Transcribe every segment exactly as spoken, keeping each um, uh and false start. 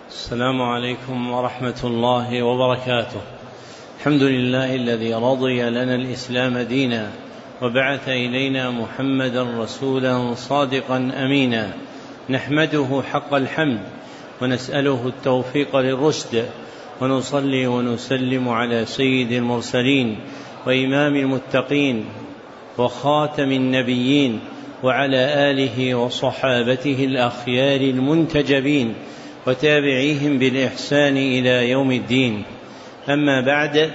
السلام عليكم ورحمة الله وبركاته. الحمد لله الذي رضي لنا الإسلام دينا وبعث إلينا محمدا رسولا صادقا أمينا، نحمده حق الحمد ونسأله التوفيق للرشد، ونصلي ونسلم على سيد المرسلين وإمام المتقين وخاتم النبيين وعلى آله وصحابته الأخيار المنتجبين وتابعيهم بالإحسان إلى يوم الدين. أما بعد،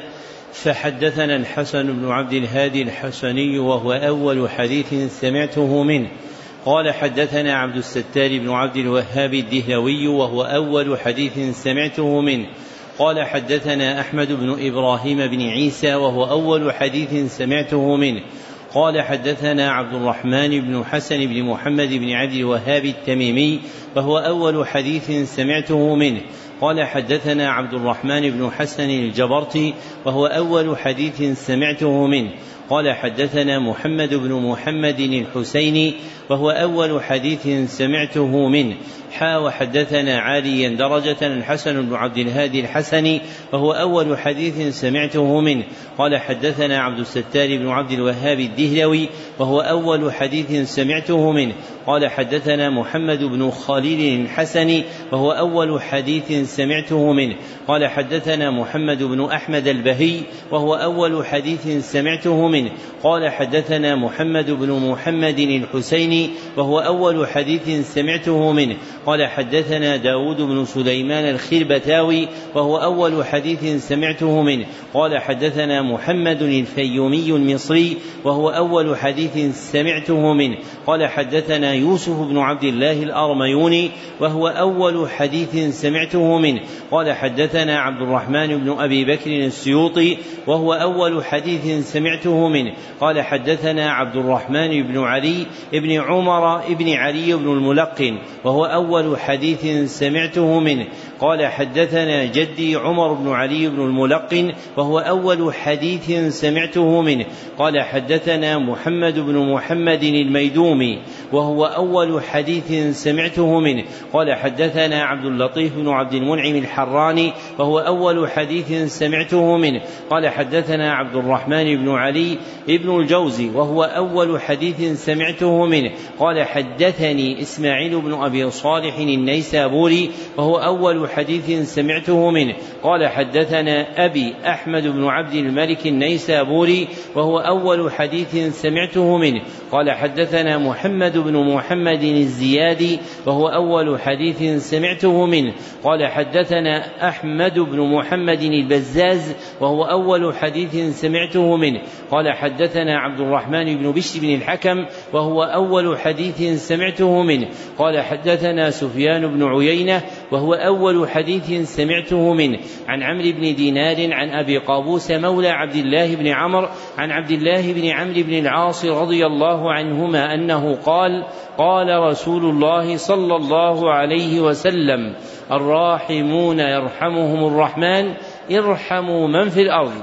فحدثنا الحسن بن عبد الهادي الحسني وهو أول حديث سمعته منه قال حدثنا عبد الستار بن عبد الوهاب الدهلوي وهو أول حديث سمعته منه قال حدثنا أحمد بن إبراهيم بن عيسى وهو أول حديث سمعته منه قال حدثنا عبد الرحمن بن حسن بن محمد بن عبد الوهاب التميمي وهو أول حديث سمعته منه قال حدثنا عبد الرحمن بن حسن الجبرتي وهو أول حديث سمعته منه قال حدثنا محمد بن محمد الحسيني وهو أول حديث سمعته منه حا وحدثنا عاليا درجة الحسن بن عبد الهادي الحسني وهو أول حديث سمعته منه قال حدثنا عبد الستار بن عبد الوهاب الدهلوي وهو أول حديث سمعته منه قال حدثنا محمد بن خليل الحسني وهو أول حديث سمعته منه قال حدثنا محمد بن أحمد البهي وهو أول حديث سمعته منه قال حدثنا محمد بن محمد الحسيني وهو أول حديث سمعته منه قال حدثنا داود بن سليمان الخربتاوي وهو أول حديث سمعته منه قال حدثنا محمد الفيومي المصري وهو أول حديث سمعته منه قال حدثنا يوسف بن عبد الله الأرميوني وهو أول حديث سمعته منه قال حدثنا عبد الرحمن بن أبي بكر السيوطي وهو أول حديث سمعته منه قال حدثنا عبد الرحمن بن علي بن عمر بن علي بن الملقن وهو أول حديث سمعته منه قال حدثنا جدي عمر بن علي بن الملقن وهو أول حديث سمعته منه قال حدثنا محمد بن محمد الميدومي وهو أول حديث سمعته منه قال حدثنا عبد اللطيف بن عبد المنعم الحراني وهو أول حديث سمعته منه قال حدثنا عبد الرحمن بن علي بن الجوزي وهو أول حديث سمعته منه قال حدثني إسماعيل بن أبي صالح النيسابوري وهو أول حديث سمعته منه قال حدثنا أبي أحمد بن عبد الملك النيسابوري وهو أول حديث سمعته منه قال حدثنا محمد بن محمد الزيادي وهو أول حديث سمعته منه قال حدثنا أحمد بن محمد البزاز وهو أول حديث سمعته منه قال حدثنا عبد الرحمن بن بشر بن الحكم وهو أول حديث سمعته منه قال حدثنا سفيان بن عيينة وهو أول حديث سمعته منه عن عمرو بن دينار عن أبي قابوس مولى عبد الله بن عمرو عن عبد الله بن عمرو بن العاص رضي الله عنهما أنه قال قال رسول الله صلى الله عليه وسلم الراحمون يرحمهم الرحمن ارحموا من في الأرض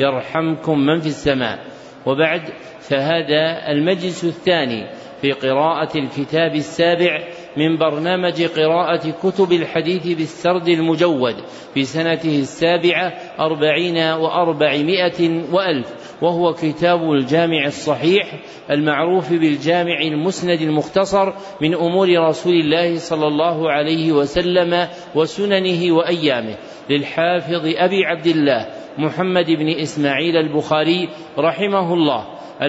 يرحمكم من في السماء. وبعد، فهذا المجلس الثاني في قراءة الكتاب السابع من برنامج قراءة كتب الحديث بالسرد المجود في سنته السابعة أربعين وأربعمائة وألف، وهو كتاب الجامع الصحيح المعروف بالجامع المسند المختصر من أمور رسول الله صلى الله عليه وسلم وسننه وأيامه للحافظ أبي عبد الله محمد بن إسماعيل البخاري رحمه الله،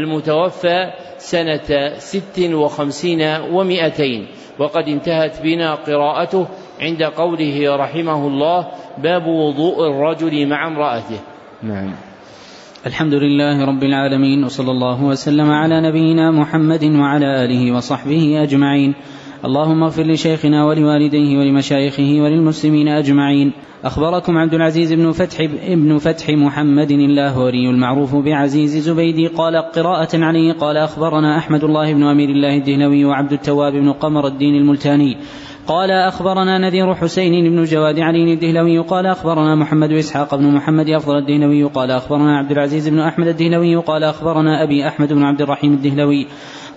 المتوفى سنة ست وخمسين ومائتين، وقد انتهت بنا قراءته عند قوله رحمه الله باب وضوء الرجل مع امرأته. نعم. الحمد لله رب العالمين، وصلى الله وسلم على نبينا محمد وعلى آله وصحبه أجمعين. اللهم اغفر لشيخنا ولوالديه ولمشايخه وللمسلمين أجمعين. أخبركم عبد العزيز بن فتح, ابن فتح محمد اللاهوري المعروف بعزيز زبيدي قال قراءة عليه قال أخبرنا أحمد الله بن أمير الله الدهلوي وعبد التواب بن قمر الدين الملتاني قال أخبرنا نذير حسين بن جواد علي الدهلوي قال أخبرنا محمد إسحاق بن محمد أفضل الدهلوي قال أخبرنا عبد العزيز بن أحمد الدهلوي قال أخبرنا أبي أحمد بن عبد الرحيم الدهلوي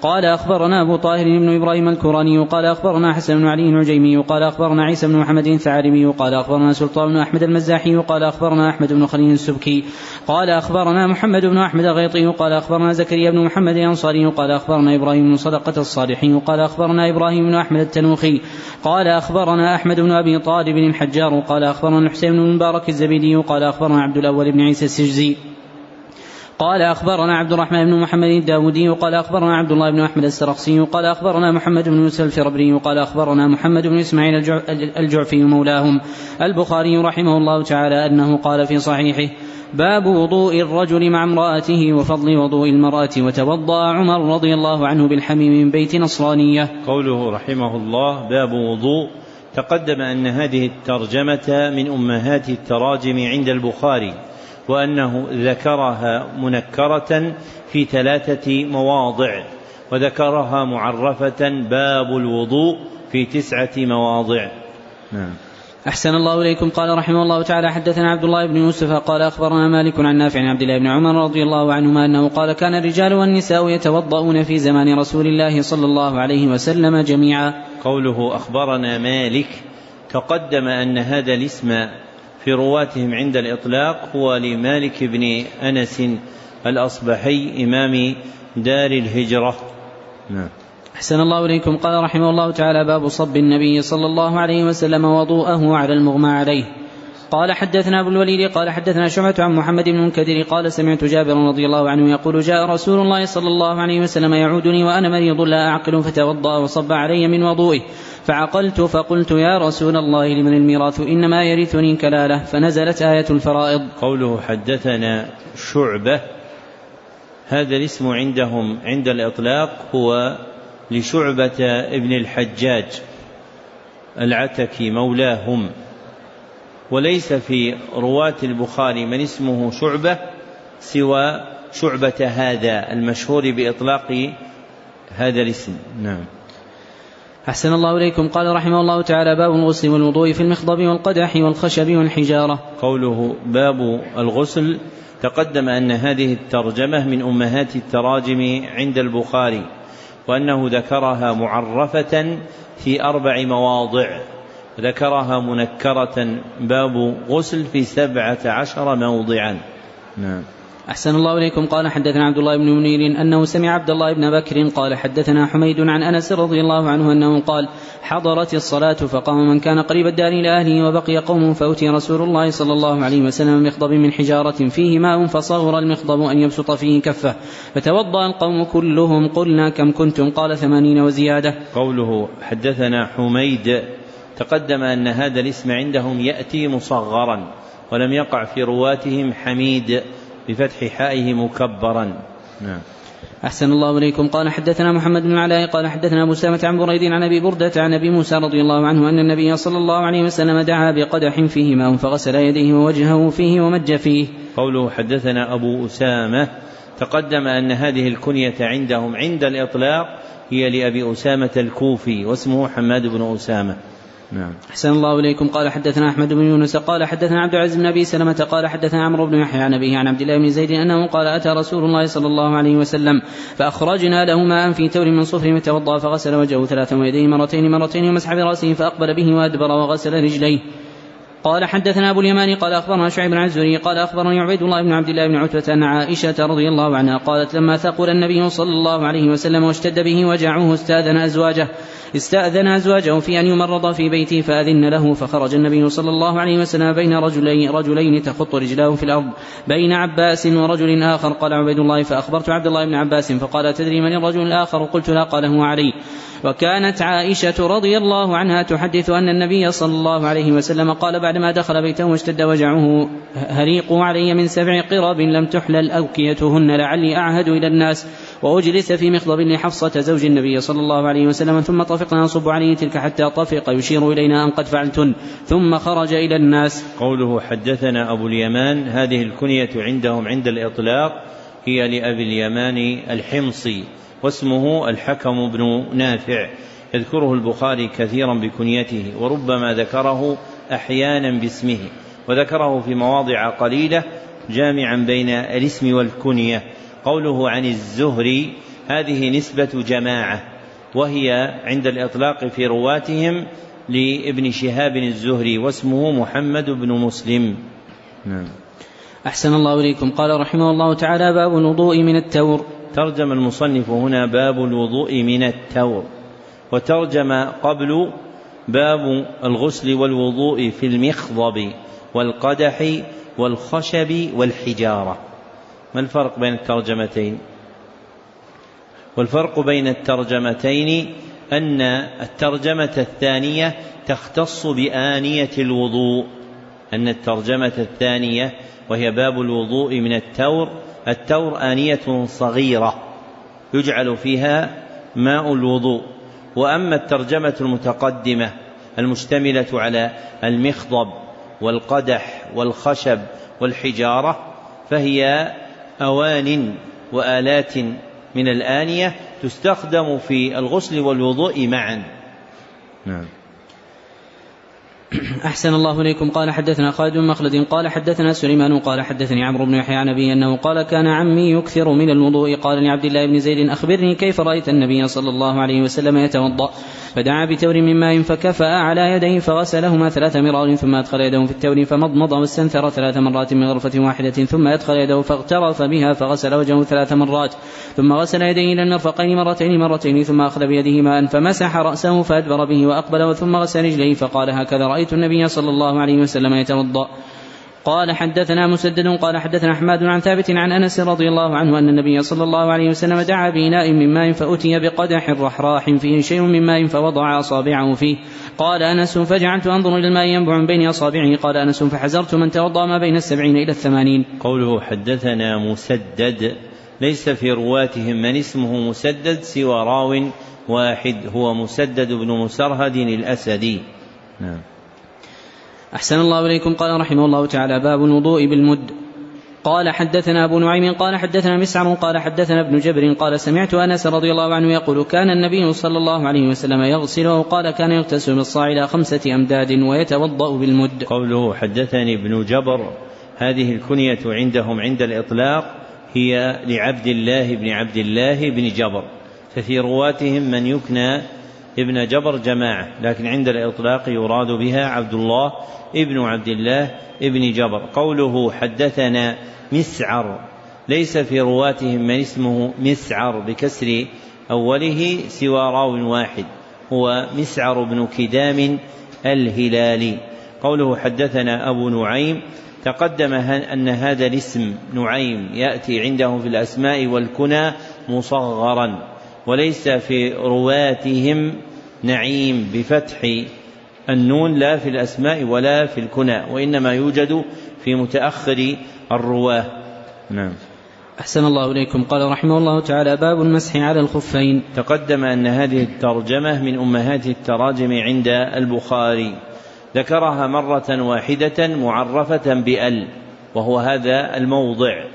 قال أخبرنا أبو طاهر بن إبراهيم الكراني قال أخبرنا حسن بن علي العجيمي قال أخبرنا عيسى بن محمد الثعالبي قال أخبرنا سلطان بن أحمد المزاحي قال أخبرنا أحمد بن خليل السبكي قال أخبرنا محمد بن أحمد الغيطي قال أخبرنا زكريا بن محمد الأنصاري قال أخبرنا إبراهيم بن صدقة الصالحي قال أخبرنا إبراهيم بن أحمد التنوخي قال أخبرنا أحمد بن أبي طالب الحجار قال أخبرنا الحسين بن المبارك الزبيدي قال أخبرنا عبد الأول بن عيسى السجزي قال أخبرنا عبد الرحمن بن محمد الداودي قال أخبرنا عبد الله بن أحمد السرخسي قال أخبرنا محمد بن يوسف الفربري قال أخبرنا محمد بن إسماعيل الجعفي مولاهم البخاري رحمه الله تعالى أنه قال في صحيحه: باب وضوء الرجل مع امرأته وفضل وضوء المرأة وتوضأ عمر رضي الله عنه بالحميم من بيت نصرانية. قوله رحمه الله باب وضوء، تقدم أن هذه الترجمة من أمهات التراجم عند البخاري، وأنه ذكرها منكرة في ثلاثة مواضع، وذكرها معرفة باب الوضوء في تسعة مواضع. نعم. أحسن الله إليكم. قال رحمه الله تعالى: حدثنا عبد الله بن يوسف قال أخبرنا مالك عن نافع عن عبد الله بن عمر رضي الله عنهما أنه قال: كان الرجال والنساء يتوضؤون في زمان رسول الله صلى الله عليه وسلم جميعا. قوله أخبرنا مالك، تقدم أن هذا الاسم في رواتهم عند الإطلاق هو لمالك بن أنس الأصبحي إمام دار الهجرة. نعم. أحسن الله إليكم. قال رحمه الله تعالى: باب صب النبي صلى الله عليه وسلم وضوءه على المغمى عليه. قال حدثنا أبو الوليد قال حدثنا شعبة عن محمد بن المنكدر قال: سمعت جابر رضي الله عنه يقول: جاء رسول الله صلى الله عليه وسلم يعودني وأنا مريض لا أعقل، فتوضأ وصب علي من وضوئه، فعقلت فقلت: يا رسول الله لمن الميراث؟ إنما يرثني كلالة. فنزلت آية الفرائض. قوله حدثنا شعبة، هذا الاسم عندهم عند الإطلاق هو لشعبة ابن الحجاج العتكي مولاهم، وليس في رواة البخاري من اسمه شعبة سوى شعبة هذا المشهور بإطلاق هذا الاسم. نعم. أحسن الله إليكم. قال رحمه الله تعالى: باب الغسل والوضوء في المخضب والقدح والخشب والحجارة. قوله باب الغسل، تقدم أن هذه الترجمة من أمهات التراجم عند البخاري، وأنه ذكرها معرفة في أربع مواضع، ذكرها منكرة باب غسل في سبعة عشر موضعا. نعم. أحسن الله إليكم. قال حدثنا عبد الله بن منير أنه سمع عبد الله بن بكر قال: حدثنا حميد عن أنس رضي الله عنه أنه قال: حضرت الصلاة فقام من كان قريب الدار إلى أهله وبقي قوم، فأتي رسول الله صلى الله عليه وسلم مخضب من حجارة فيه ماء، فصغر المخضب أن يبسط فيه كفه، فتوضأ القوم كلهم. قلنا: كم كنتم؟ قال: ثمانين وزيادة. قوله حدثنا حميد، تقدم أن هذا الاسم عندهم يأتي مصغرا، ولم يقع في رواتهم حميد بفتح حائه مكبرا. نعم. أحسن الله إليكم. قال حدثنا محمد بن العلاء قال حدثنا أبو سامة عن بريد عن أبي بردة عن أبي موسى رضي الله عنه أن النبي صلى الله عليه وسلم دعا بقدح فيه ماء فغسل يديه ووجهه فيه ومج فيه. قوله حدثنا أبو أسامة، تقدم أن هذه الكنية عندهم عند الإطلاق هي لأبي أسامة الكوفي، واسمه حماد بن أسامة. نعم. أحسن الله إليكم. قال حدثنا أحمد بن يونس قال حدثنا عبد العزيز بن أبي سلمة قال حدثنا عمرو بن يحيى عن أبيه عن عبد الله بن زيد أنه قال: أتى رسول الله صلى الله عليه وسلم فأخرجنا له ماء في تور من صفر، فتوضأ فغسل وجهه ثلاثا ويديه مرتين مرتين ومسح برأسه، فأقبل به وأدبر وغسل رجليه. قال حدثنا أبو اليمان قال أخبرنا شعيب بن الزهري قال أخبرني عبيد الله بن عبد الله بن عتبة أن عائشة رضي الله عنها قالت: لما ثقل النبي صلى الله عليه وسلم واشتد به وجعه استأذن أزواجه استأذن أزواجه في أن يمرض في بيته، فأذن له، فخرج النبي صلى الله عليه وسلم بين رجلين, رجلين تخط رجلاه في الأرض بين عباس ورجل آخر. قال عبيد الله: فأخبرت عبد الله بن عباس فقال: تدري من الرجل الآخر؟ قلت: لا. قال: هو علي. وكانت عائشة رضي الله عنها تحدث أن النبي صلى الله عليه وسلم قال بعدما دخل بيته واشتد وجعه: هريقوا علي من سبع قرب لم تحلل أوكيتهن لعلي أعهد إلى الناس. وأجلس في مخضب لحفصة زوج النبي صلى الله عليه وسلم، ثم طفقنا نصب عليه تلك حتى طفق يشير إلينا أن قد فعلتن، ثم خرج إلى الناس. قوله حدثنا أبو اليمان، هذه الكنية عندهم عند الإطلاق هي لأبي اليمان الحمصي، واسمه الحكم بن نافع، يذكره البخاري كثيرا بكنيته، وربما ذكره أحيانا باسمه، وذكره في مواضع قليلة جامعا بين الاسم والكنية. قوله عن الزهري، هذه نسبة جماعة، وهي عند الإطلاق في رواتهم لابن شهاب الزهري، واسمه محمد بن مسلم. نعم. أحسن الله إليكم. قال رحمه الله تعالى: باب الوضوء من التور. ترجم المصنف هنا باب الوضوء من التور، وترجم قبل باب الغسل والوضوء في المخضب والقدح والخشب والحجارة. ما الفرق بين الترجمتين؟ والفرق بين الترجمتين أن الترجمة الثانية تختص بآنية الوضوء، أن الترجمة الثانية وهي باب الوضوء من التور، التور آنية صغيرة يجعل فيها ماء الوضوء. وأما الترجمة المتقدمة المشتملة على المخضب والقدح والخشب والحجارة فهي أوان وآلات من الآنية تستخدم في الغسل والوضوء معا. نعم. أحسن الله إليكم. قال حدثنا خالد بن مخلد قال حدثنا سليمان قال حدثني عمرو بن يحيى عن أبي أنه قال: كان عمي يكثر من الوضوء، قال لعبد الله بن زيد: أخبرني كيف رأيت النبي صلى الله عليه وسلم يتوضأ؟ فدعا بتور من ماء فكفأ على يديه فغسلهما ثلاث مرار، ثم أدخل يده في التور فمضمض واستنثر ثلاث مرات من غرفة واحدة، ثم أدخل يده فاغترف بها فغسل وجهه ثلاث مرات، ثم غسل يديه إلى المرفقين مرتين مرتين، ثم أخذ بيده ماء فمسح رأسه فأدبر به وأقبل، ثم غسل رجليه فقال: هكذا رأيت النبي صلى الله عليه وسلم يتوضأ. قال حدثنا مسدد قال حدثنا حماد عن ثابت عن أنس رضي الله عنه أن النبي صلى الله عليه وسلم دعا بإناء من ماء فأتي بقدح رحراح فيه شيء من ماء فوضع أصابعه فيه. قال أنس: فجعلت أنظر إلى الماء ينبع من بين أصابعه. قال أنس: فحزرت من توضأ ما بين السبعين إلى الثمانين. قوله حدثنا مسدد ليس في رواتهم من اسمه مسدد سوى راو واحد هو مسدد بن مسرهد الأسدي. نعم. أحسن الله إليكم. قال رحمه الله تعالى: باب الوضوء بالمد. قال حدثنا أبو نعيم قال حدثنا مسعر قال حدثنا ابن جبر قال: سمعت أنس رضي الله عنه يقول: كان النبي صلى الله عليه وسلم يغسل، وقال: كان يغتسل بالصاع إلى خمسة أمداد ويتوضأ بالمد. قوله حدثني ابن جبر، هذه الكنية عندهم عند الإطلاق هي لعبد الله بن عبد الله بن جبر، ففي رواتهم من يكنى ابن جبر جماعة، لكن عند الإطلاق يراد بها عبد الله ابن عبد الله ابن جبر. قوله حدثنا مسعر ليس في رواتهم من اسمه مسعر بكسر أوله سوى راو واحد هو مسعر بن كدام الهلالي. قوله حدثنا أبو نعيم، تقدم أن هذا الاسم نعيم يأتي عندهم في الأسماء والكنى مصغرا، وليس في رواتهم نعيم بفتح النون لا في الأسماء ولا في الكنى، وإنما يوجد في متأخر الرواه. نعم. أحسن الله إليكم. قال رحمه الله تعالى: باب المسح على الخفين. تقدم أن هذه الترجمة من أمهات التراجم عند البخاري، ذكرها مرة واحدة معرفة بأل وهو هذا الموضع،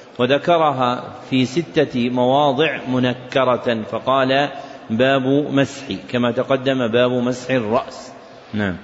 وذكرها في ستة مواضع منكرة فقال: باب مسح، كما تقدم باب مسح الرأس. نعم.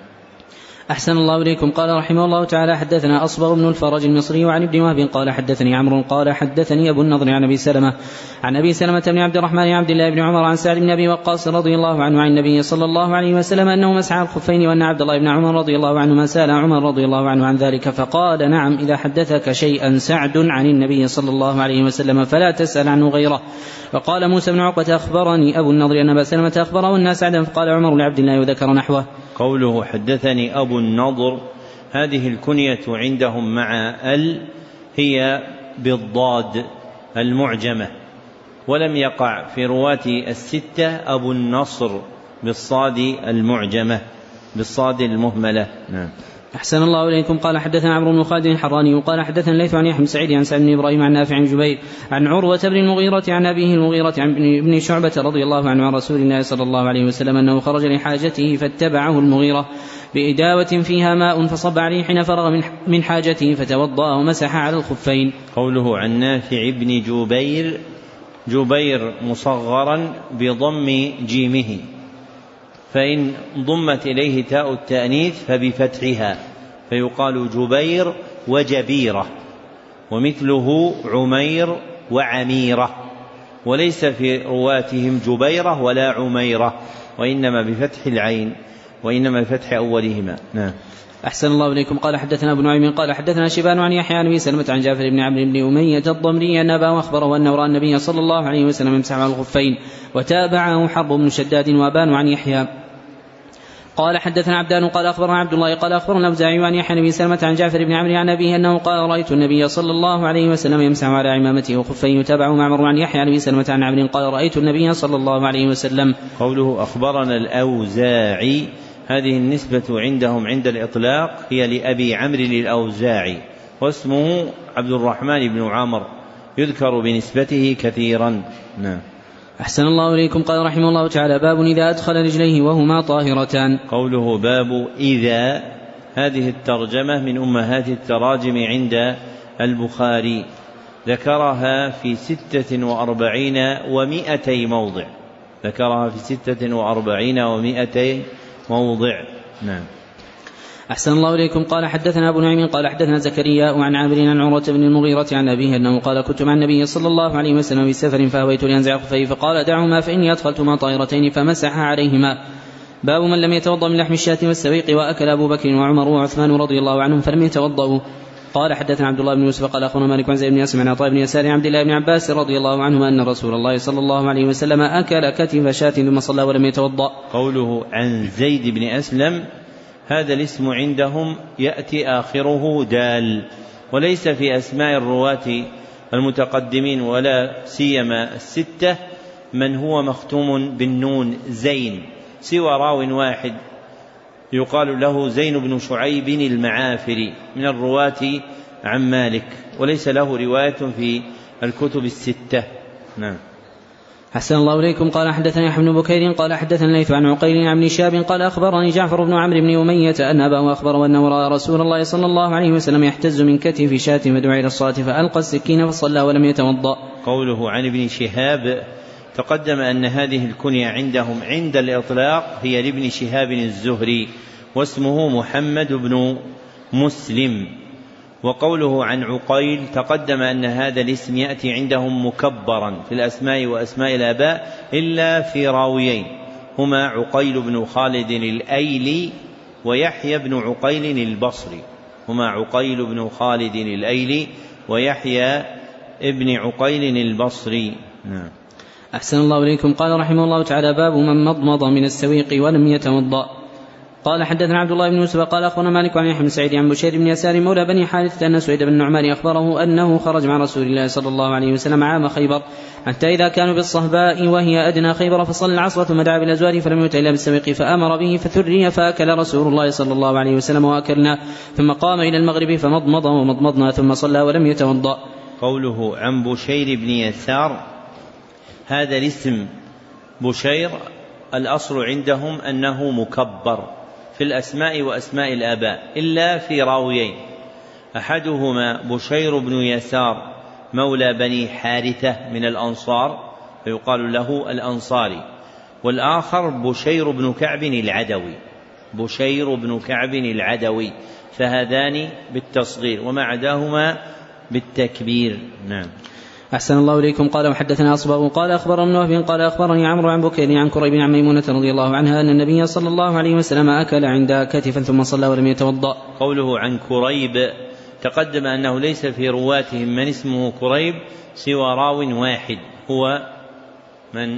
أحسن الله إليكم. قال رحمه الله تعالى: حدثنا أصبغ بن الفرج المصري وعن ابن وهب قال حدثني عمرو قال حدثني أبو النضر عن أبي سلمة عن أبي سلمة بن عبد الرحمن عبد الله بن عمر عن سعد بن أبي وقاص رضي الله عنه عن النبي صلى الله عليه وسلم أنه مسح على الخفين، وأن عبد الله بن عمر رضي الله عنهما سأل عمر رضي الله عنه عن ذلك فقال: نعم، إذا حدثك شيئا سعد عن النبي صلى الله عليه وسلم فلا تسأل عنه غيره. وقال موسى بن عقبة: أخبرني أبو النضر أن أبا سلمة أخبره الناس سعدا، فقال عمر لعبد الله وذكر نحوه. قوله حدثني أبو النضر، هذه الكنية عندهم مع ال هي بالضاد المعجمة، ولم يقع في رواة الستة أبو النصر بالصاد المعجمة بالصاد المهملة. نعم. أحسن الله إليكم. قال حدثنا عمرو بن خالد الحراني وقال حدثنا الليث عن يحيى بن سعيد عن سعد بن إبراهيم عن نافع عن جبير عن عروة بن المغيرة عن أبيه المغيرة عن ابن شعبة رضي الله عنه عن رسول الله صلى الله عليه وسلم أنه خرج لحاجته فاتبعه المغيرة بإداوة فيها ماء فصب عليه حين فرغ من حاجته فتوضأ ومسح على الخفين. قوله عن نافع بن جبير، جبير مصغرا بضم جيمه، فإن ضمت إليه تاء التأنيث فبفتحها فيقال جبير وجبيرة، ومثله عمير وعميرة. وليس في رواتهم جبيرة ولا عميرة، وإنما بفتح العين، وإنما بفتح أولهما. نعم. أحسن الله إليكم. قال حدثنا ابن نعيم قال حدثنا شيبان عن يحيى عن أبي سلمة عن جعفر بن عمرو بن أمية الضمري أن أباه أخبره أنه رأى النبي صلى الله عليه وسلم يمسح على الخفين، وتابعه حرب بن شداد وأبان عن يحيى. قال حدثنا عبدان قال أخبرنا عبد الله قال أخبرنا الأوزاعي عن يحيى بن سلمة عن جعفر بن عمرو عن أبيه أنه قال رأيت النبي صلى الله عليه وسلم يمسح على عمامته وخفين، يتابعه معمر عن يحيى بن سلمة عن عمرو قال رأيت النبي صلى الله عليه وسلم. قوله أخبرنا الأوزاعي، هذه النسبة عندهم عند الإطلاق هي لأبي عمرو الأوزاعي، واسمه عبد الرحمن بن عمرو، يذكر بنسبته كثيرا. نعم. أحسن الله إليكم. قال رحمه الله تعالى باب إذا أدخل رجليه وهما طاهرتان. قوله باب إذا، هذه الترجمة من أمهات التراجم عند البخاري، ذكرها في ستة وأربعين ومائتي موضع، ذكرها في ستة وأربعين ومائتي موضع. نعم. أحسن الله إليكم. قال حدثنا أبو نعيم قال حدثنا زكريا وعن عامر عن عروة بن المغيرة عن أبيه أنه قال كنت مع النبي صلى الله عليه وسلم في سفر فهويت لأنزع خفيه فقال دعهما فإني أدخلتما طائرتين فمسح عليهما. باب من لم يتوضأ من لحم الشاة والسويق وأكل أبو بكر وعمر وعثمان رضي الله عنهم فلم يتوضأوا. قال حدثنا عبد الله بن يوسف قال أخبرنا مالك عن زيد بن أسلم عن عطاء بن يسار عبد الله بن عباس رضي الله عنهما أن رسول الله صلى الله عليه وسلم أكل كتف شاة ثم صلى ولم يتوضأ. قوله عن زيد بن أسلم، هذا الاسم عندهم يأتي آخره دال، وليس في أسماء الرواة المتقدمين ولا سيما الستة من هو مختوم بالنون زين، سوى راو واحد يقال له زين بن شعيب المعافري من الرواة عن مالك، وليس له رواية في الكتب الستة. نعم. حسن الله إليكم. قال حدثنا يحيى بن بكير قال حدثنا الليث عن عقيل عن ابن شهاب قال أخبرني جعفر بن عمرو بن أمية أن أباه أخبره أنه رأى رسول الله صلى الله عليه وسلم يحتز من كتف شاة فدعا إلى الصلاة فألقى السكين فصلى ولم يتوضأ. قوله عن ابن شهاب، تقدم أن هذه الكنية عندهم عند الإطلاق هي لابن شهاب الزهري، واسمه محمد بن مسلم. وقوله عن عقيل، تقدم أن هذا الاسم يأتي عندهم مكبرا في الأسماء وأسماء الآباء إلا في راويين، هما عقيل بن خالد الأيلي ويحيى بن عقيل البصري، هما عقيل بن خالد الأيلي ويحيى ابن عقيل البصري. نعم. أحسن الله إليكم. قال رحمه الله تعالى باب من مضمض من السويق ولم يتوضأ. قال حدثنا عبد الله بن يوسف قال أخبرنا مالك عن يحيى بن سعيد عن بشير بن يسار مولى بني حارثة أن سعيد بن نعمان أخبره أنه خرج مع رسول الله صلى الله عليه وسلم عام خيبر حتى إذا كانوا بالصهباء وهي أدنى خيبر فصلى العصر ثم دعا بالأزواج فلم يؤت إلا بالسويق فأمر به فثري فأكل رسول الله صلى الله عليه وسلم وأكلنا ثم قام إلى المغرب فمضمض ومضمضنا ثم صلى ولم يتوضأ. قوله عن بشير بن يسار، هذا الاسم بشير الأصل عندهم أنه مكبر في الأسماء وأسماء الآباء إلا في راويين، أحدهما بشير بن يسار مولى بني حارثة من الأنصار فيقال له الأنصاري، والآخر بشير بن كعب العدوي، بشير بن كعب العدوي، فهذان بالتصغير وما عداهما بالتكبير. نعم. أحسن الله إليكم. قال وحدثنا أصبغ قال أخبرنا وهب قال أخبرني عمرو عن بكير عن كريب عن ميمونة رضي الله عنها أن النبي صلى الله عليه وسلم أكل عند كتفا ثم صلى ولم يتوضأ. قوله عن كريب، تقدم أنه ليس في رواتهم من اسمه كريب سوى راو واحد، هو من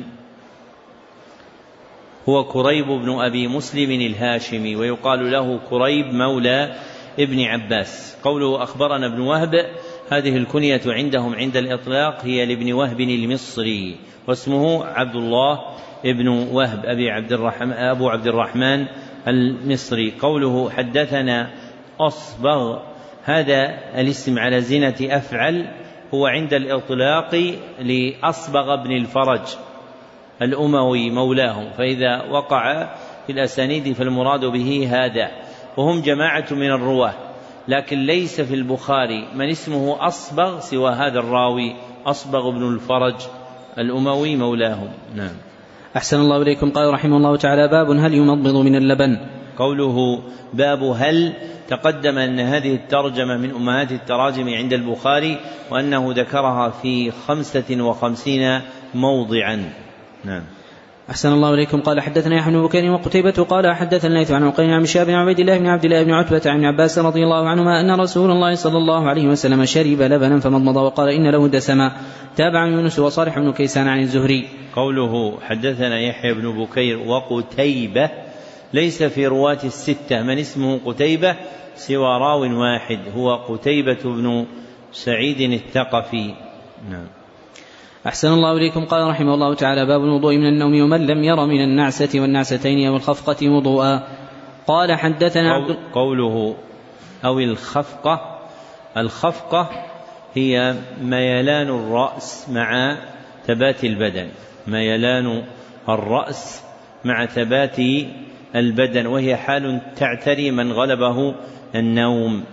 هو كريب بن أبي مسلم الهاشمي، ويقال له كريب مولى ابن عباس. قوله أخبرنا ابن وهب، هذه الكنية عندهم عند الإطلاق هي لابن وهب المصري، واسمه عبد الله ابن وهب أبي عبد الرحمن أبو عبد الرحمن المصري. قوله حدثنا أصبغ، هذا الاسم على زينة أفعل، هو عند الإطلاق لأصبغ بن الفرج الأموي مولاهم، فإذا وقع في الأسانيد فالمراد به هذا، وهم جماعة من الرواه، لكن ليس في البخاري من اسمه أصبغ سوى هذا الراوي أصبغ بن الفرج الأموي مولاهم. نعم. أحسن الله إليكم. قال رحمه الله تعالى باب هل يمضمض من اللبن. قوله باب هل، تقدم أن هذه الترجمة من أمهات التراجم عند البخاري، وأنه ذكرها في خمسة وخمسين موضعا. نعم. أحسن الله إليكم. قال حدثنا يحيى بن بكير وقتيبة قال حدثنا الليث عن عقيل عن شهاب بن عبيد الله بن عبد الله بن عتبة عن ابن عباس رضي الله عنهما أن رسول الله صلى الله عليه وسلم شرب لبنا فمضمض وقال إن له دسما. تابع يونس وصالح بن كيسان عن الزهري. قوله حدثنا يحيى بن بكير وقتيبة ليس في رواة الستة من اسمه قتيبة سوى راو واحد هو قتيبة بن سعيد الثقفي. نعم. أحسن الله إليكم. قال رحمه الله تعالى باب الوضوء من النوم ومن لم ير من النعسة والنعستين أو الخفقة وضوءا. قال حدثنا عبد قوله أو الخفقة، الخفقة هي ميلان الرأس مع ثبات البدن، ميلان الرأس مع ثبات البدن، وهي حال تعتري من غلبه النوم.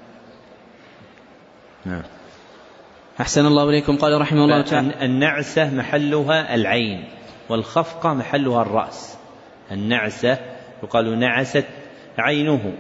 نعم. أحسن الله إليكم. قال رحمه الله تعالى النعسة محلها العين والخفقة محلها الرأس. النعسة يقال نعست عينه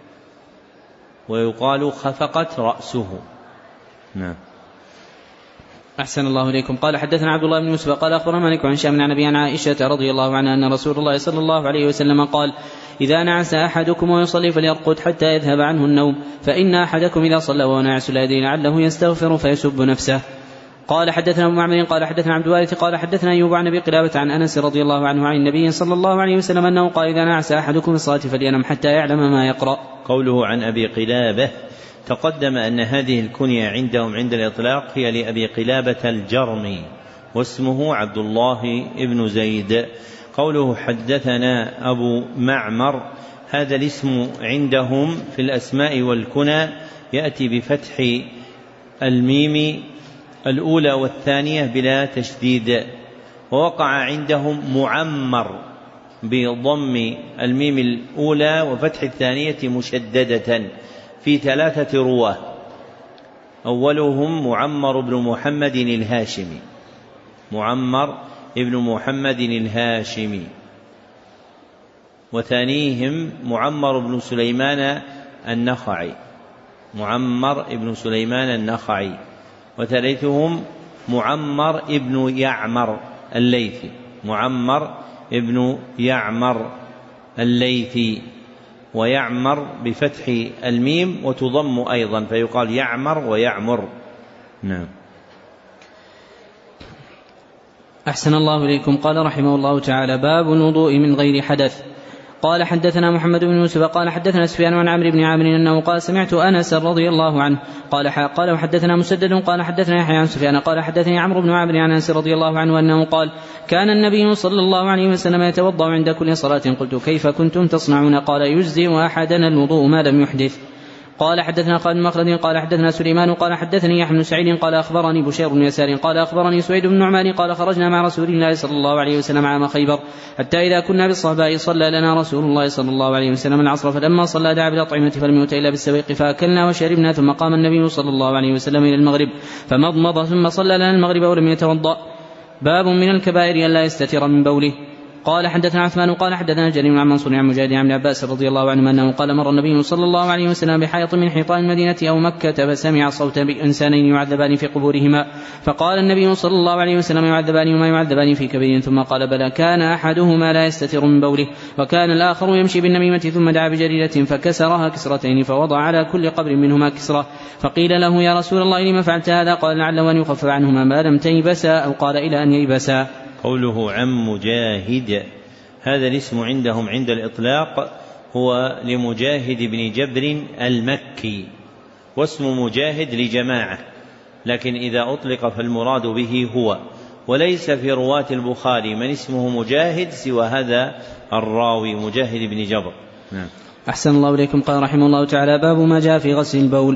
ويقال خفقت رأسه. نعم. أحسن الله إليكم. قال حدثنا عبد الله بن يوسف قال أخبرنا مالك عن هشام عن أبي عن عائشة رضي الله عنها أن رسول الله صلى الله عليه وسلم قال إذا نعس أحدكم ويصلي فليرقد حتى يذهب عنه النوم، فإن أحدكم إذا صلى وهو ناعس لا يدري لعله يستغفر فيسب نفسه. قال حدثنا أبو معمر قال حدثنا عبد الوارث قال حدثنا أيوب عن أبي قلابة عن أنس رضي الله عنه عن النبي صلى الله عليه وسلم أنه قال إذا نعس أحدكم في الصلاة فلينم حتى يعلم ما يقرأ. قوله عن أبي قلابة تقدم أن هذه الكنية عندهم عند الإطلاق هي لأبي قلابة الجرمي واسمه عبد الله ابن زيد. قوله حدثنا أبو معمر هذا الاسم عندهم في الأسماء والكنى يأتي بفتح الميم الأولى والثانية بلا تشديد، ووقع عندهم معمر بضم الميم الأولى وفتح الثانية مشددة في ثلاثة رواه، أولهم معمر بن محمد الهاشمي، معمر ابن محمد الهاشمي، وثانيهم معمر بن سليمان النخعي، معمر ابن سليمان النخعي، وثالثهم معمر ابن يعمر الليثي، معمر ابن يعمر الليثي، ويعمر بفتح الميم وتضم أيضا فيقال يعمر ويعمر. نعم. أحسن الله إليكم. قال رحمه الله تعالى باب الوضوء من غير حدث. قال حدثنا محمد بن يوسف قال حدثنا سفيان عن عمرو بن عامر أنه قال سمعت أنس رضي الله عنه قال قال وحدثنا مسدد قال حدثنا يحيى عن سفيان قال حدثني عمرو بن عامر عن أنس رضي الله عنه أنه قال كان النبي صلى الله عليه وسلم يتوضأ عند كل صلاة. قلت كيف كنتم تصنعون؟ قال يجزئ أحدنا الوضوء ما لم يحدث. قال حدثنا خالد بن مخلد قال حدثنا سليمان قال حدثني يحيى بن سعيد قال أخبرني بشير بن يسار قال أخبرني سويد بن نعمان قال خرجنا مع رسول الله صلى الله عليه وسلم عام خيبر حتى إذا كنا بالصهباء صلى لنا رسول الله صلى الله عليه وسلم العصر، فلما صلى دعا بالأطعمة فلم يؤت إلا بالسويق فأكلنا وشربنا، ثم قام النبي صلى الله عليه وسلم إلى المغرب فمضمض ثم صلى لنا المغرب ولم يتوضأ. باب من الكبائر ألا يستتر من بوله. قال حدثنا عثمان قال حدثنا جرير عن منصور عن مجاهد عن عباس رضي الله عنه أنه قال مر النبي صلى الله عليه وسلم بحائط من حيطان المدينة أو مكة فسمع صوت إنسانين يعذبان في قبورهما، فقال النبي صلى الله عليه وسلم يعذبان وما يعذبان في كبير، ثم قال بلى كان أحدهما لا يستتر من بوله وكان الآخر يمشي بالنميمة، ثم دعا بجريدة فكسرها كسرتين فوضع على كل قبر منهما كسرة، فقيل له يا رسول الله لما فعلت هذا؟ قال لعله أن يخفف عنهما ما لم تيبسا، أو قال إلى أن ييبسا. قوله عن مجاهد هذا الاسم عندهم عند الإطلاق هو لمجاهد بن جبر المكي، واسم مجاهد لجماعة، لكن إذا أطلق فالمراد به هو، وليس في رواة البخاري من اسمه مجاهد سوى هذا الراوي مجاهد بن جبر. نعم. أحسن الله إليكم. قال رحمه الله تعالى باب ما جاء في غسل البول.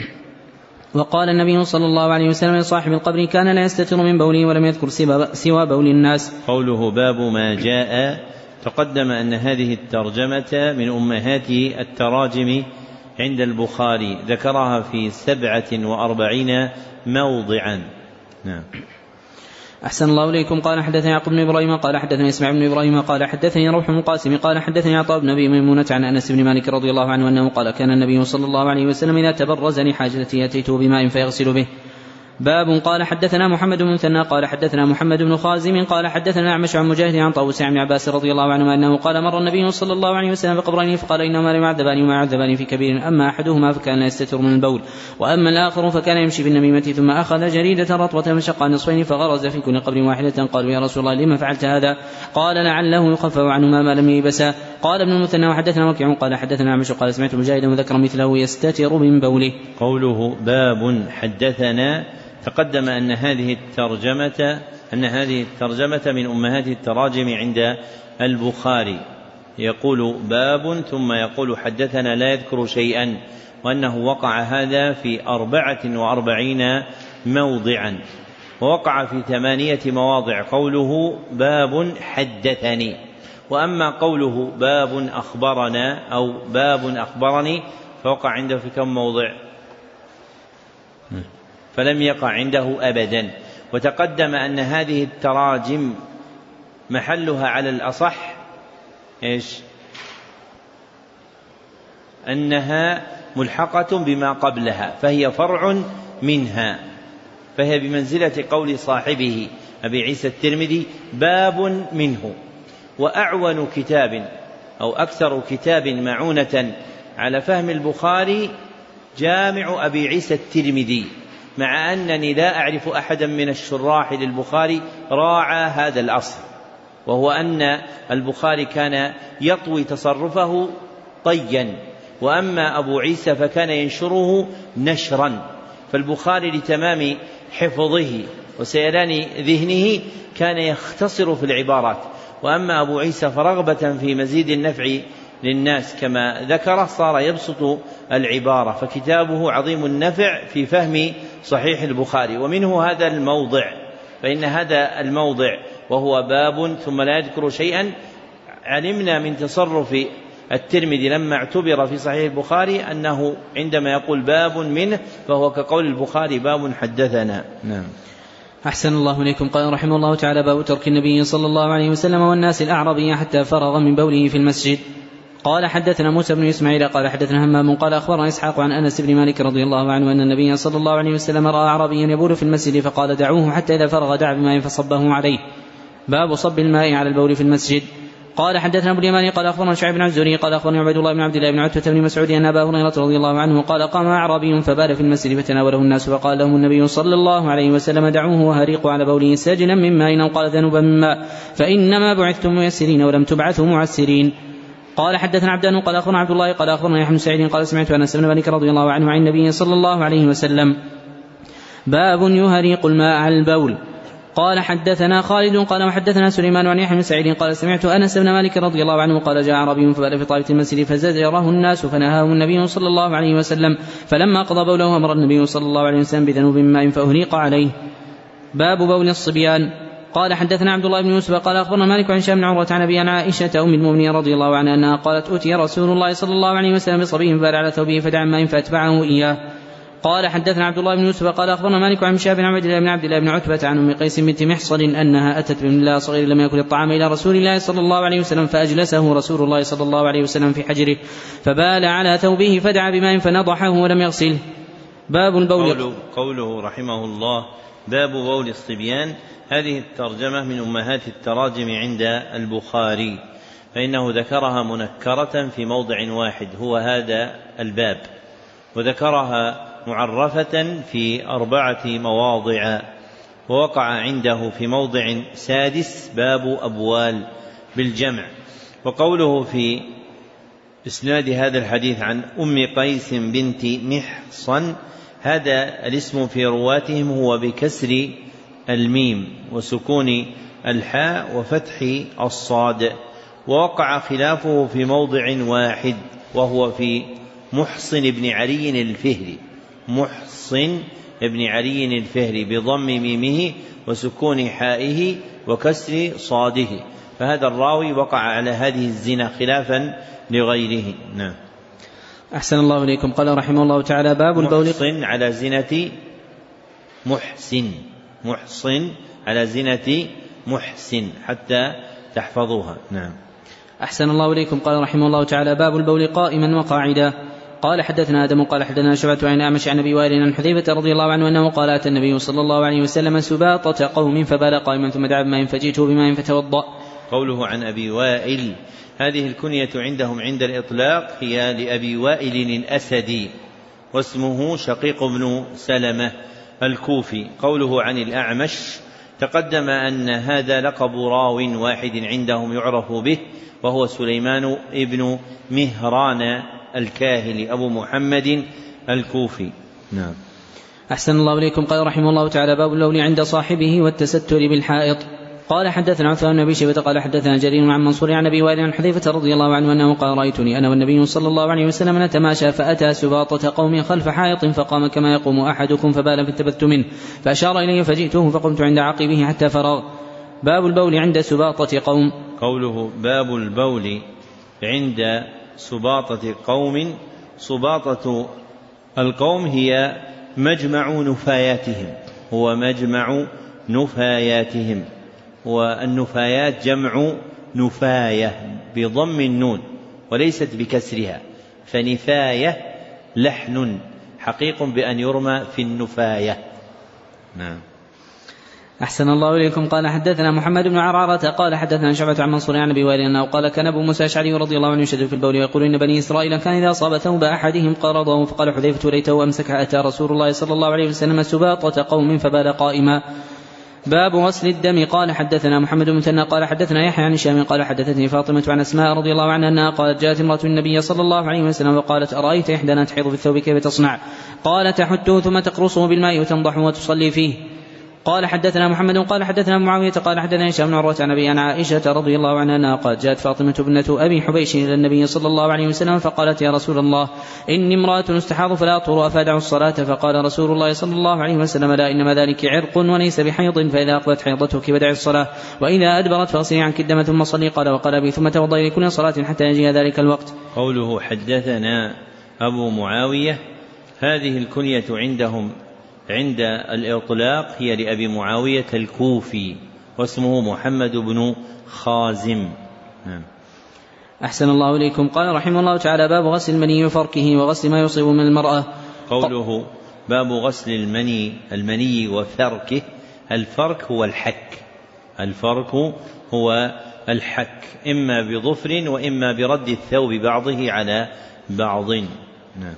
وقال النبي صلى الله عليه وسلم لصاحب القبر كان لا يستتر من بوله ولم يذكر سوى بول الناس. قوله باب ما جاء تقدم أن هذه الترجمة من أمهات التراجم عند البخاري، ذكرها في سبعة وأربعين موضعا. نعم. أحسن الله إليكم. قال حدثني يعقوب بن إبراهيم قال حدثني إسماعيل بن إبراهيم قال حدثني روح بن القاسم قال حدثني عطاء بن أبي ميمونة عن أنس بن مالك رضي الله عنه أنه قال كان النبي صلى الله عليه وسلم إذا تبرز لحاجته أتيته بماء فيغسل به. باب قال حدثنا محمد بن مثنى قال حدثنا محمد بن خازم قال حدثنا أعمش عن مجاهد عن طاووس عن ابن عباس رضي الله عنهما أنه قال مر النبي صلى الله عليه وسلم بقبرين فقال إنهما لم يعذبان وما يعذبان في كبير أما أحدهما فكان يستتر من البول وأما الآخر فكان يمشي بالنميمة ثم أخذ جريدة رطوة فشق نصفين فغرز في كل قبر واحدة. قالوا يا رسول الله لما فعلت هذا؟ قال لعله يخفف عنهما ما لم ييبسا. قال ابن المثنى وحدثنا وكيع قال حدثنا أعمش قال سمعت مجاهدا وذكر مثله يستتر من بوله. قوله باب حدثنا تقدم أن هذه الترجمة أن هذه الترجمة من أمهات التراجم عند البخاري، يقول باب ثم يقول حدثنا لا يذكر شيئا، وأنه وقع هذا في أربعة وأربعين موضعا، ووقع في ثمانية مواضع قوله باب حدثني. وأما قوله باب أخبرنا أو باب أخبرني فوقع عنده في كم موضع؟ فلم يقع عنده أبدا. وتقدم أن هذه التراجم محلها على الأصح إيش؟ أنها ملحقة بما قبلها، فهي فرع منها، فهي بمنزلة قول صاحبه أبي عيسى الترمذي باب منه. وأعون كتاب أو أكثر كتاب معونة على فهم البخاري جامع أبي عيسى الترمذي، مع أنني لا أعرف أحدا من الشراح للبخاري راعى هذا الأصل، وهو أن البخاري كان يطوي تصرفه طيا، وأما أبو عيسى فكان ينشره نشرا. فالبخاري لتمام حفظه وسيلان ذهنه كان يختصر في العبارات، وأما أبو عيسى فرغبة في مزيد النفع للناس كما ذكر صار يبسط العبارة، فكتابه عظيم النفع في فهم صحيح البخاري. ومنه هذا الموضع، فإن هذا الموضع وهو باب ثم لا يذكر شيئا علمنا من تصرف الترمذي لما اعتبر في صحيح البخاري أنه عندما يقول باب منه فهو كقول البخاري باب حدثنا. نعم. أحسن الله إليكم. قال رحمه الله تعالى باب ترك النبي صلى الله عليه وسلم والناس الأعرابي حتى فرغ من بوله في المسجد. قال حدثنا موسى بن إسماعيل قال حدثنا همام قال أخبرنا إسحاق عن أنس بن مالك رضي الله عنه أن النبي صلى الله عليه وسلم رأى أعرابيا يبول في المسجد فقال دعوه حتى إذا فرغ دعا بماء فصبه عليه. باب صب الماء على البول في المسجد. قال حدثنا ابو اليماني قال اخبرنا شعيب بن الزهري قال اخبرني عبيد الله بن عبد الله بن عتبة بن مسعود ان ابا هريرة رضي الله عنه قال قام اعرابي فبال في المسجد فتناوله الناس فقال لهم النبي صلى الله عليه وسلم دعوه وهريقوا على بوله ساجلا من ماء او قال ذنوبا من ماء فانما بعثتم ميسرين ولم تبعثوا معسرين. قال حدثنا عبدان قال اخبرنا عبد الله قال اخبرنا يحيى بن سعيد قال سمعت انس بن مالك رضي الله عنه عن النبي صلى الله عليه وسلم باب يهريق الماء على البول. قال حدثنا خالد قال وحدثنا سليمان عن يحيى بن سعيد قال سمعت انس بن مالك رضي الله عنه قال جاء عربي فبال في طائفة المسجد فزجره الناس فنهاهم النبي صلى الله عليه وسلم فلما قضى بوله امر النبي صلى الله عليه وسلم بذنوب من ماء فاهريق عليه. باب بول الصبيان. قال حدثنا عبد الله بن يوسف قال اخبرنا مالك عن هشام بن عروة عن ابي عن عائشة ام المؤمنين رضي الله عنها انها قالت اتي رسول الله صلى الله عليه وسلم بصبي فبال على ثوبه فدعا ماء فاتبعه اياه. قال حدثنا عبد الله بن يوسف قال اخبرنا مالك عن شاب بن عبد الله بن عبد الله بن عتبة عن ام قيس بنت محصن انها اتت بابن الله صغير لم ياكل الطعام الى رسول الله صلى الله عليه وسلم فاجلسه رسول الله صلى الله عليه وسلم في حجره فبال على ثوبه فدعا بماء فنضحه ولم يغسله. باب البول. قوله, قوله رحمه الله باب بول الصبيان، هذه الترجمة من أمهات التراجم عند البخاري، فإنه ذكرها منكرة في موضع واحد هو هذا الباب، وذكرها معرفة في أربعة مواضع، ووقع عنده في موضع سادس باب أبوال بالجمع. وقوله في إسناد هذا الحديث عن أم قيس بنت محصن هذا الاسم في رواتهم هو بكسر الميم وسكون الحاء وفتح الصاد، ووقع خلافه في موضع واحد وهو في محصن بن علي الفهري، محصن بن علي الفهري بضم ميمه وسكون حائه وكسر صاده، فهذا الراوي وقع على هذه الزنا خلافا لغيره. نعم. أحسن الله إليكم. قال رحمه الله تعالى باب البول. محصن على زنة محسن، محصن على زنة محسن حتى تحفظوها. نعم. أحسن الله إليكم. قال رحمه الله تعالى باب البول قائما وقاعدا. قال حدثنا آدم قال حدثنا شعبة عن أعمش عن أبي وائل عن حذيفة رضي الله عنه أنه قال أتى النبي صلى الله عليه وسلم سباطة قوم فبال قائما ثم دعا بماء فجئته بماء فتوضأ. قوله عن أبي وائل، هذه الكنية عندهم عند الإطلاق هي لأبي وائل الأسدي واسمه شقيق بن سلمة الكوفي. قوله عن الأعمش، تقدم أن هذا لقب راو واحد عندهم يعرف به، وهو سليمان ابن مهران الكاهلي أبو محمد الكوفي. نعم. أحسن الله إليكم. قال رحمه الله تعالى: باب اللون عند صاحبه والتستر بالحائط. قال حدثنا عثمان بن أبي شيبة قال حدثنا جرير عن منصور عن أبي وائل عن حذيفة رضي الله عنه أنه قال: رأيتني أنا والنبي صلى الله عليه وسلم نتماشى فأتى سباطة قوم خلف حائط فقام كما يقوم أحدكم فبال فانتبذت منه فأشار إلي فجئته فقمت عند عقبه حتى فرغ. باب البول عند سباطة قوم. قوله باب البول عند سباطة قوم، سباطة القوم هي مجمع نفاياتهم، هو مجمع نفاياتهم، والنفايات جمع نفاية بضم النون وليست بكسرها، فنفاية لحن حقيق بأن يرمى في النفاية. نعم. أحسن الله إليكم. قال حدثنا محمد بن عرارة قال حدثنا شعبة عن منصور عن أبي وائل أنه قال: كان أبو موسى الأشعري رضي الله عنه يشهد في البول ويقول إن بني إسرائيل كان إذا أصاب ثوب أحدهم قرضه، فقال حذيفة: ليته أمسك. أتى رسول الله صلى الله عليه وسلم سباطة قوم فبال قائما. باب غسل الدم. قال حدثنا محمد بن مثنى قال حدثنا يحيى عن هشام قال حدثتني فاطمة عن أسماء رضي الله عنها أنها قالت: جاءت امرأة النبي صلى الله عليه وسلم وقالت: أرأيت إحدانا تحيض في الثوب كيف تصنع؟ قال: تحته ثم تقرصه بالماء وتنضح وتصلي فيه. قال حدثنا محمد قال حدثنا معاوية قال حدثنا هشام بن عروة عن أبي عن عائشة رضي الله عنها أنها قالت: جاءت فاطمة ابنة أبي حبيش إلى النبي صلى الله عليه وسلم فقالت: يا رسول الله، إني امرأة استحاض فلا أطهر أفادع الصلاة. فقال رسول الله صلى الله عليه وسلم: لا، إنما ذلك عرق وليس بحيض، فإذا أقبلت حيضتك فدع الصلاة، وإذا أدبرت فاغسلي عنك الدم ثم صلي. قال: وقال أبي: ثم توضئي لكل صلاة حتى يجي ذلك الوقت. قوله حدثنا أبو معاوية، هذه الكنية عندهم عند الإطلاق هي لأبي معاوية الكوفي واسمه محمد بن خازم. نعم. أحسن الله إليكم. قال رحمه الله تعالى: باب غسل المني وفركه وغسل ما يصيب من المرأة. قوله باب غسل المني المني وفركه، الفرك هو الحك، الفرك هو الحك إما بظفر وإما برد الثوب بعضه على بعض. نعم.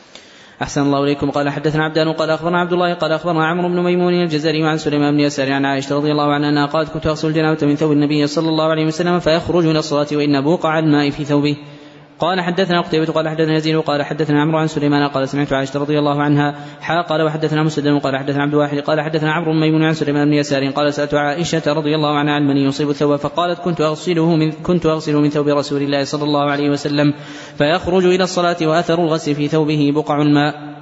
أحسن الله إليكم. قال حدثنا عبدان قال أخبرنا عبد الله قال أخبرنا عمرو بن ميمون الجزري عن سليمان بن يسار عن عائشة رضي الله عنها أنها قالت: كنت أغسل الجنابة من ثوب النبي صلى الله عليه وسلم فيخرج إلى الصلاة وإن بوقع الماء في ثوبه. قال حدثنا قتيبة قال حدثنا يزيد قال حدثنا عمرو عن سليمان قال: سمعت عائشة رضي الله عنها حا قال وحدثنا مسدد قال حدثنا عبد الواحد قال حدثنا عمرو بن ميمون عن سليمان بن يسار قال: سألت عائشة رضي الله عنها عن من يصيب الثوب فقالت: كنت أغسله من كنت أغسله من ثوب رسول الله صلى الله عليه وسلم فيخرج إلى الصلاة وأثر الغسل في ثوبه بقع الماء.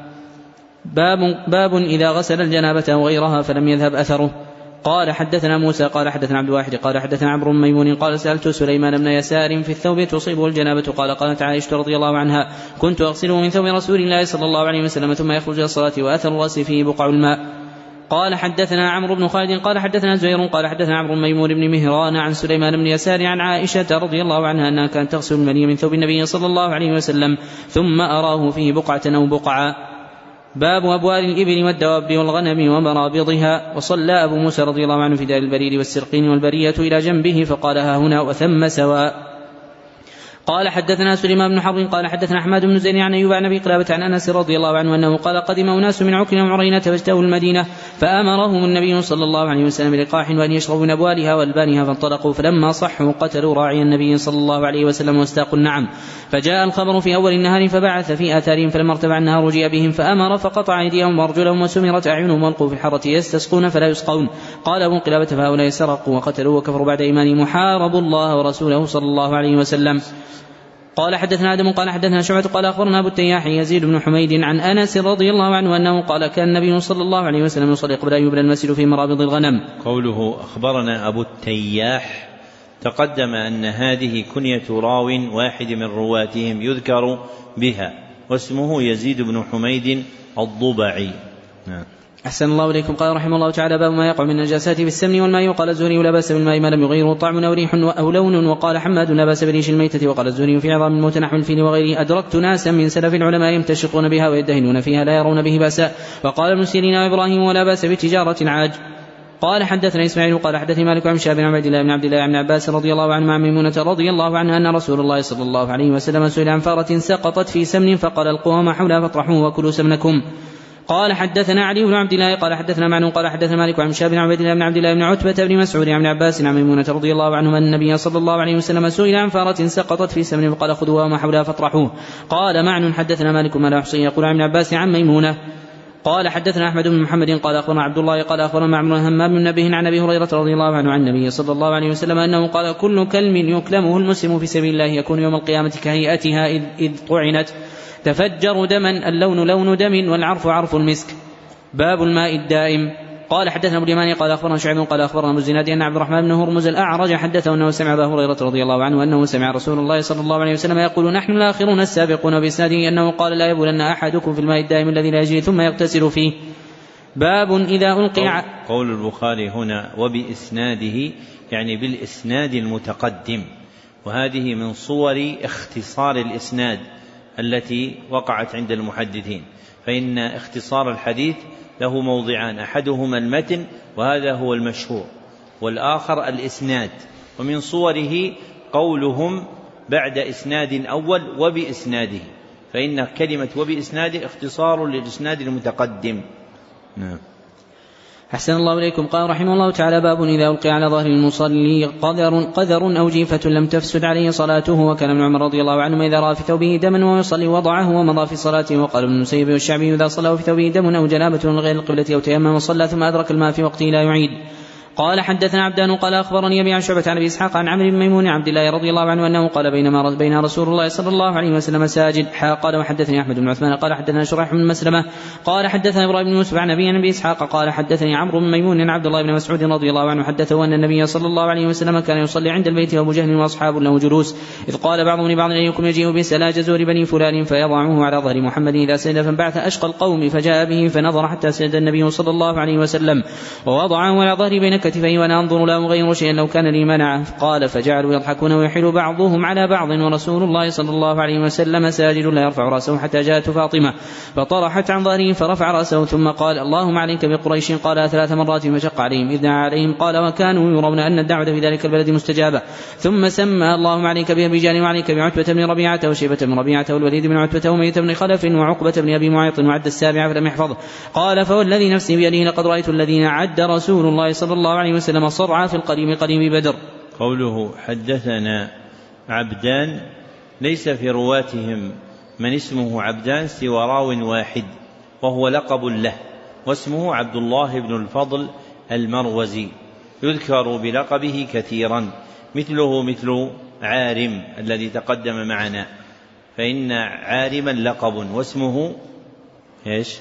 باب, باب إذا غسل الجنابة أو غيرها فلم يذهب أثره. قال حدثنا موسى قال حدثنا عبد الواحد قال حدثنا عمرو بن ميمون قال: سألت سليمان بن يسار في الثوب تصيبه الجنابة قال: قالت عائشة رضي الله عنها: كنت أغسله من ثوب رسول الله صلى الله عليه وسلم ثم يخرج إلى الصلاة وأثر الغسل فيه بقع الماء. قال حدثنا عمرو بن خالد قال حدثنا زهير قال حدثنا عمرو بن ميمون بن مهران عن سليمان بن يسار عن عائشة رضي الله عنها أنها كانت تغسل المني من ثوب النبي صلى الله عليه وسلم ثم أراه فيه بقعة أو بقعا. باب أبوال الإبل والدواب والغنم ومرابضها. وصلى أبو موسى رضي الله عنه في دار البريد والسرقين والبرية إلى جنبه فقال: ها هنا وثم سواء. قال حدثنا سليمان بن حرب قال حدثنا أحمد بن زيد عن أيوب عن أبي قلابة عن أنس رضي الله عنه أنه قال: قدم أناس من عكر وعرينة فاجتووا المدينة فأمرهم النبي صلى الله عليه وسلم بلقاح وأن يشربوا من أبوالها والبانها فانطلقوا فلما صحوا قتلوا راعي النبي صلى الله عليه وسلم واستاقوا النعم. فجاء الخبر في أول النهار فبعث في آثارهم فلما ارتفع النهار جيء بهم فأمر فقطع أيديهم وأرجلهم وسمرت أعينهم والقوا في الحرة يستسقون فلا يسقون. قال أبو قلابة: فهؤلاء سرقوا وقتلوا وكفروا بعد إيمانهم محاربوا الله ورسوله صلى الله عليه وسلم. قال حدثنا آدم قال حدثنا شعبة قال أخبرنا أبو التياح يزيد بن حميد عن أنس رضي الله عنه أنه قال: كان النبي صلى الله عليه وسلم يصلي قبل أن يبنى المسجد في مرابض الغنم. قوله أخبرنا أبو التياح، تقدم أن هذه كنية راو واحد من رواتهم يذكر بها واسمه يزيد بن حميد الضبعي. أحسن الله إليكم. قال رحمه الله تعالى: باب ما يقع من النجاسات في السمن والماء. وقال الزهري: لا بأس بالماء ما لم يغيره طعم أو ريح أو لون. وقال حماد: لا بأس بريش الميتة. وقال الزهري في عظام الموت نحو الفيل وغيره: أدركت ناسا من سلف العلماء يمتشقون بها ويدهنون فيها لا يرون به بأسا. وقال ابن سيرين وإبراهيم: ولا بأس بتجارة العاج. قال حدثنا إسماعيل قال حدثني مالك عن شهاب بن عبد الله بن عبد الله بن عباس رضي الله عنه عن ميمونة رضي الله عنها أن رسول الله صلى الله عليه وسلم سئل عن فارة سقطت في سمن فقال: القوم حولها فاطرحوه وكلوا سمنكم. قال حدثنا علي بن عبد الله قال حدثنا معن قال حدثنا مالك عن شهاب بن عبد الله بن عبد الله بن عتبة بن مسعود عن عباس عن ميمونة رضي الله عنه أن النبي صلى الله عليه وسلم سئل عن فارة سقطت في سمن فقال: خذوها وما حولها فاطرحوه. قال معن حدثنا مالك ما لا يحصي يقول عن عباس عن ميمونة. قال حدثنا أحمد بن محمد قال أخبرنا عبد الله قال أخبرنا معمر همام بن نبيه عن أبي هريرة رضي الله عنه عن النبي صلى الله عليه وسلم أنه قال: كل كلم يكلمه المسلم في سبيل الله يكون يوم القيامة كهيئتها إذ, إذ طعنت تفجر دما اللون لون دم والعرف عرف المسك. باب الماء الدائم. قال حدثنا ابو اليماني قال اخبرنا شعيب قال اخبرنا ابو الزناد ان عبد الرحمن بن هرمز الاعرج حدثه انه سمع ابا هريره رضي الله عنه انه سمع رسول الله صلى الله عليه وسلم يقول: نحن الاخرون السابقون. باسناده انه قال: لا يبولن احدكم في الماء الدائم الذي لا يجري ثم يغتسل فيه. باب اذا القي. قول البخاري هنا وباسناده يعني بالاسناد المتقدم، وهذه من صور اختصار الاسناد التي وقعت عند المحدثين، فإن اختصار الحديث له موضعان: أحدهما المتن وهذا هو المشهور، والآخر الإسناد. ومن صوره قولهم بعد إسناد أول وبإسناده، فإن كلمة وبإسناده اختصار للإسناد المتقدم. نعم. أحسن الله إليكم. قال رحمه الله تعالى: باب إذا ألقي على ظهر المصلي قذر, قذر أو جيفة لم تفسد عليه صلاته. وكان ابن عمر رضي الله عنه إذا رأى في ثوبه دما وهو يصلي وضعه ومضى في صلاته. وقال ابن المسيب والشعبي: إذا صلى في ثوبه دم أو جنابة من غير القبلة أو تيمم وصلى ثم أدرك الماء في وقته لا يعيد. قال حدثنا عبدان قال أخبرني أبي عن شعبة عن أبي إسحاق عن عمرو بن ميمون عبد الله رضي الله عنه أنه قال: بينما بين رسول الله صلى الله عليه وسلم ساجد. قال وحدثني أحمد بن عثمان قال حدثنا شريح بن مسلمة قال حدثنا إبراهيم بن يوسف عن أبي عن أبي إسحاق قال حدثني عمرو بن ميمون عن عبد الله بن مسعود رضي الله عنه حدثه أن النبي صلى الله عليه وسلم كان يصلي عند البيت وأبو جهل وأصحاب له جلوس، إذ قال بعضهم لبعض: أيكم يجيء بسلا جزور بني فلان فيضعه على ظهر محمد إذا سجد، فانبعث أشقى القوم فجاء به فنظر حتى سجد النبي صلى الله عليه وسلم ووضعه على ظهري بين كتفيه وأنا أنظر لا أغير شيئا لو كان لي منعه. قال: فجعلوا يضحكون ويحيل بعضهم على بعض ورسول الله صلى الله عليه وسلم ساجد لا يرفع رأسه حتى جاءت فاطمة فطرحت عن ظهره فرفع رأسه ثم قال: اللهم عليك بقريش. قال ثلاث مرات فشق عليهم إذ دعا عليهم. قال: وكانوا يرون أن الدعوة في ذلك البلد مستجابة. ثم سمى: اللهم عليك بأبي جهل وعليك بعتبة بن ربيعة وشيبة بن ربيعة والوليد بن عتبة وأمية بن خلف وعقبة بن أبي معيط وعد السابعة فلم يحفظه. قال: فوالذي نفسي بيده لقد رأيت الذين عد رسول الله صلى الله عليه وسلم صرعى في القديم قديم بدر. قوله حدثنا عبدان ليس في رواتهم من اسمه عبدان سوى راو واحد وهو لقب له، واسمه عبد الله بن الفضل المروزي، يذكر بلقبه كثيرا، مثله مثل عارم الذي تقدم معنا، فإن عارما لقب واسمه إيش؟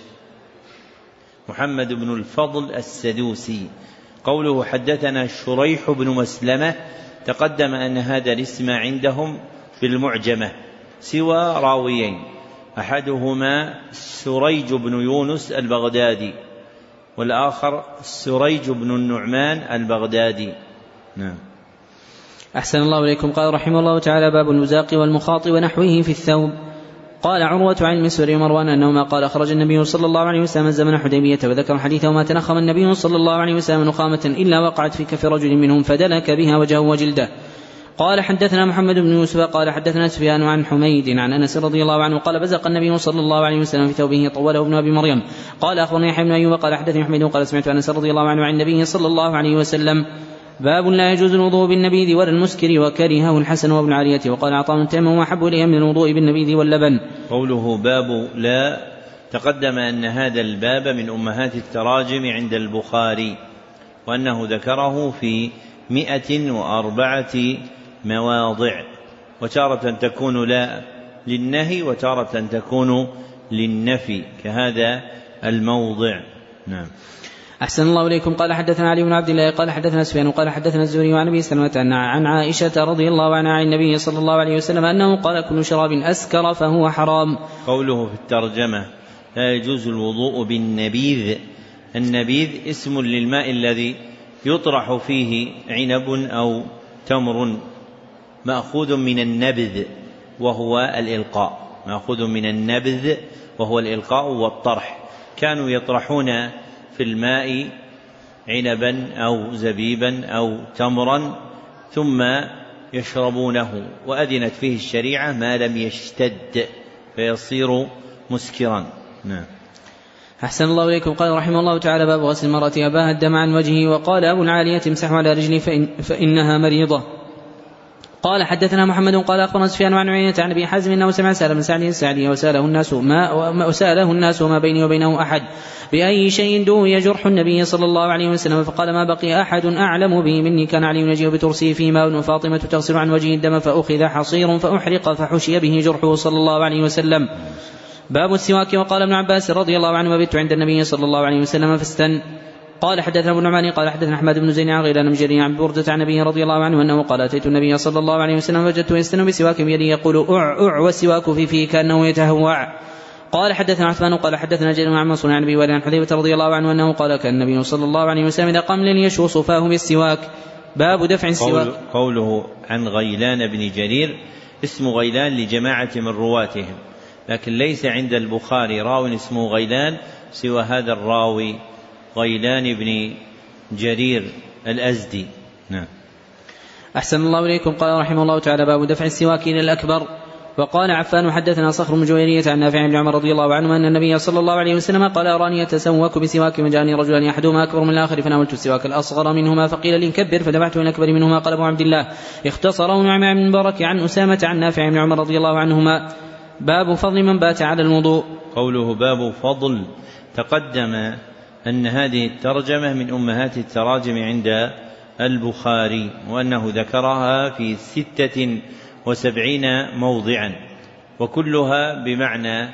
محمد بن الفضل السدوسي. قوله حدثنا شريح بن مسلمة تقدم أن هذا الاسم عندهم في المعجمة سوى راويين، أحدهما سريج بن يونس البغدادي والآخر سريج بن النعمان البغدادي. نعم. أحسن الله إليكم. قال رحمه الله تعالى: باب الوزاق والمخاط ونحوه في الثوب. قال عروة عن المسور ومروان أنهما قال: خرج النبي صلى الله عليه وسلم زمن حديبية وذكر حديثه: وما تنخم النبي صلى الله عليه وسلم نخامة إلا وقعت في كف رجل منهم فدلك بها وجهه وجلده. قال حدثنا محمد بن يوسف قال حدثنا سفيان عن حميد عن أنس رضي الله عنه قال: بزق النبي صلى الله عليه وسلم في ثوبه طوله ابن أبي مريم. قال أخبرني يحيى بن أيوب قال حدثني حميد قال: سمعت أنس رضي الله عنه عن النبي صلى الله عليه وسلم. باب لا يجوز الوضوء بالنبيذ ولا المسكر وكرهه الحسن وابن علية. وقال عطاء: التيمم أحب إليه من الوضوء بالنبيذ واللبن. قوله باب لا تقدم أن هذا الباب من أمهات التراجم عند البخاري، وأنه ذكره في مئة وأربعة مواضع، وتارة تكون لا للنهي وتارة تكون للنفي كهذا الموضع. نعم. أحسن الله إليكم. قال حدثنا علي بن عبد الله قال حدثنا سفيان قال حدثنا الزهري عن أبي سلمة عن عائشة رضي الله عنها عن النبي صلى الله عليه وسلم أنه قال: كل شراب أسكر فهو حرام. قوله في الترجمة لا يجوز الوضوء بالنبيذ النبيذ اسم للماء الذي يطرح فيه عنب أو تمر، مأخوذ من النبذ وهو الإلقاء، مأخوذ من النبذ وهو الإلقاء والطرح. كانوا يطرحون في الماء عنبا أو زبيبا أو تمرا ثم يشربونه، وأذنت فيه الشريعة ما لم يشتد فيصير مسكرا. نعم. أحسن الله إليكم. قال رحمه الله تعالى: باب غسل المرأة أباها الدم عن وجهه. وقال أبو العالية: امسحوا على رجلي فإن فإنها مريضة. قال حدثنا محمد قال أخبرنا سفيان عن عيينة عن أبي حازم أنه سمع سالم بن سعد السعدي وسأله الناس ما وسأله الناس وما بيني وبينه أحد بأي شيء دوي جرح النبي صلى الله عليه وسلم، فقال: ما بقي أحد أعلم به مني. كان علي يجيء بترسيه في ماء وفاطمة تغسل عن وجه الدم، فأخذ حصير فأحرق فحشي به جرحه صلى الله عليه وسلم. باب السواك. وقال ابن عباس رضي الله عنه: وبت عند النبي صلى الله عليه وسلم فاستن. قال حدثنا ابو النعمان قال حدثنا احمد بن زين عن غيلان بن جرير عن بردة عن نبيه رضي الله عنه انه قال: اتيت النبي صلى الله عليه وسلم فوجدته يستن بسواك بيده يقول: اع اع والسواك في فيه كانه يتهوع. قال حدثنا عثمان قال حدثنا جرير عن منصور عن ابي وائل عن حذيفة رضي الله عنه انه قال: كان النبي صلى الله عليه وسلم اذا قام ليل يشوص فاه بالسواك. باب دفع السواك. قوله عن غيلان بن جرير اسم غيلان لجماعة من رواتهم، لكن ليس عند البخاري راو اسمه غيلان سوى هذا الراوي غيلان بن جرير الأزدي. نعم. أحسن الله إليكم. قال رحمه الله تعالى: باب دفع السواك إلى الأكبر. وقال عفان حدثنا صخر بن جويرية عن نافع بن عمر رضي الله عنه أن النبي صلى الله عليه وسلم قال: أراني يتسوك بسواك وجاءني رجلان أحدهما أكبر من الآخر فناولت السواك الأصغر منهما فقيل لي كبر فدفعت إلى الأكبر منهما. قال أبو عبد الله: اختصره نعمان بن مبارك عن أسامة عن نافع بن عمر رضي الله عنهما. باب فضل من بات على الوضوء. قوله باب فضل، تقدم أن هذه الترجمة من أمهات التراجم عند البخاري، وأنه ذكرها في ستة وسبعين موضعا، وكلها بمعنى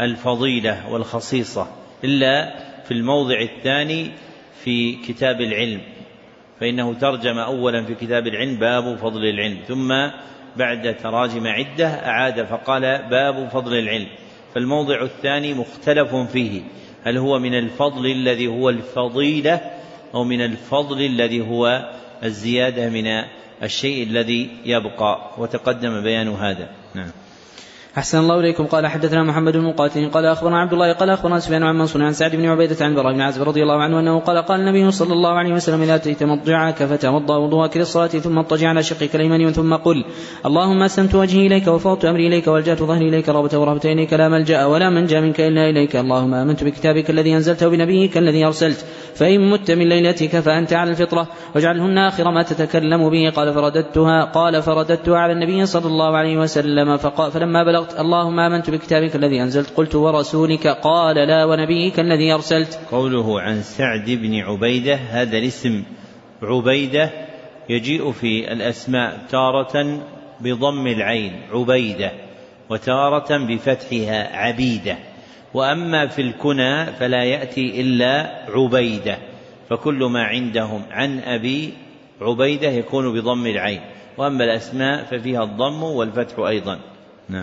الفضيلة والخصيصة، إلا في الموضع الثاني في كتاب العلم، فإنه ترجم أولا في كتاب العلم باب فضل العلم، ثم بعد تراجم عدة أعاد فقال باب فضل العلم. فالموضع الثاني مختلف فيه، هل هو من الفضل الذي هو الفضيلة أو من الفضل الذي هو الزيادة من الشيء الذي يبقى، وتقدم بيان هذا. نعم. أحسن الله إليكم. قال حدثنا محمد بن مقاتل قال أخبرنا عبد الله قال أخبرنا سفيان عن منصور عن سعد بن عبيدة عن البراء بن عازب رضي الله عنه أنه قال: قال النبي صلى الله عليه وسلم: إذا أتيت مضجعك فتوضأ وضوءك للصلاة ثم اضطجع على شقك الأيمن ثم قل: اللهم أسلمت وجهي إليك وفوضت أمري إليك والجأت ظهري إليك رغبة ورهبة إليك لا ملجأ ولا منجا منك إلا إليك. اللهم آمنت بكتابك الذي أنزلته وبنبيك الذي أرسلت، فإن مت من ليلتك فأنت على الفطرة واجعلهن آخر ما تتكلم به. قال فرددتها قال فرددتها على النبي صلى الله عليه وسلم فقال فلما بلغت: اللهم آمنت بكتابك الذي أنزلت، قلت: ورسولك؟ قال: لا، ونبيك الذي أرسلت. قوله عن سعد بن عبيدة، هذا الاسم عبيدة يجيء في الأسماء تارة بضم العين عبيدة وتارة بفتحها عبيدة، وأما في الكنى فلا يأتي إلا عبيدة، فكل ما عندهم عن أبي عبيدة يكون بضم العين، وأما الأسماء ففيها الضم والفتح أيضا. نعم.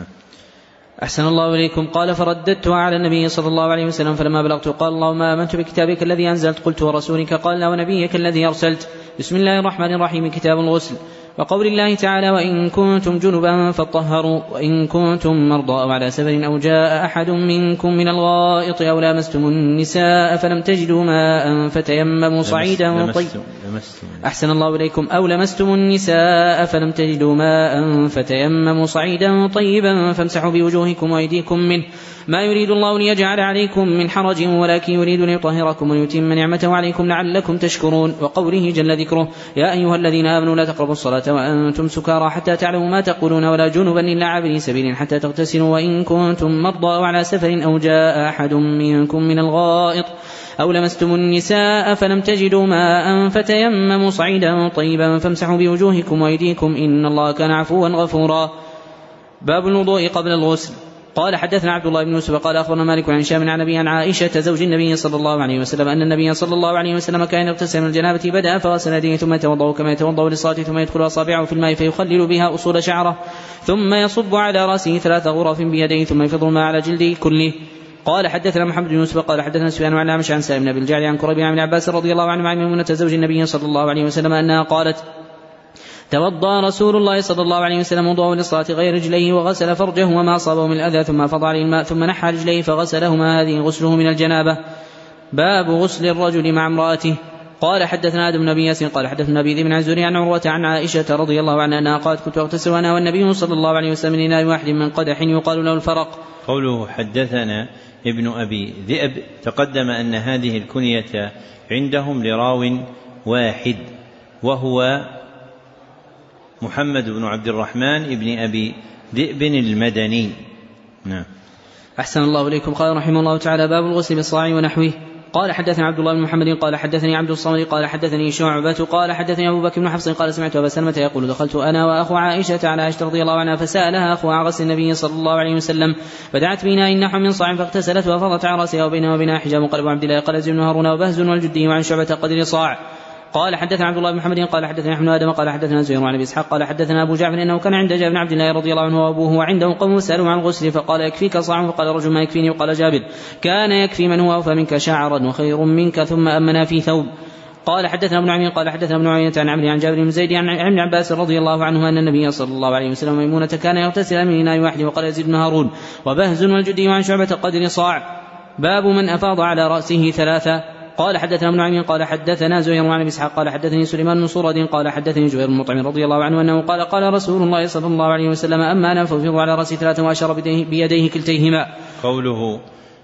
أحسن الله إليكم. قال فرددتها على النبي صلى الله عليه وسلم فلما بلغت قال: اللهم آمنت بكتابك الذي أنزلت، قلت: ورسولك؟ قال: لا، ونبيك الذي أرسلت. بسم الله الرحمن الرحيم. كتاب الغسل. وقول الله تعالى: وإن كنتم جنبا فاطهروا، وإن كنتم مرضى أو على سفر أو جاء أحد منكم من الغائط أو لامستم النساء فلم تجدوا ماء فتيمموا صعيدا طيبا. أحسن الله إليكم. أو لمستم النساء فلم تجدوا ماء فتيمموا صعيدا طيبا فامسحوا بوجوهكم وأيديكم منه، ما يريد الله ليجعل عليكم من حرج ولكن يريد ليطهركم ويتم نعمته عليكم لعلكم تشكرون. وقوله جل ذكره: يا أيها الذين آمنوا لا تقربوا الصلاة وأنتم سكارى حتى تعلموا ما تقولون ولا جنبا إلا عابري سبيل حتى تغتسلوا، وإن كنتم مرضى أو على سفر أو جاء أحد منكم من الغائط أو لمستم النساء فلم تجدوا ماء فتيمموا صعيدا طيبا فامسحوا بوجوهكم وأيديكم إن الله كان عفوا غفورا. باب الوضوء قبل الغسل. قال حدثنا عبد الله بن يوسف قال أخبرنا مالك عن هشام عن أبي عن عائشة زوج النبي صلى الله عليه وسلم أن النبي صلى الله عليه وسلم كان يغتسل من الجنابة بدأ فغسل يديه ثم يتوضأ كما يتوضأ للصلاة ثم يدخل أصابعه في الماء فيخلل بها أصول شعره ثم يصب على رأسه ثلاث غرف بيديه ثم يفضل الماء على جلده كله. قال حدثنا محمد بن يوسف قال حدثنا سفيان عن الأعمش عن سالم بن الجعد عن كريب عن ابن عباس رضي الله عنه عن ميمونة زوج النبي صلى الله عليه وسلم أنها قالت توضأ رسول الله صلى الله عليه وسلم وضوءه للصلاة غير رجليه وغسل فرجه وما أصابه من الأذى ثم فضع عليه الماء ثم نحى رجليه فغسلهما هذه غسله من الجنابة. باب غسل الرجل مع امرأته. قال حدثنا آدم بن أبي ياسين قال حدثنا أبي ذئب عن الزهري عن عروة عن عائشة رضي الله عنها أنها قالت كنت أغتسل أنا والنبي صلى الله عليه وسلم من إناء واحد من قدح يقال له الفرق. قوله حدثنا ابن أبي ذئب تقدم أن هذه الكنية عندهم لراو واحد وهو محمد بن عبد الرحمن ابن أبي ذئب المدني. نعم. أحسن الله إليكم. قال رحمه الله تعالى باب الغسل بالصاع ونحوه. قال حدثنا عبد الله بن محمد قال حدثني عبد الصمد قال حدثني شعبة قال حدثني أبو بكر بن حفص قال سمعت أبا سلمة يقول دخلت أنا وأخو عائشة على عائشة رضي الله عنها فسألها أخوها عن غسل النبي صلى الله عليه وسلم فدعت بإناء نحو من صاع فاغتسلت وفضت على رأسها وبينها وبينها حجاب قال عبد الله قال زيد بن هارون وبهز والجدي وعن شعبة قدر صاع. قال حدثنا عبد الله بن محمد قال حدثنا احمد آدم قال حدثنا زهير عن ابي اسحاق قال حدثنا ابو جعفر انه كان عند جابر بن عبد الله رضي الله عنه وابوه وعنده قوم سالوا عن الغسل فقال يكفيك صاع فقال رجل ما يكفيني وقال جابر كان يكفي من هو اوفى منك شعرا وخير منك ثم امنا في ثوب. قال حدثنا ابن عمين قال حدثنا ابن عيينة عن عمرو عن جابر بن زيد عن ابن عباس رضي الله عنه ان النبي صلى الله عليه وسلم ميمونة كان يغتسل من إناء واحد وقال يزيد بن هارون وبهز والجدي وعن شعبة قدر صاع. باب من افاض على راسه ثلاثة. قال حدثنا ابن عمين قال حدثنا زهير عن ابي اسحاق قال حدثني سليمان بن صرد قال حدثني جبير بن مطعم رضي الله عنه انه قال قال رسول الله صلى الله عليه وسلم اما انا فافيض على راسي ثلاثا واشار بيديه كلتيهما. قوله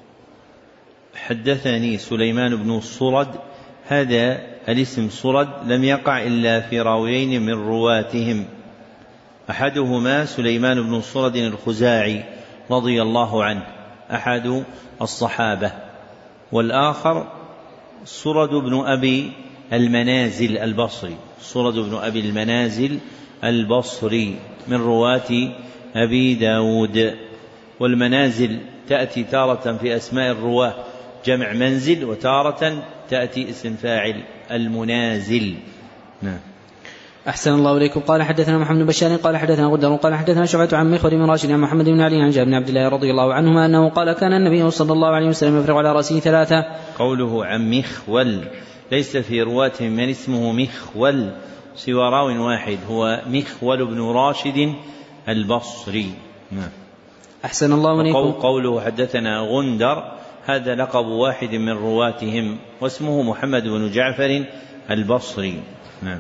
حدثني سليمان بن صرد هذا الاسم صرد لم يقع الا في راويين من رواتهم احدهما سليمان بن صرد الخزاعي رضي الله عنه احد الصحابه والآخر صرد بن أبي المنازل البصري صرد بن أبي المنازل البصري من رواة أبي داود. والمنازل تأتي تارة في أسماء الرواة جمع منزل وتارة تأتي اسم فاعل المنازل. نعم. أحسن الله إليكم. قال حدثنا محمد بن بشار قال حدثنا غدر قال حدثنا شعبة عن مخور بن راشد عن محمد بن علي عن جابر بن عبد الله رضي الله عنهما أنه قال كان النبي صلى الله عليه وسلم يفرغ على رأسه ثلاثة. قوله عن مخول ليس في رواة من اسمه مخول سوى راو واحد هو مخول بن راشد البصري. نعم. أحسن الله إليكم. قوله حدثنا غندر هذا لقب واحد من رواتهم واسمه محمد بن جعفر البصري. نعم.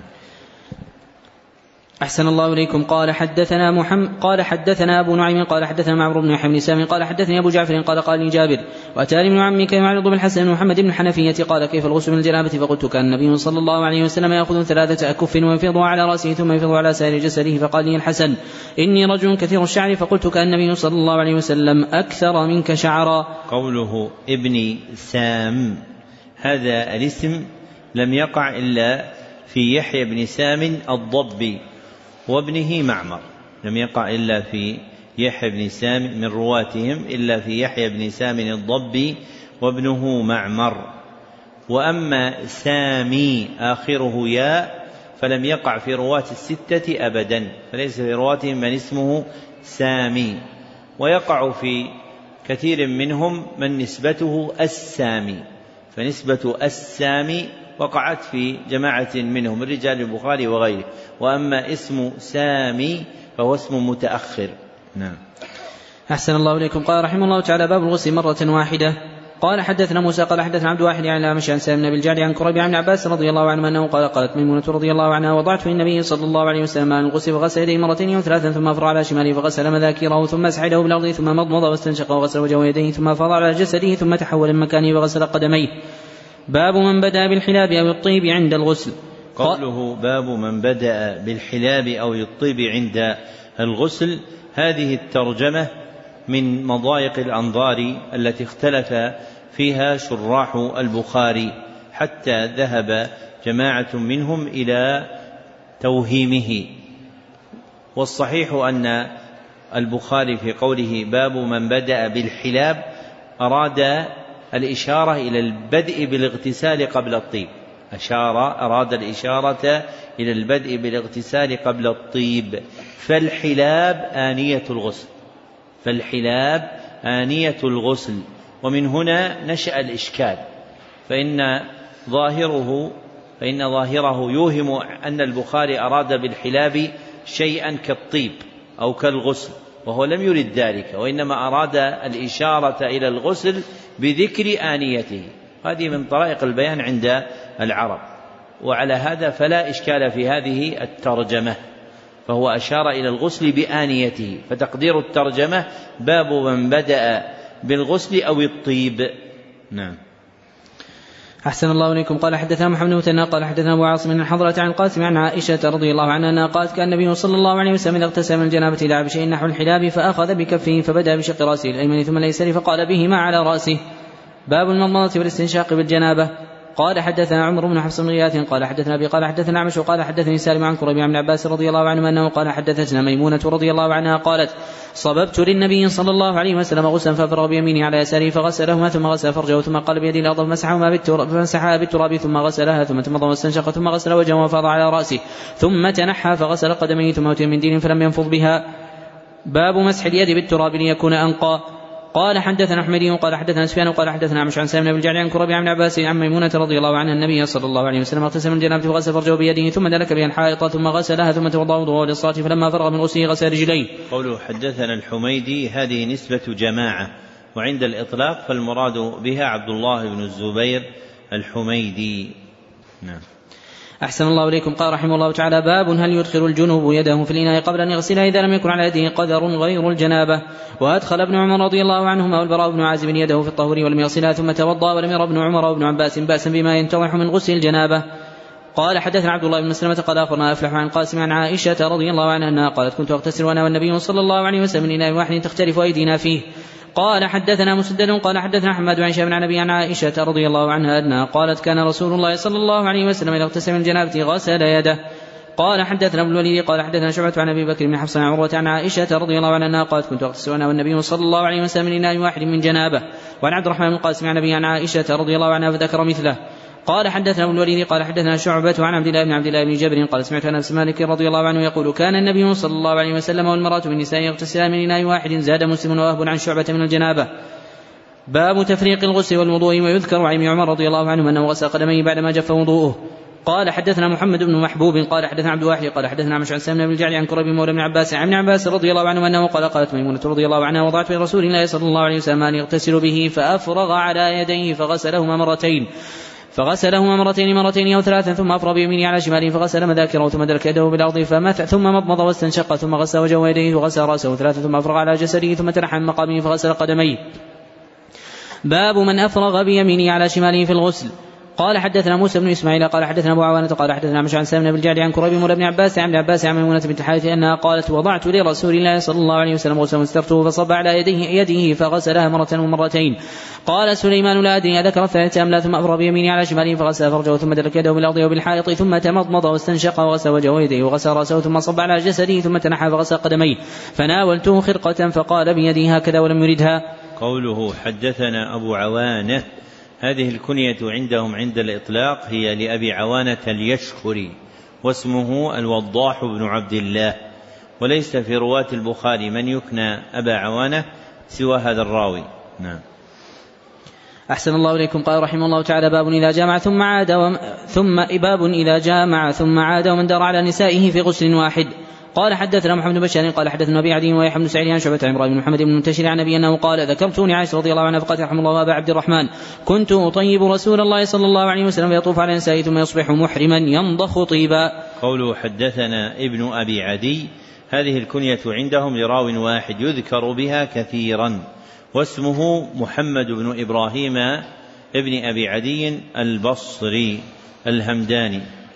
أحسن الله إليكم. قال حدثنا محمد قال حدثنا أبو نعيم قال حدثنا معمر بن يحيى بن سامي قال حدثني أبو جعفر قال قال لي جابر وأتاني ابن عمك يعرض بالحسن بن محمد بن الحنفية قال كيف الغسل من الجنابة فقلت كان النبي صلى الله عليه وسلم يأخذ ثلاثة أكف ويفيض على رأسه ثم يفيض على سائر جسده فقال لي الحسن إني رجل كثير الشعر فقلت كان النبي صلى الله عليه وسلم أكثر منك شعرا. قوله ابن سام هذا الاسم لم يقع إلا في يحيى بن سام الضبي وابنه معمر لم يقع إلا في يحيى بن سام من رواتهم إلا في يحيى بن سام الضبي وابنه معمر. وأما سامي آخره ياء فلم يقع في رواة الستة أبدا فليس في رواتهم من اسمه سامي ويقع في كثير منهم من نسبته السامي فنسبة السامي وقعت في جماعة منهم من رجال البخاري وغيره وأما اسم سامي فهو اسم متأخر. نعم. أحسن الله إليكم. قال رحمه الله تعالى باب الغسل مرة واحدة. قال حدثنا موسى قال حدثنا عبد واحد عن الأعمش عن سالم بن الجعد عن كريب عن عباس رضي الله عنه أنه قال قالت ميمونة رضي الله عنها وضعت في النبي صلى الله عليه وسلم عن الغسل فغسل يديه مرتين وثلاثا ثم أفرغ على شماله فغسل مذاكره ثم أسعده بالأرض ثم مضمض واستنشق وغسل وجهه ويديه ثم أفاض على جسده ثم تحول من مكانه وغسل قدميه. باب من بدأ بالحلاب أو الطيب عند الغسل. قوله باب من بدأ بالحلاب أو الطيب عند الغسل هذه الترجمة من مضايق الأنظار التي اختلف فيها شراح البخاري حتى ذهب جماعة منهم إلى توهيمه. والصحيح أن البخاري في قوله باب من بدأ بالحلاب أراد الإشارة إلى البدء بالاغتسال قبل الطيب أشار أراد الإشارة إلى البدء بالاغتسال قبل الطيب. فالحلاب آنية الغسل فالحلاب آنية الغسل ومن هنا نشأ الإشكال، فإن ظاهره فإن ظاهره يوهم أن البخاري أراد بالحلاب شيئا كالطيب أو كالغسل، وهو لم يرد ذلك، وإنما أراد الإشارة إلى الغسل بذكر آنيته. هذه من طرائق البيان عند العرب، وعلى هذا فلا إشكال في هذه الترجمة، فهو أشار إلى الغسل بآنيته، فتقدير الترجمة باب من بدأ بالغسل أو الطيب. نعم. أحسن الله إليكم. قال حدثنا محمد بن مثنى قال حدثنا أبو عاصم بن حضرة عن القاسم عن عائشة رضي الله عنها أنها قالت كان النبي صلى الله عليه وسلم إذا اغتسل من الجنابة دعا بشيء نحو الحلاب فأخذ بكفه فبدأ بشق رأسه الأيمن ثم الأيسر فقال بهما على رأسه. باب المضمضة والاستنشاق بالجنابة. قال حدثنا عمر بن حفص بن غياث قال حدثنا أبي قال حدثنا عمش قال حدثني سالم عن كريب عن عباس رضي الله عنه أنه قال حدثتنا ميمونة رضي الله عنها قالت صببت للنبي صلى الله عليه وسلم غسلا ففرغ بيمينه على يساره فغسلهما ثم غسل فرجه ثم قال بيده الأرض فمسحهما بالتراب فمسحها بالتراب ثم غسلها ثم تمضمض واستنشق ثم غسل وجهه وفاض على رأسه ثم تنحى فغسل قدميه ثم أتي من دين فلم ينفض بها. باب مسح اليد بالتراب ليكون أنقى. قال حدثنا حميدي قال حدثنا سفيان قال حدثنا عمش عن سالم بن الجعد عن كريب عن عباس عن ميمونة رضي الله عنها النبي صلى الله عليه وسلم اغتسل من الجنابة فغسل فرجه بيده ثم دلك بها الحائط ثم غسلها ثم توضأ وضوءه للصلاة فلما فرغ من غسله غسل رجليه. قوله حدثنا الحميدي هذه نسبة جماعة، وعند الإطلاق فالمراد بها عبد الله بن الزبير الحميدي. نعم. أحسن الله إليكم. قال رحمه الله تعالى باب هل يدخل الجنوب يده في الإناء قبل أن يغسلها إذا لم يكن على يده قدر غير الجنابة. وأدخل ابن عمر رضي الله عنهما والبراء بن عازب يده في الطهور ولم يغسلها ثم توضأ ولم ير ابن عمر وابن عباس بأسا بما ينتضح من غسل الجنابة. قال حدثنا عبد الله بن مسلمة قال أخبرنا أفلح عن قاسم عن عائشة رضي الله عنها أنها قالت كنت أغتسل وأنا والنبي صلى الله عليه وسلم من إناء واحد تختلف أيدينا فيه. قال حدثنا مسدد قال حدثنا حماد عن شيخ عن أبي عن عائشة رضي الله عنها أنها قالت كان رسول الله صلى الله عليه وسلم إذا اغتسل من الجنابة غسل يده. قال حدثنا ابن الوليد قال حدثنا شعبة عن أبي بكر بن حفص عن عروة عن عائشة رضي الله عنها أنها قالت كنت أغتسل أنا والنبي صلى الله عليه وسلم من إناء واحد من جنابة. وعن عبد الرحمن بن القاسم عن أبي عن عائشة رضي الله عنها فذكر مثله. قال حدثنا ابن الوليد قال حدثنا شعبة عن عبد الله بن عبد الله بن جبر قال سمعت أنس مالك رضي الله عنه يقول كان النبي صلى الله عليه وسلم والمرأة من نساء يغتسلان من إناء واحد. زاد مسلم ووهب عن شعبة من الجنابة. باب تفريق الغسل والوضوء. ويذكر عن ابن عمر رضي الله عنه أنه غسل قدميه بعدما جف وضوءه. قال حدثنا محمد بن محبوب قال حدثنا عبد الواحد قال حدثنا عمش عن سالم بن الجعد عن كريب مولى بن عباس عن ابن عباس رضي الله عنه أنه قال قالت ميمونة رضي الله عنها وضعت برسول الله صلى الله عليه وسلم أن يغتسل به فأفرغ على يديه فغسلهما مرتين فغسلهما مرتين مرتين أو ثلاثا ثم أفرغ بيمينه على شماله فغسل مذاكره ثم دلك يده بالأرض فمث ثم مضمض واستنشق ثم غسل وجهه ويديه وغسل رأسه ثلاثا ثم أفرغ على جسده ثم تنحى من مقامه فغسل قدميه. باب من أفرغ بيمينه على شماله في الغسل. قال حدثنا موسى بن إسماعيل قال حدثنا أبو عوانة قال حدثنا مش عن سالم بن الجعد عن كريب مولى بن عباس عن عباس عن ميمونة بنت الحارث أنها قالت وضعت لرسول الله صلى الله عليه وسلم غسلا واسترته فصب على يديه, يده فغسلها مرة ومرتين. قال سليمان لا أدري أذكر الثالثة أم لا ثم أفرغ بيمينه على شماله فغسل فرجه ثم دلك يده بالأرض وبالحائط ثم تمضمض واستنشق وغسل وجهه ويديه وغسل رأسه ثم صب على جسده ثم تنحى فغسل قدميه فناولته خرقة فقال بيده هكذا ولم يردها. قوله حدثنا أبو عوانة هذه الكنية عندهم عند الإطلاق هي لأبي عوانة اليشكري واسمه الوضاح بن عبد الله، وليس في رواة البخاري من يكنى أبا عوانة سوى هذا الراوي. نعم. أحسن الله إليكم. قال رحمه الله تعالى باب إذا جامع ثم عاد وم... ثم باب إذا جامع ثم عاد ومن دار على نسائه في غسل واحد. قال حدثنا محمد بن بشار قال حدثنا أبي عدي ويحيى بن سعيد عن شعبة عن إبراهيم بن محمد بن المنتشر عن أبي أنه قال ذكرتني عائشة رضي الله عنها فقالت رحمه الله أبا عبد الرحمن كنت أطيب رسول الله صلى الله عليه وسلم يطوف على نسائه ثم يصبح محرما ينضخ طيبا. قوله حدثنا ابن أبي عدي هذه الكنية عندهم لراو واحد يذكر بها كثيرا واسمه محمد بن إبراهيم ابن أبي عدي البصري الهمداني.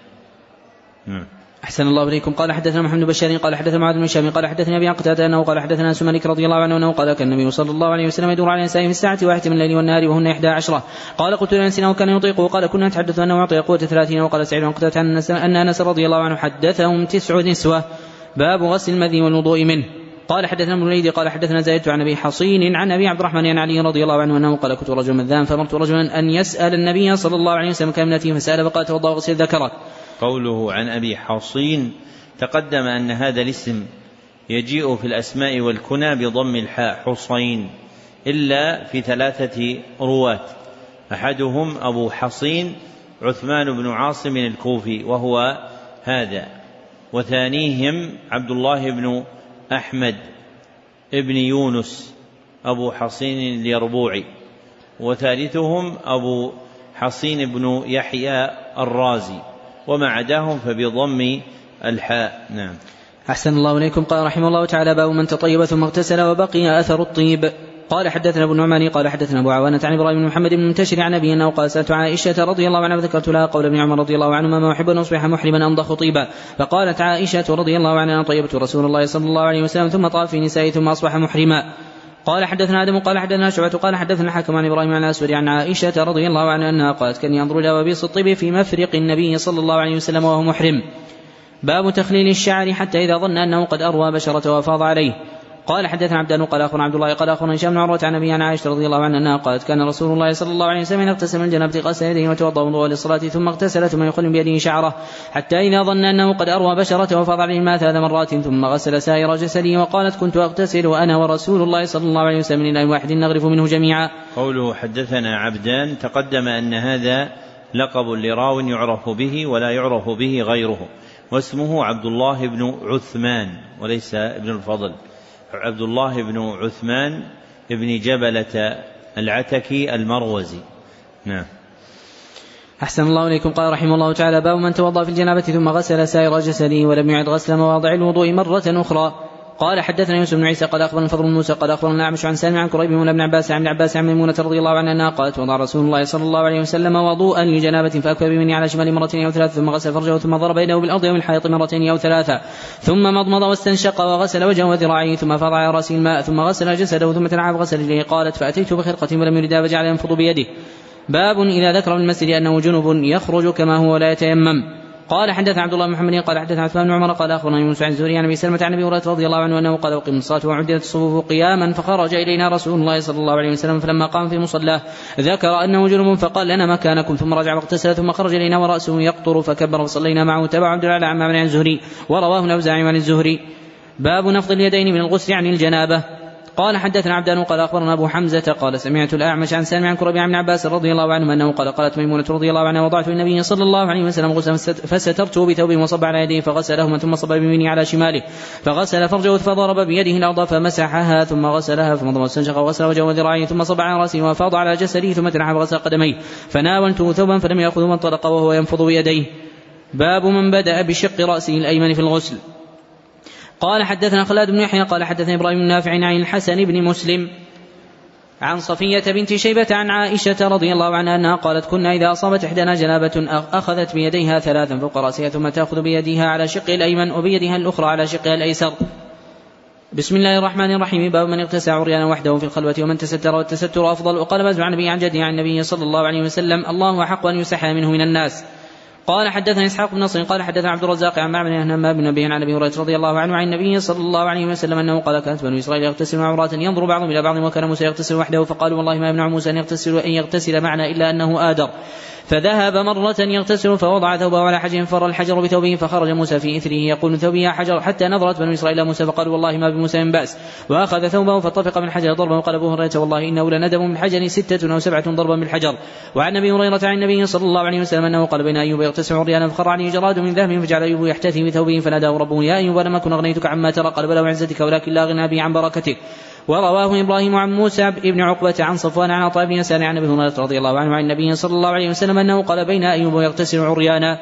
نعم. أحسن الله إليكم. قال حدثنا محمد بن بشار قال حدثنا معاذ بن هشام قال حدثنا أبي قتادة أنه قال حدثنا أنس مالك رضي الله عنه أنه قال كان النبي صلى الله عليه وسلم يدور على نسائه في الساعة واحدة من الليل والنهار وهن إحدى عشرة. قال قلت لأنس إنه كان يطيقه قال كنا نتحدث أنه يعطي قوة ثلاثين. وقال سعيد عن قتادة أن أنس رضي الله عنه حدثهم تسع نسوة. باب غسل المذي والوضوء منه. قال حدثنا ابن الوليد قال حدثنا زايد عن أبي حصين عن أبي عبد الرحمن عن علي رضي الله عنه أنه قال كنت رجلا مذاما فأمرت رجلا أن يسأل النبي صلى الله عليه وسلم كم نتيه فسأل فقال توضأ وغسل ذكرك. قوله عن أبي حصين تقدم أن هذا الاسم يجيء في الأسماء والكنى بضم الحاء حصين إلا في ثلاثة رواة، أحدهم أبو حصين عثمان بن عاصم الكوفي وهو هذا، وثانيهم عبد الله بن أحمد ابن يونس أبو حصين اليربوعي، وثالثهم أبو حصين بن يحيى الرازي، وما عداهم فبضم الحاء. نعم. أحسن الله إليكم. قال رحمه الله تعالى: باب من تطيب ثم اغتسل وبقي أثر الطيب. قال حدثنا ابو النعمان قال حدثنا ابو عوانة عن ابراهيم بن محمد بن منتشر عن ابي انه قال: سالت عائشة رضي الله عنها فذكرت لها قول ابن عمر رضي الله عنهما: ما احب ان اصبح محرما امضخ طيبا. فقالت عائشة رضي الله عنها: طيبت رسول الله صلى الله عليه وسلم ثم طاف في نسائه ثم اصبح محرما. قال حدثنا آدم قال حدثنا شعبة قال حدثنا الحكم عن إبراهيم عن الأسود عن عائشة رضي الله عنها أنها قالت: كان ينظر إلى وبيص الطيب في مفرق النبي صلى الله عليه وسلم وهو محرم. باب تخليل الشعر حتى إذا ظن أنه قد أروى بشرته وافاض عليه. قال حدثنا عبدان قال أخبرنا عبد الله قال أخبرنا هشام بن عروة عن أبي عن عائشة رضي الله عنها أنها قالت: كان رسول الله صلى الله عليه وسلم اغتسل من جنابة غسل يديه وتوضأ وضوءا للصلاة ثم اغتسل ثم يخل بيده شعره حتى إذا ظن أنه قد أروى بشرته وفاض عليه الماء ثلاث مرات ثم غسل سائر جسده. وقالت: كنت أغتسل وأنا ورسول الله صلى الله عليه وسلم من إناء واحد نغرف منه جميعا. قوله حدثنا عبدان تقدم أن هذا لقب لراو يعرف به ولا يعرف به غيره، واسمه عبد الله بن عثمان وليس ابن الفضل، عبد الله بن عثمان ابن جبلة العتكي المروزي. نعم. أحسن الله إليكم. قال رحمه الله تعالى: باب من توضأ في الجنابة ثم غسل سائر جسده ولم يعد غسل مواضع الوضوء مرة أخرى. قال حدثنا يوسف بن عيسى قال أخبرنا الفضل بن موسى قال أخبرنا الأعمش عن سالم عن كريب مولى ابن عباس عن ابن عباس عن ميمونة رضي الله عنها أنها قالت: وضع رسول الله صلى الله عليه وسلم وضوءا لجنابة فأكفى بمني على شمال مرتين أو ثلاث ثم غسل فرجه ثم ضرب يده بالأرض أو الحائط مرتين أو ثلاثة ثم مضمض واستنشق وغسل وجهه وذراعيه ثم فاض على رأسه الماء ثم غسل جسده ثم تنعى وغسل رجليه. قالت: فأتيت بخرقة ولم يرد فجعل ينفض بيده. باب إذا ذكر المسجد أنه جنب يخرج كما هو ولا يتيمم. قال حدثنا عبد الله بن محمد قال حدثنا عثمان بن عمر قال أخبرنا يونس عن الزهري عن أبي سلمة عن أبي هريرة رضي الله عنه أنه قال: أقيموا الصلاة وعدت الصفوف قياما فخرج إلينا رسول الله صلى الله عليه وسلم فلما قام في مصلاه ذكر أنه جنب فقال لنا مكانكم ثم رجع واغتسل ثم خرج إلينا ورأسه يقطر فكبر وصلينا معه. تبع عبد الله عن معمر عن الزهري ورواه الأوزاعي عن الزهري. باب نفض اليدين من الغسل عن الجنابة. قال حدثنا عبدان قال أخبرنا أبو حمزة قال: سمعت الأعمش عن سالم عن كريب عن عباس رضي الله عنه أنه قال: قالت ميمونة رضي الله عنها: وضعت للنبي صلى الله عليه وسلم غسلا فسترته بثوب وصب على يديه فغسلهما ثم صب بيمينه على شماله فغسل فرجه فضرب بيده الأرض فمسحها ثم غسلها فمضمض واستنشق وغسل وجهه وذراعيه ثم صب على رأسه وفاض على جسده ثم تنحى وغسل قدميه فناولته ثوبا فلم يأخذ وانطلق وهو ينفض بيديه. باب من بدأ بشق رأسه الأيمن في الغسل. قال حدثنا خلاد بن يحيى قال حدثنا إبراهيم النافع عن الحسن بن مسلم عن صفية بنت شيبة عن عائشة رضي الله عنها أنها قالت: كنا إذا أصابت إحدانا جنابة أخذت بيديها ثلاثا فوق رأسها ثم تأخذ بيدها على شقها الأيمن وبيدها الأخرى على شقها الأيسر. بسم الله الرحمن الرحيم. باب من اغتسل عريانا وحده في الخلوة ومن تستر والتستر أفضل. وقال مازن عن النبي عن جده عن النبي صلى الله عليه وسلم: الله أحق أن يستحيا منه من الناس. قال حدثنا إسحاق بن نصر قال حدثنا عبد الرزاق عن معمر عن همام بن نبي عن أبي هريرة رضي الله عنه عن النبي صلى الله عليه وسلم أنه قال: كانت بنو إسرائيل يغتسلون عورات ينظر بعضهم إلى بعض وكان موسى يغتسل وحده فقالوا: والله ما يمنع موسى أن يغتسل وأن يغتسل معنا إلا أنه آدر. فذهب مرة يغتسل فوضع ثوبه على حجر فر الحجر بثوبه فخرج موسى في إثره يقول: ثوبي حجر، حتى نظرت بنو إسرائيل موسى فقالوا: والله ما بموسى من بأس. وأخذ ثوبه فطفق من حجر ضربا. وقال أبو هريرة: والله إنه لندم من حجر ستة أو سبعة ضربا بالحجر. وعن أبي هريرة عن النبي صلى الله عليه وسلم أنه قال: بين أيوب يغتسل عريانا فخر عليه جراد من ذهب فجعل أيوب يحتثي بثوبه فناداه ربه: يا أيوب لم أكن أغنيتك عما ترى؟ قال: بلى وعزتك ولكن لا غنى بي عن بركتك. ورواه إبراهيم عن موسى بن عقبة عن صفوان عن عطاء بن يسار عن أبي هريرة رضي الله عنه عن النبي صلى الله عليه وسلم أنه قال: بين أيوب يغتسل عريانا.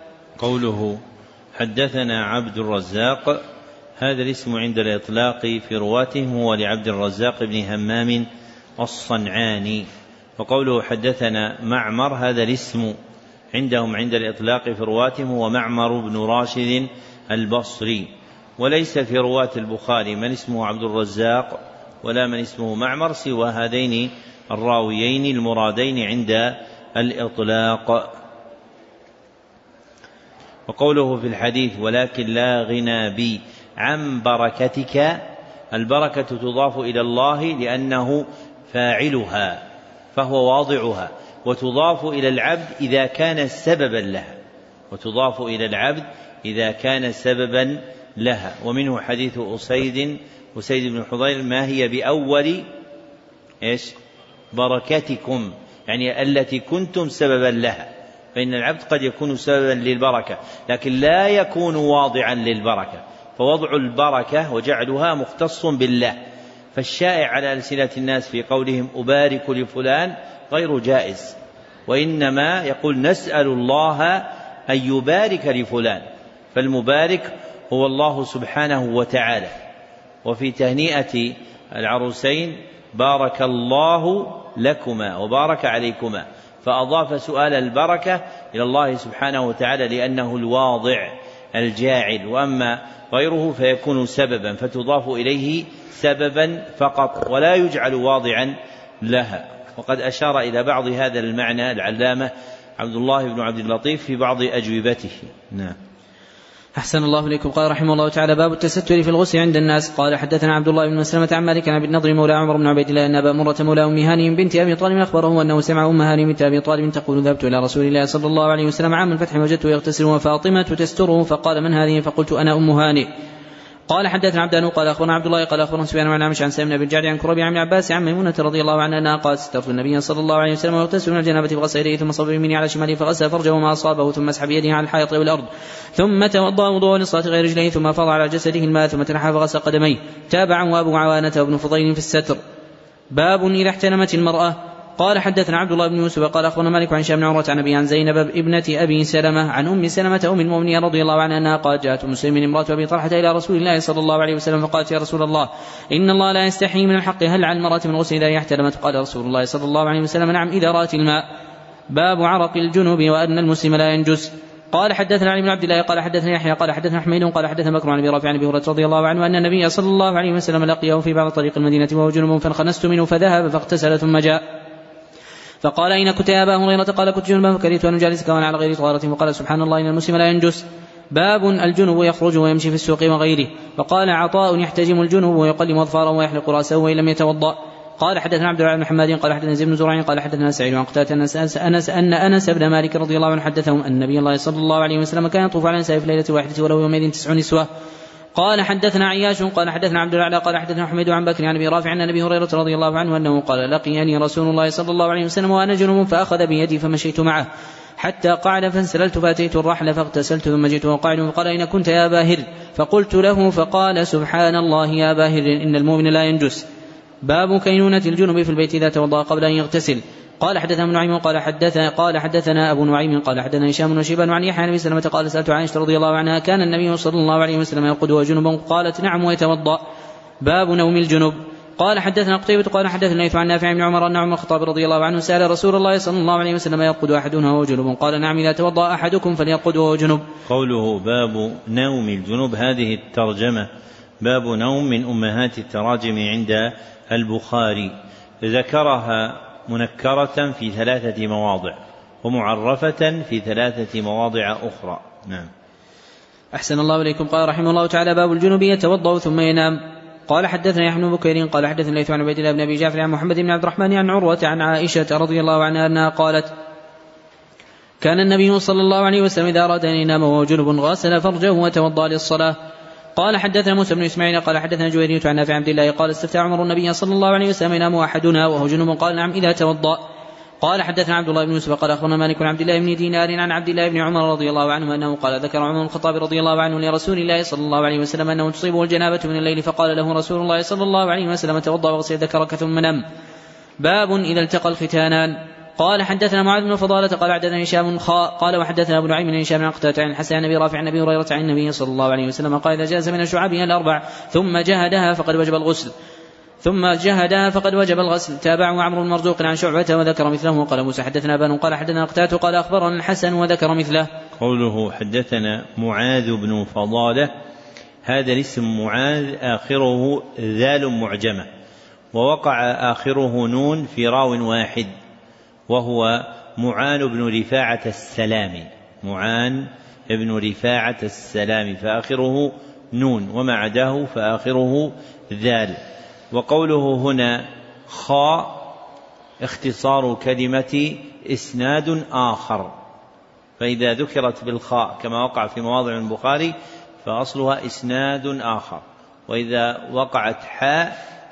قوله حدثنا عبد الرزاق، هذا الاسم عند الإطلاق في رواته هو لعبد الرزاق بن همام الصنعاني. وقوله حدثنا معمر، هذا الاسم عندهم عند الإطلاق في رواتهم هو معمر بن راشد البصري، وليس في رواة البخاري من اسمه عبد الرزاق ولا من اسمه معمر سوى هذين الراويين المرادين عند الإطلاق. وقوله في الحديث: ولكن لا غنى بي عن بركتك، البركة تضاف إلى الله لأنه فاعلها فهو واضعها، وتضاف إلى العبد إذا كان سببا لها وتضاف إلى العبد إذا كان سببا لها. ومنه حديث أسيد أسيد بن حضير: ما هي بأول إيش؟ بركتكم، يعني التي كنتم سببا لها، فإن العبد قد يكون سببا للبركة لكن لا يكون واضعا للبركة، فوضع البركة وجعلها مختص بالله. فالشائع على ألسنة الناس في قولهم أبارك لفلان غير جائز، وإنما يقول نسأل الله أن يبارك لفلان، فالمبارك هو الله سبحانه وتعالى. وفي تهنئة العروسين بارك الله لكما وبارك عليكما، فأضاف سؤال البركة إلى الله سبحانه وتعالى لأنه الواضع الجاعل، وأما غيره فيكون سببا فتضاف إليه سببا فقط ولا يجعل واضعا لها. وقد أشار إلى بعض هذا المعنى العلامة عبد الله بن عبد اللطيف في بعض أجوبته. نعم. أحسن الله إليكم. قال رحمه الله تعالى: باب التستر في الغسل عند الناس. قال حدثنا عبد الله بن مسلمة عن مالك عن النضر مولى عمر بن عبيد الله أن أبا مرة مولى أم هانئ بنت أبي طالب أخبره أنه سمع أم هانئ بنت أبي طالب تقول: ذهبت إلى رسول الله صلى الله عليه وسلم عام الفتح وجدته يغتسل وفاطمة تستره، فقال: من هذه؟ فقلت: أنا أم هانئ. قال حدثنا عبدان قال أخبرنا عبد الله قال أخبرنا سفيان عن عمش عن سالم بن جعد عن كربي عن عباس عن ميمونة رضي الله عنها أنها قالت: سترت النبي صلى الله عليه وسلم ويغتسل من الجنابة فغسل يديه ثم صب بيمينه على شماله فغسل فرجه وما أصابه ثم مسح بيده على الحائط والأرض ثم توضأ وضوءا للصلاة غير رجليه ثم أفاض على جسده الماء ثم تنحى فغسل قدميه. تابعه أبو عوانة وابن فضيل في الستر. باب إذا احتلمت المرأة. قال حدثنا عبد الله بن يوسف قال أخبرنا مالك عن هشام بن عروة عن أبي عن زينب ابنة أبي سلمة عن أم سلمة أم المؤمنين رضي الله عنها أنها قالت: جاءت مسلم امرأة أبي طلحة إلى رسول الله صلى الله عليه وسلم فقالت: يا رسول الله إن الله لا يستحي من الحق، هل على المرأة من غسل إذا احتلمت؟ قال رسول الله صلى الله عليه وسلم: نعم إذا رأت الماء. باب عرق الجنوب وأن المسلم لا ينجس. قال حدثنا علي بن عبد الله قال حدثنا يحيى قال حدثنا حميد قال حدثنا بكر عن ابي رافع عن ابي هريره رضي الله عنه ان النبي صلى الله عليه وسلم لقيه في بعض طريق المدينه وهو جنوب فانخنست منه فذهب فاغتسل ثم جاء فقال: أين كنت يا أبا هريرة؟ قال: كنت جنبا فكرهت أن أجالسك وأنا على غير طهارة. وقال: سبحان الله إن المسلم لا ينجس. باب الجنب يخرج ويمشي في السوق وغيره. وقال عطاء: يحتجم الجنب ويقلم أظفاره ويحلق رأسه وإن لم يتوضأ. قال حدثنا عبد الله بن محمد قال حدثنا زيد بن زرع قال حدثنا سعيد عن قتادة أنس أن أنس بن مالك رضي الله عنه حدثهم أن النبي الله صلى الله عليه وسلم كان يطوف على النساء في ليلة واحدة وله يومئذ تسع نسوة. قال حدثنا عياش قال حدثنا عبد الأعلى قال حدثنا حميد عن بكر عن ابي رافع عن ابي هريره رضي الله عنه انه قال: لقيني رسول الله صلى الله عليه وسلم وانا جنوب فاخذ بيدي فمشيت معه حتى قعد فانسللت فاتيت الرحل فاغتسلت ثم جئت وقعد فقال: اين كنت يا ابا هر؟ فقلت له فقال: سبحان الله يا ابا هر ان المؤمن لا ينجس. باب كينونة الجنب في البيت اذا توضأ قبل ان يغتسل. قال حدثنا ابن نعيم قال حدثنا قال حدثنا ابو نعيم قال حدثنا هشام وشيبان عن يحيى بن سلمة قال: سألت عائشة رضي الله عنها: كان النبي صلى الله عليه وسلم يرقد وهو جنب؟ قالت: نعم ويتوضأ. باب نوم الجنب. قال حدثنا قتيبة قال حدثنا الليث عن نافع بن عمر أن عمر الخطاب رضي الله عنه سأل رسول الله صلى الله عليه وسلم: يرقد أحدنا وهو جنب؟ قال: نعم إذا توضأ أحدكم فليرقد وهو جنب. قوله باب نوم الجنب هذه الترجمة باب نوم من أمهات التراجم عند البخاري، ذكرها منكرة في ثلاثة مواضع ومعرفة في ثلاثة مواضع أخرى. نعم. أحسن الله إليكم. قال رحمه الله تعالى: باب الجنب يتوضأ ثم ينام. قال حدثنا يحيى بن بكير قال حدثنا الليث عن عبيد الله بن أبي جعفر عن محمد بن عبد الرحمن عن عروة عن عائشة رضي الله عنها أنها قالت: كان النبي صلى الله عليه وسلم إذا أراد أن ينام وهو جنب غسل فرجه وتوضأ للصلاة. قال حدثنا موسى بن إسماعيل قال حدثنا جويرية عن نافع عبد الله قال: استفتى عمر النبي صلى الله عليه وسلم: ينام أحدنا وهو جنب؟ قال: نعم إذا توضأ. قال حدثنا عبد الله بن يوسف قال أخبرنا مالك عن عبد الله بن دينار عن عبد الله بن عمر رضي الله عنه أنه قال: ذكر عمر الخطاب رضي الله عنه لرسول الله صلى الله عليه وسلم أنه تصيبه الجنابة من الليل، فقال له رسول الله صلى الله عليه وسلم: توضأ واغسل ذكرك ثم نم. باب إذا التقى الختانان. قال حدثنا معاذ بن فضالة قال حدثنا هشام خاء قال وحدثنا ابو نعيم بن هشام عن قتادة عن الحسن عن ابي رافع عن ابي هريرة عن النبي صلى الله عليه وسلم قال: إذا جاز من شعابها الأربع ثم جهدها فقد وجب الغسل ثم جهدها فقد وجب الغسل. تابعه عمرو بن مرزوق عن شعبة وذكر مثله. قال موسى حدثنا بن قال حدثنا قتادة قال أخبرنا الحسن وذكر مثله. قوله حدثنا معاذ بن فضالة، هذا الاسم معاذ آخره ذال معجمة ووقع آخره نون في راو واحد وهو معان بن رفاعة السلامي، معان بن رفاعة السلامي فآخره نون وما عداه فآخره ذال. وقوله هنا خاء اختصار كلمة إسناد آخر، فإذا ذكرت بالخاء كما وقع في مواضع البخاري فأصلها إسناد آخر، وإذا وقعت حاء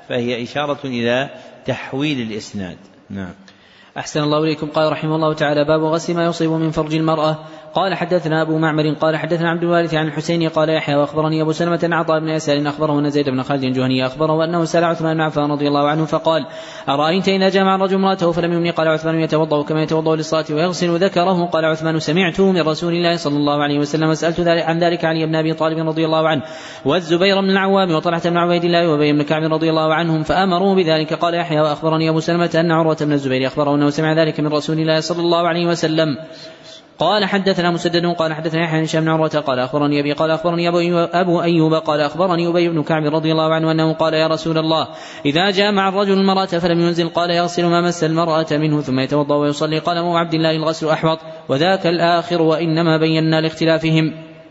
فهي إشارة إلى تحويل الإسناد. نعم. أحسن الله إليكم. قال رحمه الله تعالى: باب غسل ما يصيب من فرج المرأة. قال حدثنا أبو معمر قال حدثنا عبد الوارث عن الحسين قال يحيى وأخبرني أبو سلمة أن عطاء بن يسار أخبره أن زيد بن خالد الجهني أخبره أنه سأل عثمان بن عفان رضي الله عنه فقال: أرأيت إذا جامع الرجل امرأته فلم يمني؟ قال عثمان: يتوضأ كما يتوضأ للصلاة ويغسل ذكره. قال عثمان: سمعته من رسول الله صلى الله عليه وسلم. وسألت عن ذلك علي بن أبي طالب رضي الله عنه والزبير بن العوام وطلحة بن عبيد الله وأبي بن كعب رضي الله عنهم فأمروا بذلك. قال يحيى وأخبرني أبو سلمة أن عروة بن الزبير أخبره أنه سمع ذلك من رسول الله صلى الله عليه وسلم. قال حدثنا مسدد قال حدثنا يحيى بن هشام بن عروة قال أخبرني أبي قال أخبرني أبو أيوب قال أخبرني أبي بن كعب رضي الله عنه أنه قال: يا رسول الله، إذا جامع الرجل المرأة فلم ينزل قال: يغسل ما مس المرأة منه ثم يتوضأ ويصلي. قال أبو عبد الله: الغسل أحوط وذاك الآخر وإنما بينا لاختلافهم.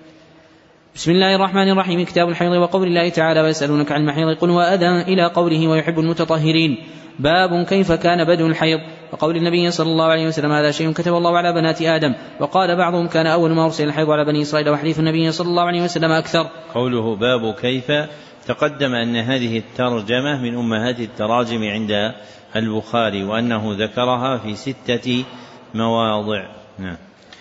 بسم الله الرحمن الرحيم. كتاب الحيض وقول الله تعالى: ويسألونك عن المحيض قل هو أذى إلى قوله: ويحب المتطهرين. باب كيف كان بدء الحيض. وقول النبي صلى الله عليه وسلم: هذا شيء كتب الله على بنات آدم. وقال بعضهم: كان أول ما أرسل الحيض على بني إسرائيل. وحديث النبي صلى الله عليه وسلم أكثر. قوله باب كيف، تقدم أن هذه الترجمة من أمهات التراجم عند البخاري وأنه ذكرها في ستة مواضع. نعم.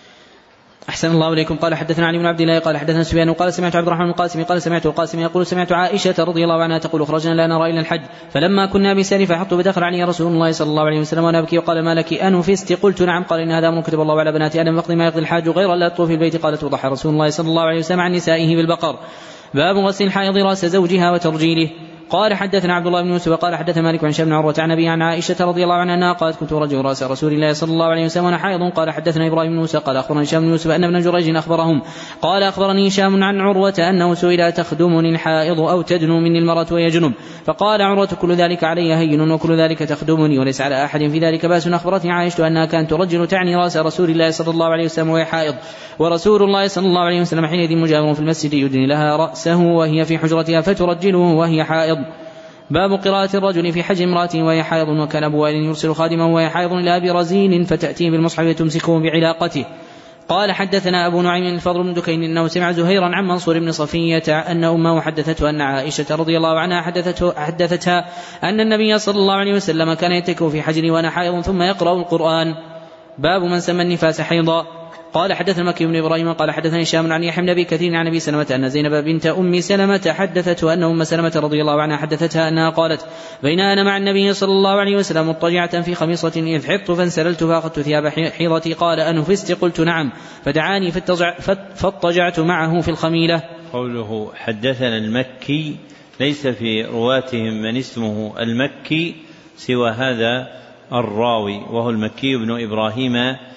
أحسن الله إليكم. قال حدثنا علي بن عبد الله قال حدثنا سفيان قال سمعت عبد الرحمن القاسم قال سمعت القاسم يقول: سمعت عائشة رضي الله عنها تقول: خرجنا لا نرى إلا الحج، فلما كنا بساري فحط بدخل علي رسول الله صلى الله عليه وسلم وأنا أبكي وقال: ما لك أنفست؟ قلت: نعم. قال: إن هذا أمر كتب الله على بنات آدم فاقضي ما يقضي الحاج غير لا تطوف البيت. قالت: وضحى رسول الله صلى الله عليه وسلم عن نسائه بالبقر. باب غسل الحائض رأس زوجها وترجيله. قال حدثنا عبد الله بن يوسف قال حدثنا مالك عن هشام بن عروة عن أبي عن عائشة رضي الله عنها أنها قالت: كنت رجل رأس رسول الله صلى الله عليه وسلم وأنا حائض. قال حدثنا إبراهيم بن موسى قال أخبرنا هشام بن يوسف أن ابن جريج أخبرهم قال: أخبرني هشام عن عروة أنه سئل: تخدمني الحائض أو تدنو مني المرأة وهي جنب؟ فقال عروة: كل ذلك علي هين وكل ذلك تخدمني وليس على أحد في ذلك بأس. أخبرتني عائشة أنها كانت ترجل تعني رأس رسول الله صلى الله عليه وسلم وهي حائض، ورسول الله صلى الله عليه وسلم حينئذ مجاور في المسجد يدني لها رأسه وهي في حجرتها فترجله وهي حائض. باب قراءة الرجل في حج امرأته وهي حائض. وكان أبو وائل يرسل خادما وهي حائض إلى أبي رزين فتأتيه بالمصحف وتمسكه بعلاقته. قال حدثنا أبو نعيم الفضل بن دكين أنه سمع زهيرا عن منصور بن صفية أن أمه حدثته أن عائشة رضي الله عنها حدثته حدثتها أن النبي صلى الله عليه وسلم كان يتكئ في حجري وأنا حائض ثم يقرأ القرآن. باب من سمى النفاس حيضا. قال حدثنا مكي بن إبراهيم قال حدثنا هشام عن يحيى بن أبي كثير عن أبي سلمة أن زينب بنت أم سلمة حدثته أن أم سلمة رضي الله عنها حدثتها أنها قالت: بين أنا مع النبي صلى الله عليه وسلم مضطجعة في خميصة إذ حضت فانسللت فأخذت ثياب حيضتي. قال: أنفست؟ قلت: نعم. فدعاني فاضطجعت معه في الخميلة. قوله حدثنا المكي ليس في رواتهم من اسمه المكي سوى هذا الراوي وهو المكي بن إبراهيم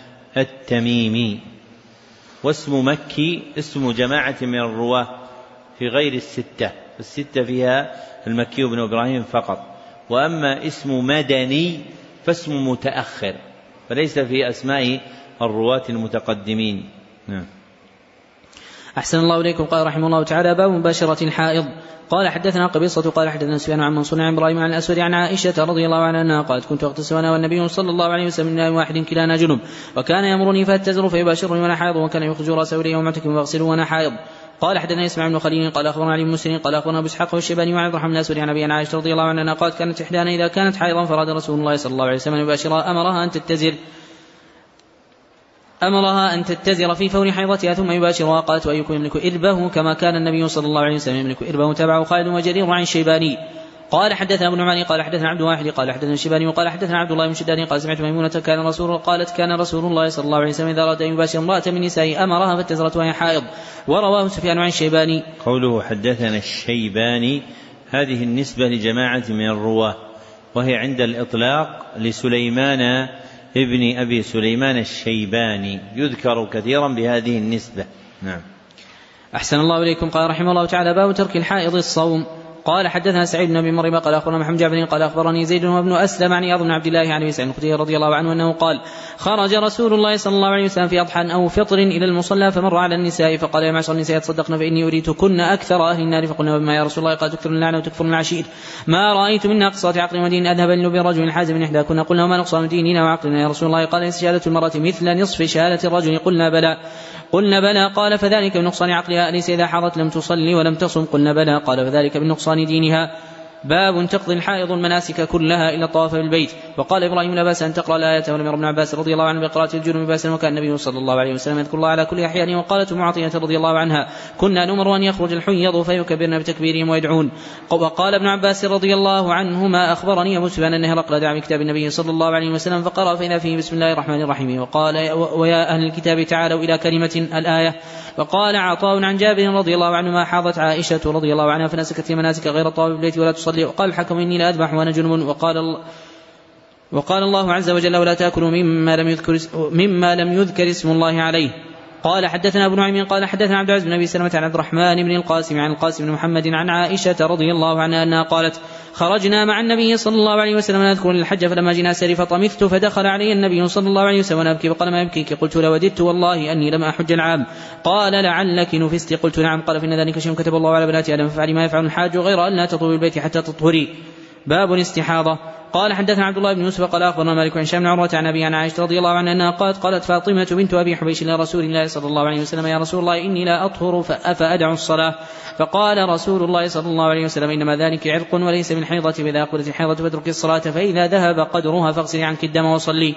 التميمي، واسم مكي اسم جماعة من الرواة في غير الستة، الستة فيها المكي بن إبراهيم فقط، وأما اسم مدني فاسم متأخر فليس في أسماء الرواة المتقدمين. نعم. أحسن الله إليكم. قال رحمه الله تعالى: باب مباشرة الحائض. قال حدثنا قبيصة قال حدثنا سفيان عن منصور عن إبراهيم عن الأسود عن عائشة رضي الله عنها أنها قالت: كنت أغتسل أنا والنبي صلى الله عليه وسلم من واحد كلانا جنب، وكان يأمرني فأتزر فيباشرني وأنا حائض، وكان يخرج رأسه إلي ومعتكف فأغسله وأنا حائض. قال حدثنا إسماعيل بن خليل قال أخبرنا علي بن مسلم قال أخبرنا أبو إسحاق والشيباني وعن عبد الرحمن الأسود عن أبي عن عائشة رضي الله عنها أنها قالت: كانت إحدانا إذا كانت حائضا فراد رسول الله صلى الله عليه وسلم يباشرها أمرها أن تتزر أمرها أن تتزر في فور حيضتها ثم يباشرها. قالت: وأيكم يملك إربه كما كان النبي صلى الله عليه وسلم يملك إربه؟ تبعه خالد وجرير عن الشيباني. قال حدثنا ابن نعمان قال حدثنا عبد واحد قال حدثنا الشيباني وقال حدثنا عبد الله بن شداد قال: سمعت ميمونة كان رسول قالت: كان رسول الله صلى الله عليه وسلم إذا أراد أن يباشر امرأة من نسائه أمرها فاتزرت وهي حائض. ورواه سفيان عن الشيباني. قوله حدثنا الشيباني هذه النسبة لجماعة من الرواة، وهي عند الإطلاق لسليمان ابن أبي سليمان الشيباني، يذكر كثيرا بهذه النسبة. نعم. أحسن الله إليكم. قال رحمه الله تعالى: باب ترك الحائض الصوم. قال حدثنا سعيد بن أبي مريم قال أخبرنا محمد جعفر قال أخبرني زيد وابن أسلم عن عياض بن عبد الله عن أبي سعيد الخدري رضي الله عنه أنه قال: خرج رسول الله صلى الله عليه وسلم في أضحى أو فطر إلى المصلى فمر على النساء فقال: يا معشر النساء تصدقن فإني أريتكن أكثر أهل النار. فقلنا: بما يا رسول الله؟ قال: تكثر اللعنة وتكفر العشير، ما رأيت من ناقصات عقل ودين أذهب إلا برجل حازم من إحداكن. قلنا: وما نقصان ديننا وعقلنا يا رسول الله؟ قال: ليس شهادة المرأة مثل نصف شهادة الرجل. قلنا: بلى. قلنا: بلى. قال: فذلك بنقصان عقلها، أليس إذا حضت لم تصلي ولم تصم؟ قلنا: بلى. قال: فذلك بنقصان دينها. باب تقضي الحائض المناسك كلها إلا الطواف بالبيت. وقال إبراهيم لا بأس أن تقرأ الآية ولم ير ابن عباس رضي الله عنه بقراءة الجنوب بأسا وكان النبي صلى الله عليه وسلم يذكر الله على كل أحيانه. وقالت أم عطية رضي الله عنها كنا نؤمر أن يخرج الحيض فيكبرن بتكبيرهم ويدعون. وقال ابن عباس رضي الله عنهما أخبرني أبو سفيان أن هرقل دعا بكتاب النبي صلى الله عليه وسلم فقرأ فإذا فيه بسم الله الرحمن الرحيم وقال ويا أهل الكتاب تعالوا إلى كلمة الآية. وقال عطاء عن جابر رضي الله عنه ما حاضت عائشة رضي الله عنها فنسكت مناسك غير الطواف بالبيت ولا تصلي. وقال الحكم إني لا أذبح وأنا جنب. وقال الله وقال الله عز وجل ولا تأكلوا مما لم يذكر مما لم يذكر اسم الله عليه. قال حدثنا أبو نعيم قال حدثنا عبد العزيز بن أبي سلمة عن عبد الرحمن بن القاسم عن القاسم بن محمد عن عائشة رضي الله عنها أنها قالت خرجنا مع النبي صلى الله عليه وسلم نذكر الحج فلما جئنا سري فطمثت فدخل علي النبي صلى الله عليه وسلم ونبكي فقال ما يبكيك؟ قلت لوددت والله أني لم أحج العام. قال لعلك نفست؟ قلت نعم. قال فإن ذلك شيء كتب الله على بنات آدم ففعل ما يفعل الحاج غير أن لا تطوفي البيت حتى تطهري. باب الاستحاضة. قال حدثنا عبد الله بن يوسف قال أخبرنا مالك عن هشام بن عروة عن أبي عن عائشة رضي الله عنها أنها قالت قالت فاطمة بنت أبي حبيش لرسول الله صلى الله عليه وسلم يا رسول الله إني لا أطهر فأدع الصلاة. فقال رسول الله صلى الله عليه وسلم إنما ذلك عرق وليس من حيضة فإذا أقبلت الحيضة فاتركي الصلاة فإذا ذهب قدرها فاغسلي عنك الدم وصلي.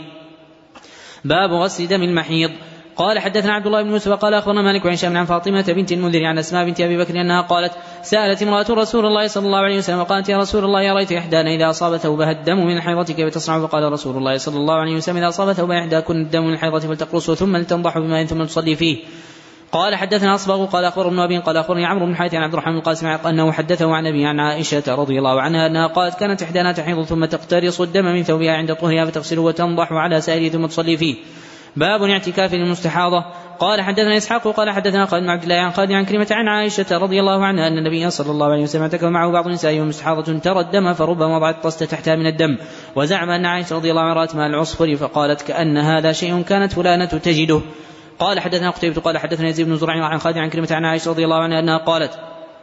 باب غسل دم المحيض. قال حدثنا عبد الله بن يوسف قال أخبرنا مالك عن هشام عن فاطمة بنت المنذر عن أسماء بنت أبي بكر أنها قالت سألت امرأة رسول الله صلى الله عليه وسلم وقالت يا رسول الله أرأيت إحدانا إذا أصاب ثوبها الدم من الحيضة كيف تصنع؟ فقال رسول الله صلى الله عليه وسلم إذا أصاب ثوبها إحداكن الدم من الحيضة فلتقرصه ثم لتنضح بماء ثم تصلي فيه. قال حدثنا أصبغ قال أخبر ابن أبي قال أخبرني عمرو بن حاتم عن عبد الرحمن القاسم أنه حدثه عن أبي عن عائشة رضي الله عنها أنها قالت كانت إحدانا تحيض ثم تقترص الدم من ثوبها عند طهرها فتغسله وتنضح على سائره ثم تصلي فيه. باب اعتكاف المستحاضة. قال حدثنا إسحاق قال حدثنا خالد بن عبد الله عن خالد عن كلمة عن عائشة رضي الله عنها أن النبي صلى الله عليه وسلم اعتكف معه بعض النساء والمستحاضة ترى الدم فربما وضعت الطست تحتها من الدم. وزعم أن عائشة رضي الله عنها رأت ماء العصفر فقالت كأن هذا شيء كانت فلانة تجده. قال حدثنا قتيبة قال حدثنا يزيد بن زرع عن خالد عن كلمة عن عائشة رضي الله عنها أنها قالت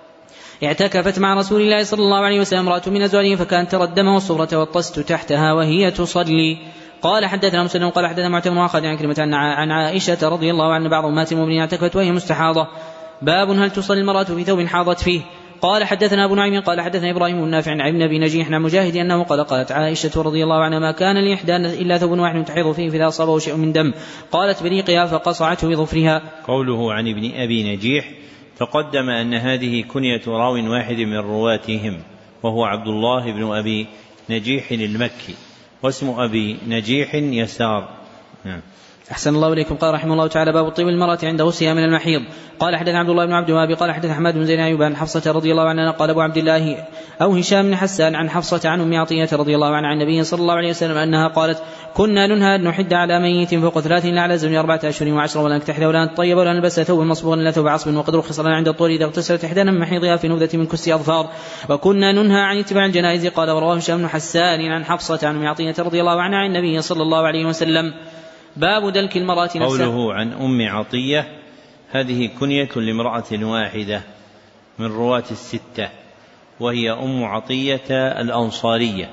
اعتكفت مع رسول الله صلى الله عليه وسلم امرأة من أزواجه فكانت ترى الدم والصفرة والطست تحتها وهي تصلي. قال حدثنا مسلم قال حدثنا معتمر وخالد عن كلمة عن عائشة رضي الله عنها بعض أمهات المؤمنين اعتكفت وهي مستحاضة. باب هل تصلي المرأة في ثوب حاضت فيه. قال حدثنا أبو نعيم قال حدثنا إبراهيم بن نافع عن ابن أبي نجيح عن مجاهد أنه قال قالت عائشة رضي الله عنها ما كان لإحدانا إلا ثوب واحد تحيض فيه فإذا أصابه شيء من دم قالت بريقها فقصعته بظفرها. قوله عن ابن أبي نجيح تقدم أن هذه كنية راو واحد من رواتهم وهو عبد الله بن أبي نجيح المكي واسم أبي نجيح يسار. نعم. أحسن الله إليكم. قال رحمه الله تعالى باب طيب المرأة عند غسلها من المحيض. قال حدثنا عبد الله بن عبد الوهاب قال حدثنا حماد بن زيد أيوب عن حفصة رضي الله عنها قال أبو عبد الله أو هشام بن حسان عن حفصة عن أم عطية رضي الله عنها عن النبي صلى الله عليه وسلم أنها قالت كنا ننهى أن نحد على ميت فوق ثلاث إلا على زوج أربعة أشهر وعشرة ولا نكتحل ولا نتطيب ولا نلبس ثوب مصبوغا إلا ثوب عصب وقد رخص لنا عند الطول إذا اغتسلت إحدانا من محيضها في نبذة من كس أظفار. وكنا ننهى عن اتباع الجنائز. قال ورواه هشام بن حسان عن حفصة عن أم عطية رضي الله عنها عن النبي صلى الله عليه وسلم. باب دلك المرأة نفسها. قوله عن أم عطية هذه كنية لامرأة واحدة من رواة الستة وهي أم عطية الأنصارية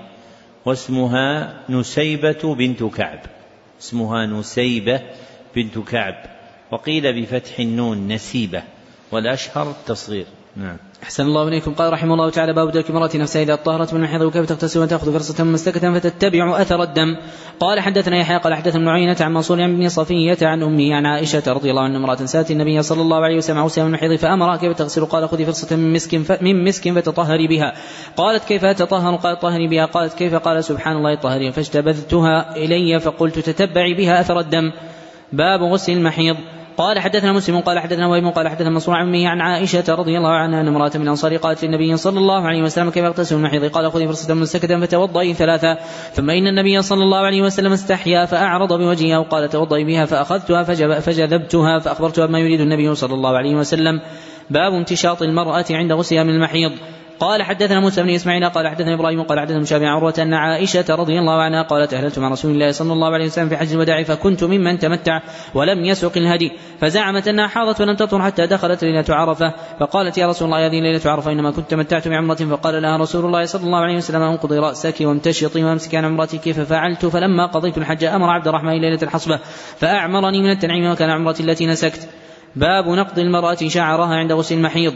واسمها نسيبة بنت كعب اسمها نسيبة بنت كعب وقيل بفتح النون نسيبة والأشهر التصغير. نعم. أحسن الله إليكم. قال رحمه الله تعالى باب دلك المرأة نفسها إذا طهرت من المحيض وكيف تغتسل وتأخذ فرصة مستكة فتتبع أثر الدم. قال حدثنا يحيى قال حدثنا ابن عيينة عن منصور بن صفية عن أمه عن عائشة رضي الله عنها امرأة سألت النبي صلى الله عليه وسلم عن غسل من المحيض فأمرها كيف تغسل قال خذي فرصة من مسك من مسك فتطهري بها. قالت كيف أتطهر؟ قال طهري بها. قالت كيف؟ قال سبحان الله طهري. فاجتبذتها إلي فقلت تتبعي بها أثر الدم. باب غسل المحيض. قال حدثنا مسلم قال حدثنا وهيب قال حدثنا منصور عن أمه عن عائشة رضي الله عنها أن امرأة من الأنصار قالت للنبي صلى الله عليه وسلم كيف يغتسل المحيض؟ قال خذي فرصة ممسكة فتوضئي ثلاثة. ثم إن النبي صلى الله عليه وسلم استحيا فأعرض بوجهها وقال توضئي بها فأخذتها فجذبتها فأخبرتها بما يريد النبي صلى الله عليه وسلم. باب امتشاط المرأة عند غسلها من المحيض. قال حدثنا موسى بن إسماعيل قال حدثنا إبراهيم قال حدثنا مشابه عروة أن عائشة رضي الله عنها قالت أهللت مع رسول الله صلى الله عليه وسلم في حج الوداع فكنت ممن تمتع ولم يسق الهدي فزعمت أنها حاضت ولم تطهر حتى دخلت ليلة عرفة فقالت يا رسول الله هذه ليلة عرفة إنما كنت تمتعت بعمرة فقال لها رسول الله صلى الله عليه وسلم انقضي رأسك وامتشطي وامسكي عن عمرتك ففعلت فلما قضيت الحج أمر عبد الرحمن ليلة الحصبة فأعمرني من التنعيم وكان عمرتي التي نسكت. باب نقض المرأة شعرها عند غسل المحيض.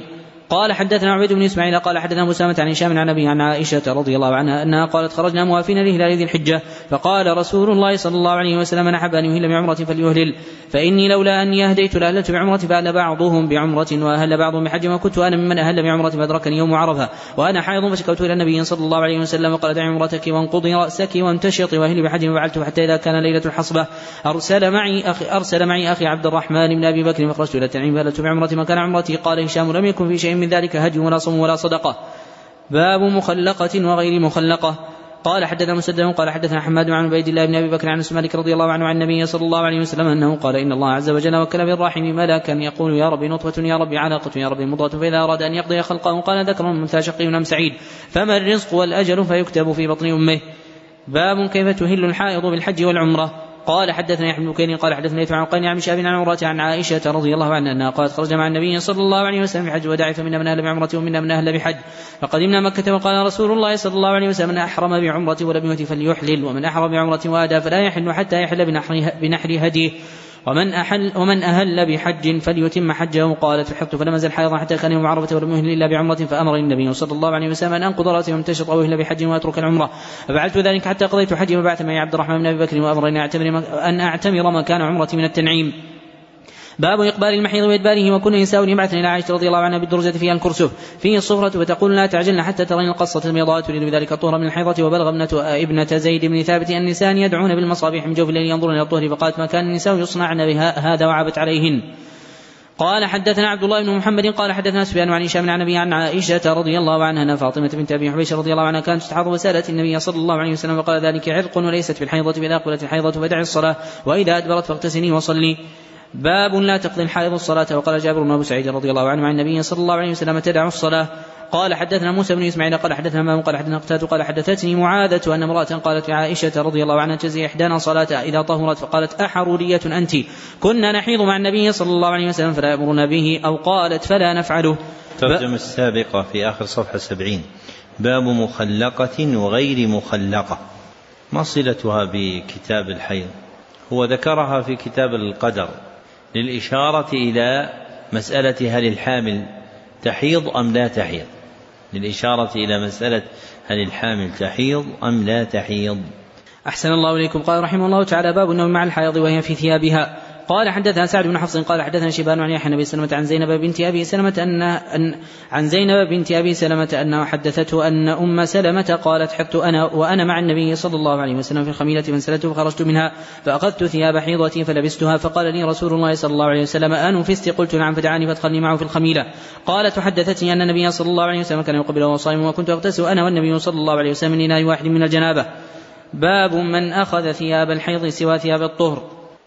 قال حدثنا عبيد بن إسماعيل قال حدثنا مسامة عن هشام عن أبي عن عائشة رضي الله عنها أنها قالت خرجنا موافين لهلال ذي الحجة فقال رسول الله صلى الله عليه وسلم من أحب أن يهل بعمرة فليهلل فإني لولا أني أهديت لأهلت بعمرة فأهل بعضهم بعمرة وأهل بعضهم بحج وكنت أنا ممن أهل بعمرة فأدركني يوم عرفة وأنا حائض فشكوت إلى النبي صلى الله عليه وسلم وقال دعي عمرتك وانقضي رأسك وانتشطي وأهلي بحج ففعلت حتى إذا كان ليلة الحصبة أرسل معي أخي, أرسل معي أخي عبد الرحمن بن أبي بكر فخرجت إلى التنعيم فأهلت بعمرة مكان عمرتي. قال هشام لم يكن في شيء من ذلك هدي ولا صوم ولا صدقة. باب مخلقة وغير مخلقة. قال حدثنا مسدد قال حدثنا حماد عن عبيد الله بن أبي بكر عن مالك رضي الله عنه عن النبي صلى الله عليه وسلم أنه قال إن الله عز وجل وكل بالرحم ملكا يقول يا رب نطفة يا رب علاقة يا رب مضغة فإذا أراد أن يقضي خلقه قال ذكر منثى شقي أم سعيد فما الرزق والأجل فيكتب في بطن أمه. باب كيف تهل الحائض بالحج والعمرة. قال حدثنا يحيى بن بكير قال حدثنا يدفع عن قيني عن شهاب عن عمرة عن عائشة رضي الله عنها أنها قالت خرج مع النبي صلى الله عليه وسلم في حج وداع فمنا من أهل بعمرة ومنا من أهل بحج فقدمنا مكة وقال رسول الله صلى الله عليه وسلم من أحرم بعمرة ولم يهد فليحلل ومن أحرم بعمرة وأدى فلا يحل حتى يحل بنحر هديه ومن أحل ومن أهل بحج فليتم حجه. قالت فحطت فلم أزل حائضا حتى كان يوم عرفة ولم يهل إلا بعمرة فأمر النبي صلى الله عليه وسلم أن أنقض رأسي وامتشط أو أهل بحج وأترك العمرة ففعلت ذلك حتى قضيت حجي وبعث معي عبد الرحمن بن أبي بكر وأمر أن أعتمر مكان عمرة من التنعيم. باب إقبال المحيض وإدباره وكل نساء يبعثن إلى عائشة رضي الله عنها بالدرجة فيها الكرسف فيه الصفرة فتقول لا تعجلن حتى ترين القصة البيضاء تريد بذلك الطهر من الحيضة. وبلغ ابنة ابنة زيد بن ثابت النساء يدعون بالمصابيح من جوف الليل ينظرون إلى الطهر فقالت ما كان النساء يصنعن بها هذا وعابت عليهن. قال حدثنا عبد الله بن محمد قال حدثنا سفيان عن هشام عن أبي عن عائشة رضي الله عنها أن فاطمة بنت أبي حبيش رضي الله عنها كانت تستحاض وسألت النبي صلى الله عليه وسلم وقال ذلك عرق وليست بالحيضة فإذا أقبلت الحيضة فدعي الصلاة وإذا أدبرت فاغتسلي وصلي. باب لا تقضي الحائض الصلاة. وقال جابر بن أبي سعيد رضي الله عنه عن النبي صلى الله عليه وسلم تدع الصلاة. قال حدثنا موسى بن إسماعيل قال حدثنا مام قال حدثنا قتادة قال حدثتني معاذة أن امرأة قالت لعائشة رضي الله عنها تجزي إحدانا صلاتها إذا طهرت فقالت أحرورية أنت كنا نحيض مع النبي صلى الله عليه وسلم فلا يأمرنا به أو قالت فلا نفعله. ترجم السابقة في آخر صفحة سبعين. باب مخلقة وغير مخلقة. ما صلتها بكتاب الحيض؟ هو ذكرها في كتاب القدر للإشارة إلى مسألة هل الحامل تحيض أم لا تحيض، للإشارة إلى مسألة هل الحامل تحيض أم لا تحيض. أحسن الله إليكم. قال رحمه الله تعالى باب النوم مع الحائض وهي في ثيابها. قال حدثنا سعد بن حفص قال حدثنا شيبان عن يحيى بن سلمة عن زينب بنت أبي سلمة أن, أن عن زينب بنت أبي سلمة أنه حدثته أن أم سلمة قالت حقت أنا وأنا مع النبي صلى الله عليه وسلم في الخميلة فانسلت فخرجت منها فأخذت ثياب حيضتي فلبستها فقال لي رسول الله صلى الله عليه وسلم أنفست؟ قلت نعم فدعاني فادخلني معه في الخميلة. قالت حدثتني أن النبي صلى الله عليه وسلم كان يقبل وهو صائم وكنت أغتسل أنا والنبي صلى الله عليه وسلم من إناء واحد من الجنابة. باب من أخذ ثياب الحيض سوى ثياب الطهر.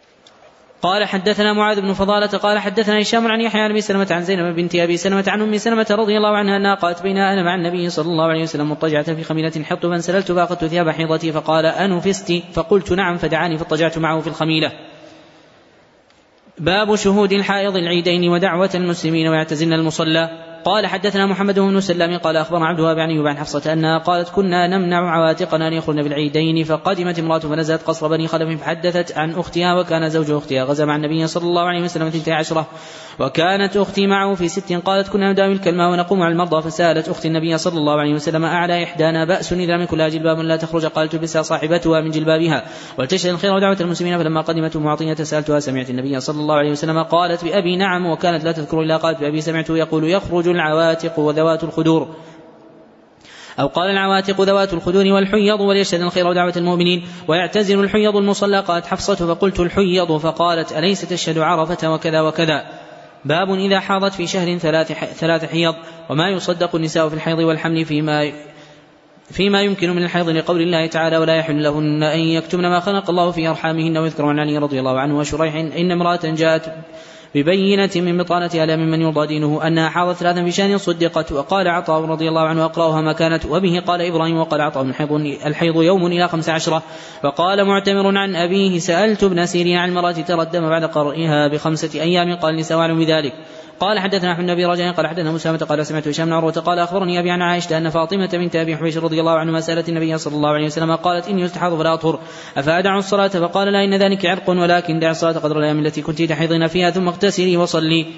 قال حدثنا معاذ بن فضالة قال حدثنا هشام عن يحيى عن أبي سلمة عن زينب بنت أبي سلمة عن أم سلمة رضي الله عنها أنها قالت بين أنا مع النبي صلى الله عليه وسلم مضطجعة في خميلة حط فانسللت فأخذت ثياب حيضتي فقال أنفست؟ فقلت نعم فدعاني فاضطجعت معه في الخميلة. باب شهود الحائض العيدين ودعوة المسلمين ويعتزلن المصلى. قال حدثنا محمد بن سلام قال أخبر عبد الوهاب عن أيوب عن حفصة أنها قالت كنا نمنع عواتقنا أن يخرجن بالعيدين فقدمت امرأة فنزلت قصر بني خلف فحدثت عن أختها وكان زوج أختها غزا مع النبي صلى الله عليه وسلم اثنتي عشرة وكانت أختي معه في ست. قالت كنا نداوي الكلمة ونقوم على المرضى فسألت أختي النبي صلى الله عليه وسلم أعلى إحدانا بأس إذا لم يكن لها جلباب لا تخرج؟ قالت تلبسها صاحبتها من جلبابها ولتشهد الخير ودعوة المسلمين. فلما قدمت معطية سألتها سمعت النبي صلى الله عليه وسلم؟ قالت بأبي نعم وكانت لا تذكر إلا قالت بأبي سمعته يقول يخرج العواتق وذوات الخدور أو قال العواتق ذوات الخدور والحيض وليشهد الخير ودعوة المؤمنين ويعتزل الحيض المصلى. قالت حفصة فقلت الحيض فقالت أليس تشهد عرفة وكذا وكذا. باب إذا حاضت في شهر ثلاث حيض وما يصدق النساء في الحيض والحمل فيما فيما يمكن من الحيض لقول الله تعالى ولا يحل لهن أن يكتمن ما خلق الله في أرحامهن. ويذكر عن علي رضي الله عنه وشريح إن امرأة جاءت ببينة من بطانتها لا ممن يرضى دينه أنها حاضت ثلاثا في شهر صدقت. وقال عطاء رضي الله عنه أقرأها ما كانت وبه قال إبراهيم وقال عطاء الحيض يوم إلى خمس عشرة. وقال معتمر عن أبيه سألت ابن سيرين عن المرأة ترى الدم بعد قرئها بخمسة أيام قال النساء أعلم بذلك. قال حدثنا أحمد بن أبي رجاء قال حدثنا مسامة قال سمعت هشام بن عروة قال أخبرني أبي عن عائشة أن فاطمة بنت أبي حبيش رضي الله عنها سألت النبي صلى الله عليه وسلم قالت إني استحاض فلا أطهر أفأدع الصلاة؟ فقال لا إن ذلك عرق ولكن دع الصلاة قدر الأيام التي كنت تحيضين فيها ثم اغتسلي وصلي.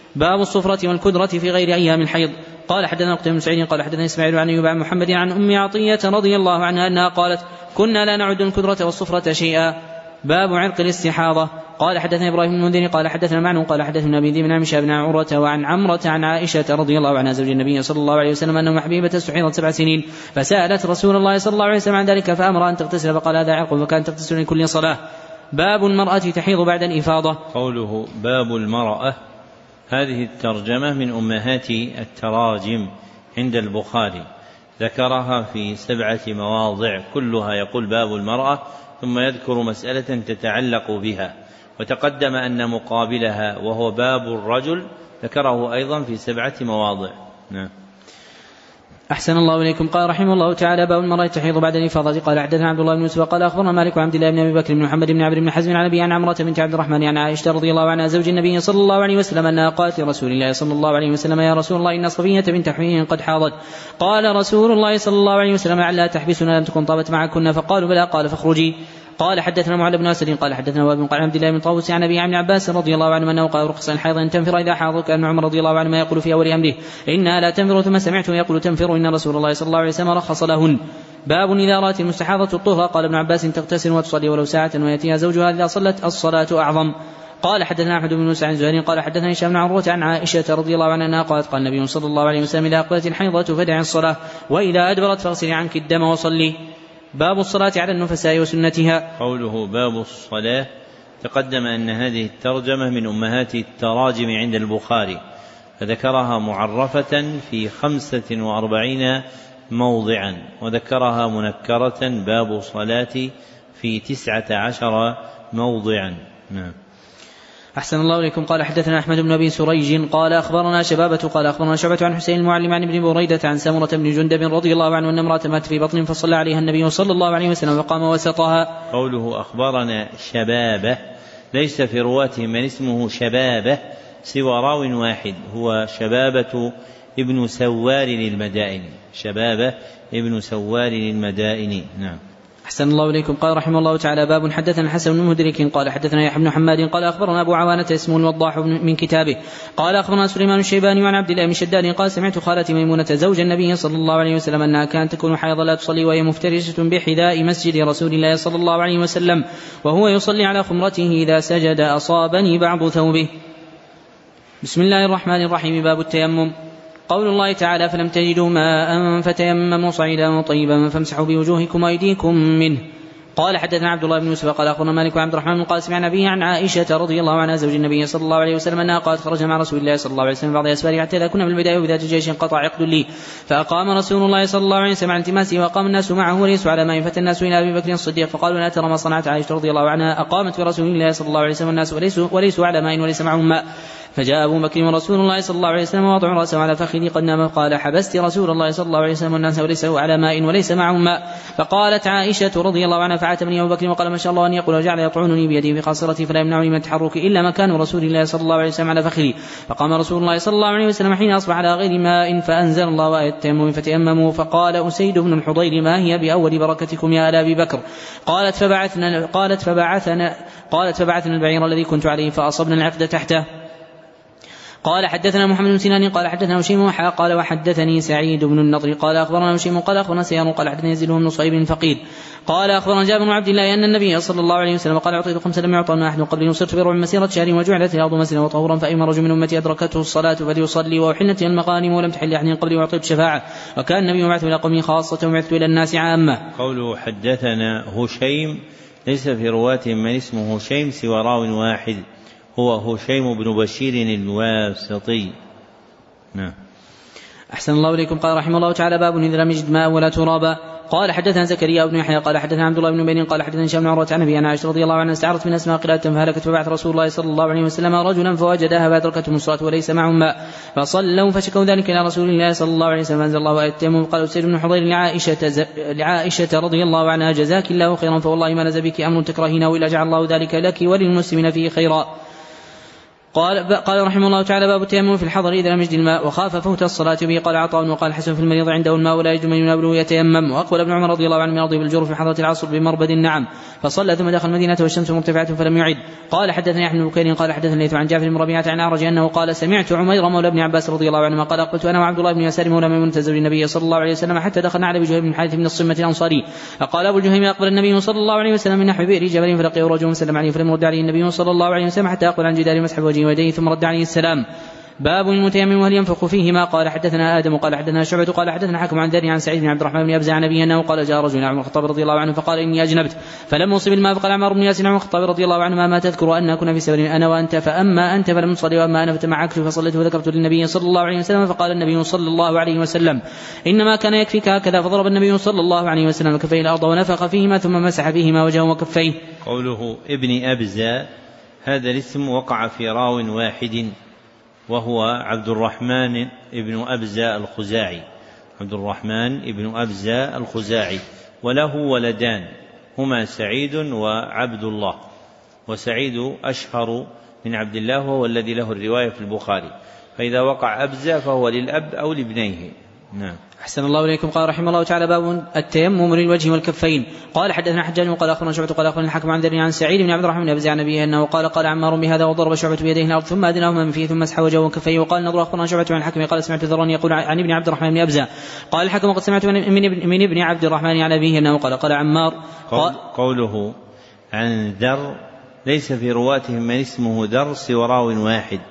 باب الصفرة والكدرة في غير أيام الحيض. قال حدثنا قتيبة بن سعيد قال حدثنا إسماعيل عن أيوب عن محمد عن أم عطية رضي الله عنها أنها قالت كنا لا نعد الكدرة والصفرة شيئا. باب عرق الاستحاضة. قال حدثنا إبراهيم المنذري قال حدثنا معن قال حدثنا أبي ذئب عن هشام بن عروة وعن عمرة عن عائشة رضي الله عنها زوج النبي صلى الله عليه وسلم أنه حبيبة استحيضت سبع سنين فسألت رسول الله صلى الله عليه وسلم عن ذلك فأمر أن تغتسل فقال هذا عرق فكانت تغتسل لكل صلاة. باب المرأة تحيض بعد الإفاضة. قوله باب المرأة، هذه الترجمة من أمهات التراجم عند البخاري، ذكرها في سبعة مواضع كلها يقول باب المرأة ثم يذكر مسألة تتعلق بها، وتقدم أن مقابلها وهو باب الرجل ذكره أيضا في سبعة مواضع. نعم. أحسن الله إليكم. قال رحمه الله تعالى باب المرأة تحيض بعد الإفاضة. قال حدثنا عبد الله بن يوسف قال أخبرنا مالك وعبد الله بن أبي بكر بن محمد بن عمرو بن حزم عن أبي عن عمرة بنت عبد الرحمن عن عائشة رضي الله عنها زوج النبي صلى الله عليه وسلم أنها قالت لرسول الله صلى الله عليه وسلم يا رسول الله إن صفية بنت حيي قد حاضت. قال رسول الله صلى الله عليه وسلم لعلها تحبسنا لم تكن طابت معكن فقالوا بلى قال فاخرجي. قال حدثنا معل بن أسد قال حدثنا وابن قال عبد الله بن طاووس عن أبي عن عباس رضي الله عنه أنه قال رخص الحيض أن تنفر إذا حاضت كان عمر رضي الله عنه ما يقول في أول أمره إنها لا تنفر ثم سمعته يقول تنفر إن رسول الله صلى الله عليه وسلم رخص لهن. باب إذا رأت المستحاضة الطهر. قال ابن عباس تغتسل وتصلي ولو ساعة ويأتيها زوجها إذا صلت الصلاة أعظم. قال حدثنا أحمد بن موسى عن زهير قال حدثنا هشام بن عروة عن عائشة رضي الله عنها أنها قالت قال النبي صلى الله عليه وسلم إذا أقبلت الحيضة فدعي الصلاة وإذا أدبرت فاغسلي عنك الدم وصلي. باب الصلاة على النفساء وسنتها. قوله باب الصلاة، تقدم أن هذه الترجمة من أمهات التراجم عند البخاري، فذكرها معرفة في خمسة وأربعين موضعا، وذكرها منكرة باب صلاة في تسعة عشر موضعا. نعم. أحسن الله إليكم. قال حدثنا أحمد بن أبي سريج قال أخبرنا شبابة قال أخبرنا شعبة عن حسين المعلم عن ابن بريدة عن سمرة بن جندب رضي الله عنه أن امرأة مات في بطن فصلى عليها النبي صلى الله عليه وسلم وقام وسطها. قوله أخبرنا شبابة ليس في رواته من اسمه شبابة سوى راو واحد هو شبابة ابن سوار المدائني، شبابة ابن سوار المدائني. نعم. أحسن الله إليكم. قال رحمه الله تعالى باب حدثنا الحسن بن مدرك قال حدثنا يحيى بن حماد قال أخبرنا أبو عوانة اسمه الوضاح من كتابه قال أخبرنا سليمان الشيباني عن عبد الله بن شداد قال سمعت خالتي ميمونة زوج النبي صلى الله عليه وسلم أنها كانت تكون حيض لا تصلي وهي مفترشة بحذاء مسجد رسول الله صلى الله عليه وسلم وهو يصلي على خمرته إذا سجد أصابني بعض ثوبه. بسم الله الرحمن الرحيم. باب التيمم. قول الله تعالى فلم تجدوا ماء فتيمموا صعيدا طيبا فامسحوا بوجوهكم وأيديكم منه. قال حدثنا عبد الله بن يوسف قال أخبرنا مالك وعبد الرحمن قال سمعنا به عن عائشة رضي الله عنها زوج النبي صلى الله عليه وسلم أنها قالت خرجنا مع رسول الله صلى الله عليه وسلم بعض أسفاره حتى إذا كنا في البداية وبذات جيش قطع عقد لي فأقام رسول الله صلى الله عليه وسلم على التماسه وأقام الناس معه وليسوا على ماء فتى الناس إلى أبي بكر الصديق فقالوا لا ترى ما صنعت عائشة رضي الله عنها أقامت برسول الله صلى الله عليه وسلم الناس وليسوا, وليسوا على ماء وليس معهم ماء. فجاء أبو بكر ورسول الله صلى الله عليه وسلم ووضع رأسه على فخذي قد نام قال حبست رسول الله صلى الله عليه وسلم والناس وليس على ماء وليس معهم ماء. فقالت عائشة رضي الله عنها فعاتبني أبو بكر وقال ما شاء الله أن يقول وجعل يطعنني بيدي في خاصرتي فلا يمنعني من التحرك إلا مكان رسول الله صلى الله عليه وسلم على فخذي. فقام رسول الله صلى الله عليه وسلم حين أصبح على غير ماء فأنزل الله آية التيمم فتيمموا. فقال أسيد بن الحضير ما هي بأول بركتكم يا آل أبي بكر؟ قالت فبعثنا قالت فبعثنا قالت فبعثنا البعير الذي كنت عليه فأصبنا العقد تحته. قال حدثنا محمد بن سنان قال حدثنا وشيم وحا قال وحدثني سعيد بن النضر قال أخبرنا وشيم قال أخبرنا سيار قال حدثنا يزيد بن صهيب الفقير قال أخبرنا جابر بن عبد الله أن النبي صلى الله عليه وسلم قال أعطيت خمسة لم يعطى أحد قبل وصرت بربع مسيرة شهر وجعلت الأرض مسجدا وطهورا فأيما رجل من أمتي أدركته الصلاة فليصلي وأحلت المغانم ولم تحل أحد قبلي وأعطيت شفاعة وكان النبي يبعث إلى قومه خاصة ويبعث إلى الناس عامة. قوله حدثنا هشيم ليس في رواته من اسمه هشيم سوى راو واحد هو هشيم بن بشير الواسطي. نعم. أحسن الله إليكم. قال رحمه الله تعالى باب إذا لم يجد ماء ولا ترابا. قال حدثنا زكريا بن يحيى قال حدثنا عبد الله بن بنين قال حدثنا هشام بن عروة عن أبي عائشة رضي الله عنها استعارت من أسماء قراءة فهلكت فبعث رسول الله صلى الله عليه وسلم رجلا فوجدها فأدركتهم الصلاة وليس معهم ماء فصلوا فشكوا ذلك إلى رسول الله صلى الله عليه وسلم أنزل الله آية التيمم. قال أسيد بن حضير لعائشة, لعائشة رضي الله عنها جزاك الله خيرا فوالله ما نزل بك أمر تكرهينه إلا جعل الله ذلك لك وللمسلمين فيه خيرا. قال قال رحمه الله تعالى: باب التيمم في الحضر إذا لم يجد الماء وخاف فوت الصلاة به. قال عطاء وقال حسن: في المريض عنده الماء ولا يجد من يناوله يتيمم. وأقبل ابن عمر رضي الله عنه يرضي بالجرف في حضرة العصر بمربد النعم فصلى ثم دخل المدينة والشمس مرتفعة فلم يعد. قال حدثني أحمد بن بكير قال حدثني الليث عن جعفر بن ربيعة عن أعرج أنه قال: سمعت عمير مولى ابن عباس رضي الله عنهما قال: قلت أنا وعبد الله بن يسار مولى ميمونة زوج النبي صلى الله عليه وسلم حتى دخلنا على جهيم بن حارث بن الصمة الأنصاري. فقال أبو الجهيم: أقبل النبي صلى الله عليه وسلم من نحو بئر جبل فلقيه رجل سلم عليه فلم يرد عليه النبي صلى الله عليه وسلم حتى أقبل عن جدار مسح وجهه ويديه ثم رد عليه السلام. باب المتيمم وهل ينفخ فيهما. قال حدثنا آدم قال حدثنا شعبة قال حدثنا حكم عن ذري عن سعيد بن عبد الرحمن بن أبزة عن أبيه أنه قال: جاء رجل عمر الخطاب رضي الله عنه فقال: إني أجنبت فلم أصب الماء. فقال عمر بن ياسر عمر الخطاب رضي الله عنه: ما تذكر أن كنا في سبيل أنا وأنت؟ فأما أنت فلم تصلي وأما أنا فتمعكت فصليت وذكرت للنبي صلى الله عليه وسلم. فقال النبي صلى الله عليه وسلم: إنما كان يكفيك هكذا. فضرب النبي صلى الله عليه وسلم كفيه الأرض ونفخ فيهما ثم مسح فيهما وجهه وكفيه. قوله ابن أبزة هذا الاسم وقع في راو واحد وهو عبد الرحمن ابن أبزة الخزاعي عبد الرحمن ابن أبزة الخزاعي وله ولدان هما سعيد وعبد الله، وسعيد أشهر من عبد الله وهو الذي له الرواية في البخاري، فإذا وقع أبزة فهو للأب أو لابنيه. نعم. أحسن الله إليكم. قال رحمه الله تعالى: باب التيمم للوجه والكفين. قال حدثنا حجاج وقال أخبرنا شعبة قال أخبرنا الحكم عن ذري عن سعيد بن عبد الرحمن بن أبزة عن أبيه أنه قال: قال عمار بهذا وضرب شعبة بيديه الأرض ثم أدناهما من فيه ثم مسح وجهه وكفيه. وقال نضر أخبرنا شعبة عن الحكم قال: سمعت ذران يقول عن ابن عبد الرحمن بن أبزة قال الحكم وقد سمعت من ابن, من ابن عبد الرحمن عن أبيه أنه قال: قال عمار. قال قوله عن ذر ليس في رواتهم من اسمه ذر سوى راو واحد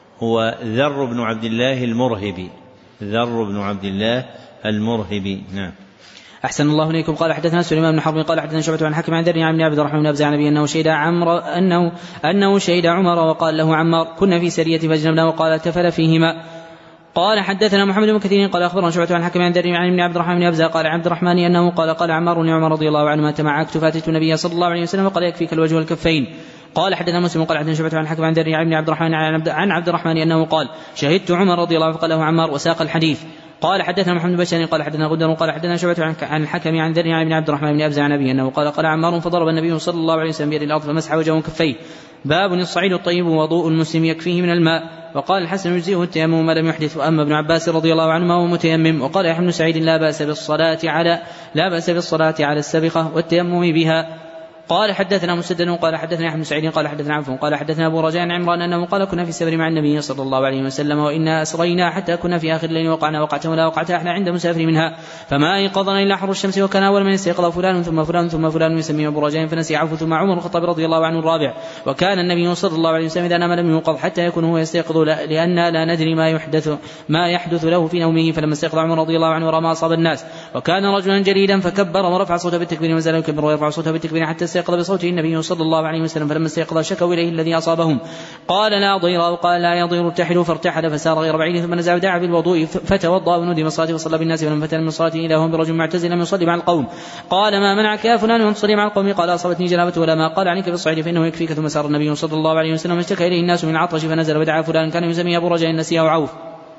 هو ذر بن عبد الله المرهبي ذر بن عبد الله المرهبي. نعم. أحسن الله إليكم. قال حدثنا سليمان بن حرب قال حدثنا شعبة عن حكم عن ذري عن عبد الرحمن بن أبزة عن أبيه أنه شهد عمر أنه أنه شهد عمر وقال له عمار: كنا في سرية فاجنبنا وقال: تفل فيهما. قال حدثنا محمد بن كثير قال أخبرنا شعبة عن حكم عن ذري عن ابن عبد الرحمن بن أبزة قال عبد الرحمن أنه قال: قال عمار لعمر رضي الله عنه: تمعكت فاتت النبي صلى الله عليه وسلم وقال: يكفيك الوجه والكفين. قال حدثنا مسلم قال حدثنا شعبة عن حكم عن ذري عن عبد الرحمن عن عبد الرحمن أنه قال: شهدت عمر رضي الله عنه فقال له عمار وساق الحديث. قال حدثنا محمد بن بشار قال حدثنا غدر قال حدثنا شعبة عن الحكم عن ذري عن عبد الرحمن بن أبزة عن أبيه أنه قال: قال عمار فضرب النبي صلى الله عليه وسلم بيد الأرض فمسح وجهه وكفيه. باب الصعيد الطيب وضوء المسلم يكفيه من الماء. وقال الحسن: يجزئه التيمم ما لم يحدث. وأما ابن عباس رضي الله عنهما هو متيمم. وقال يحيى بن سعيد: لا بأس بالصلاة على لا بأس بالصلاة على السبقة والتيمم بها. قال حدثنا مسدد قال حدثنا يحيى بن سعيد قال حدثنا عفو قال حدثنا أبو رجاء عمران أنه قال: كنا في سفر مع النبي صلى الله عليه وسلم وإنا أسرينا حتى كنا في آخر الليل وقعنا وقعة ولا وقعة أحلى عند مسافر منها فما أيقظنا إلا حر الشمس وكان أول من استيقظ فلان ثم فلان ثم فلان يسميه أبو رجاء فنسي عفو ثم عمر الخطاب رضي الله عنه الرابع. وكان النبي صلى الله عليه وسلم إذا نام لم يوقظ حتى يكون هو يستيقظ لأن لا ندري ما يحدث ما يحدث له في نومه. فلما استيقظ عمر رضي الله عنه رمى أصاب الناس وكان رجلا جليلا فكبر ورفع صوته بالتكبير وزال يكبر ويرفع صوته بالتكبير حتى استيقظ بصوته النبي صلى الله عليه وسلم. فلما استيقظ شكوا إليه الذي أصابهم قال: لا ضير وقال: لا يضير ارتحلوا فارتحل فسار غير بعيد ثم نزع ودعا بالوضوء فتوضأ ونودي من الصلاة وصلى بالناس ولم فتن من صلاته إذا هم برجل معتزل لم يصلي مع القوم. قال: ما منعك يا فلان أن تصلي مع القوم؟ قال: أصابتني جنابة ولا ما. قال: عنك بالصعيد فإنه يكفيك. ثم سار النبي صلى الله عليه وسلم اشتكى إليه الناس من عطش فنزل ودعا فلان كان يسمي أبو رجاء نسيه عوف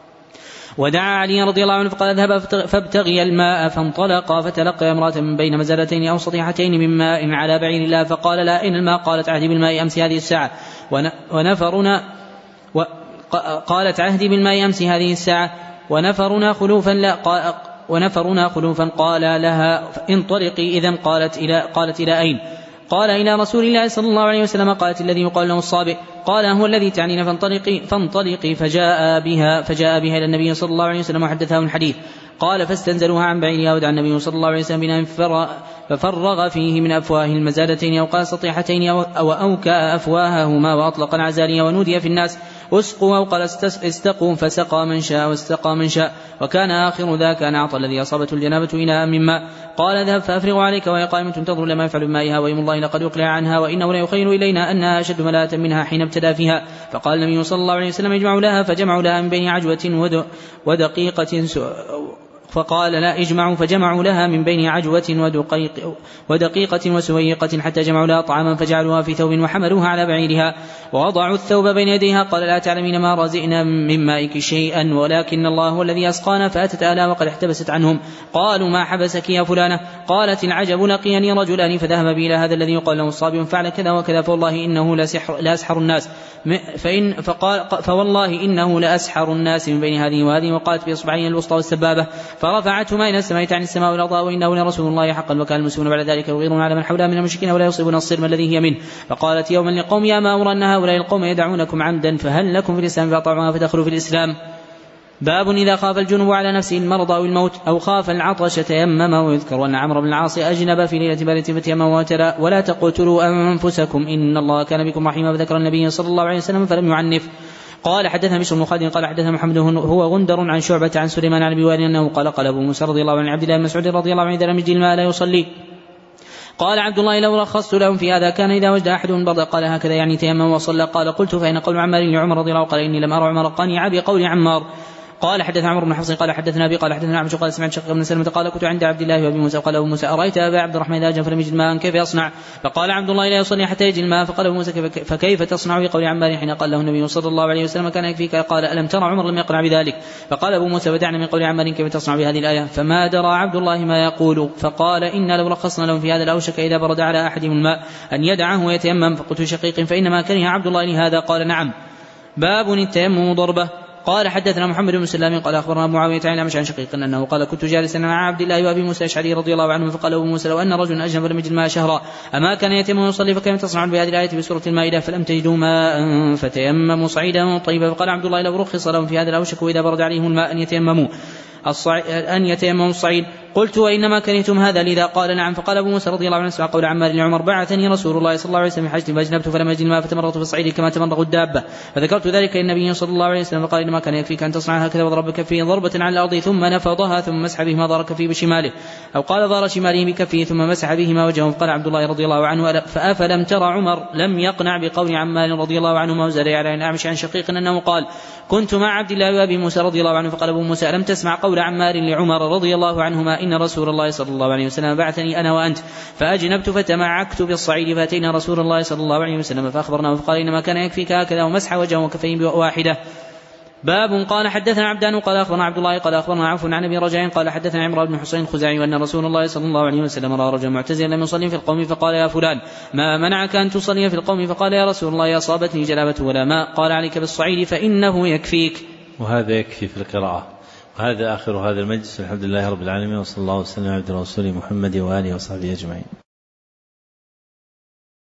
ودعا علي رضي الله عنه فقال: اذهب فابتغي الماء. فانطلق فتلقى امرأة من بين مزلتين أو سطيحتين من ماء على بعير الله فقال: لا أين الماء؟ قالت: عهدي بالماء أمس هذه الساعة ونفرنا و قالت: عهدي بالماء أمس هذه الساعة ونفرنا خلوفا لا ونفرنا خلوفا قال لها: انطلقي إذن. قالت إلى قالت إلى أين؟ قال: إلى رسول الله صلى الله عليه وسلم. قالت: الذي يقال له الصابئ. قال: هو الذي تعنين فانطلقي فانطلقي فجاء بها فجاء بها إلى النبي صلى الله عليه وسلم وحدثها الحديث. قال: فاستنزلوها عن بعيرها ودعا النبي صلى الله عليه وسلم بنا ففرغ فيه من أفواه المزادتين أو قال سطيحتين أو أوكى أفواههما وأطلق العزالية ونودي في الناس: اسقوا أو قال استقوا فسقى من شاء واستقى من شاء. وكان آخر ذاك أن أعطى الذي أصابته الجنابة إناء من ماء. قال: اذهب فأفرغوا عليك وهي قائمة تنتظر لما يفعل بمائها وإيم الله لقد يقلع عنها وإنه لا يخيل إلينا أنها أشد ملاءة منها حين ابتدى فيها. فقال النبي صلى الله عليه وسلم: اجمعوا لها. فجمعوا لها من بين عجوة ودقيقة فقال لا اجمعوا، فجمعوا لها من بين عجوة ودقيق ودقيقة وسويقة حتى جمعوا لها طعاما فجعلوها في ثوب وحملوها على بعيرها ووضعوا الثوب بين يديها. قال لا تعلمين ما رزقنا من مائك شيئا ولكن الله هو الذي أسقانا. فأتت أهلها وقد احتبست عنهم. قالوا ما حبسك يا فلانة؟ قالت العجب لقيني رجلان فذهب بي إلى هذا الذي يقال له الصابي فعل كذا وكذا فوالله إنه لسحر لأسحر الناس فإن فقال فوالله إنه لأسحر الناس من بين هذه وهذه. وقالت بإصبعين الوسطى والسبابة فرفعتهما إلى السماء تعني السماء والأرض وإنه لرسول الله حقا. وكان المسلمون بعد ذلك يغيرون على من حولها من المشركين ولا يصيبون الصرم الذي هي منه. فقالت يوما لقوم يا ما أمر أن هؤلاء القوم يدعونكم عمدا فهل لكم في الإسلام فأطاعوها فدخلوا في الإسلام. باب إذا خاف الجنوب على نفسه المرض أو الموت أو خاف العطش تيمم. ويذكر أن عمرو بن العاص أجنب في ليلة بارة فتيمم وتلا ولا تقتلوا أنفسكم إن الله كان بكم رحيما. فذكر النبي صلى الله عليه وسلم فلم يعنف. قال حدثنا بشر بن خالد قال حدثنا محمد هو غندر عن شعبة عن سليمان عن أبي وائل أنه قال قال أبو موسى رضي الله عنه عبد الله بن مسعود رضي الله عنه إذا لم يجد الماء لا يصلي. قال عبد الله لو رخصت لهم في هذا كان إذا وجد أحدهم برد قال هكذا يعني تيمم وصلى. قال قلت فإن قول عمار لعمر رضي الله عنه قال إني لم أرى عمر قانع بقول عمار. قال حدثنا عمرو بن حفص قال حدثنا أبي قال حدثنا عمش قال سمعت شقيق بن سلمة قال كنت عند عبد الله وأبي موسى قال أبو موسى أرأيت أبا عبد الرحمن إذا جاء فلم يجد ماء كيف يصنع؟ فقال عبد الله لا يصلي حتى يجد الماء. فقال أبو موسى فكيف تصنع بقول عمار حين قال له النبي صلى الله عليه وسلم كان يكفيك؟ قال ألم ترى عمر لم يقنع بذلك؟ فقال أبو موسى ودعنا من قول عمار كيف تصنع بهذه الآية؟ فما درى عبد الله ما يقول. فقال إنا لو رخصنا لهم في هذا الأوشك إذا برد على أحدهم الماء أن يدعه ويتيمم. فقلت شقيق فإنما كره عبد الله لهذا؟ قال نعم. باب التيمم ضربة. قال حدثنا محمد بن سلام قال أخبرنا معاوية عن عن شقيق أنه قال كنت جالسا مع عبد الله وأبي موسى الأشعري رضي الله عنه فقال أبو موسى لو أن رجلا أجنب لم يجد الماء شهرا أما كان يتيمم ويصلي فكيف تصنعون بهذه الآية بسورة المائدة فلم تجدوا ماء فتيمموا صعيدا طيبا. فقال عبد الله لو رخص لهم في هذا الأوشك وإذا برد عليهم الماء أن يتيمموا أن يتيمموا الصعيد. قلت وإنما كرهتم هذا لذا؟ قال نعم. فقال أبو موسى رضي الله عنه اسمع قول عمار لعمر بعثني رسول الله صلى الله عليه وسلم حجت فأجنبت فلم أجد الماء فتمرغت في الصعيد كما تمرغ الدابة. فذكرت ذلك للنبي صلى الله عليه وسلم فقال إنما كان يكفيك أن تصنع هكذا وضرب كفيه ضربة على الأرض ثم نفضها ثم مسح بهما ضار كفيه بشماله أو قال ضار شماله بكفيه ثم مسح بهما وجهه. فقال عبد الله رضي الله عنه فأفلم ترى عمر لم يقنع بقول عمار رضي الله عنه وزاد على الأعمش عن شقيق أنه قال كنت مع عبد الله وأبي موسى رضي الله عنه. فقال أبو موسى ألم تسمع قول عمار لعمر رضي الله عنهما إن رسول الله صلى الله عليه وسلم بعثني أنا وأنت فأجنبت فتمعكت بالصعيد فأتينا رسول الله صلى الله عليه وسلم فأخبرناه فقال إنما كان يكفيك هكذا ومسح وجهه وكفيه واحدة. باب قال حدثنا عبدان قال أخبرنا عبد الله قال أخبرنا عوف عن أبي رجاء قال حدثنا عمران بن حسين الخزاعي أن رسول الله صلى الله عليه وسلم رأى رجلا معتزلا لم يصلي في القوم فقال يا فلان ما منعك أن تصلي في القوم؟ فقال يا رسول الله أصابتني جلابة ولا ماء. قال عليك بالصعيد فإنه يكفيك. وهذا يكفي في القراءة. وهذا آخر هذا المجلس. الحمد لله رب العالمين وصلى الله وسلم على عبد رسوله محمد وآله وصحبه أجمعين.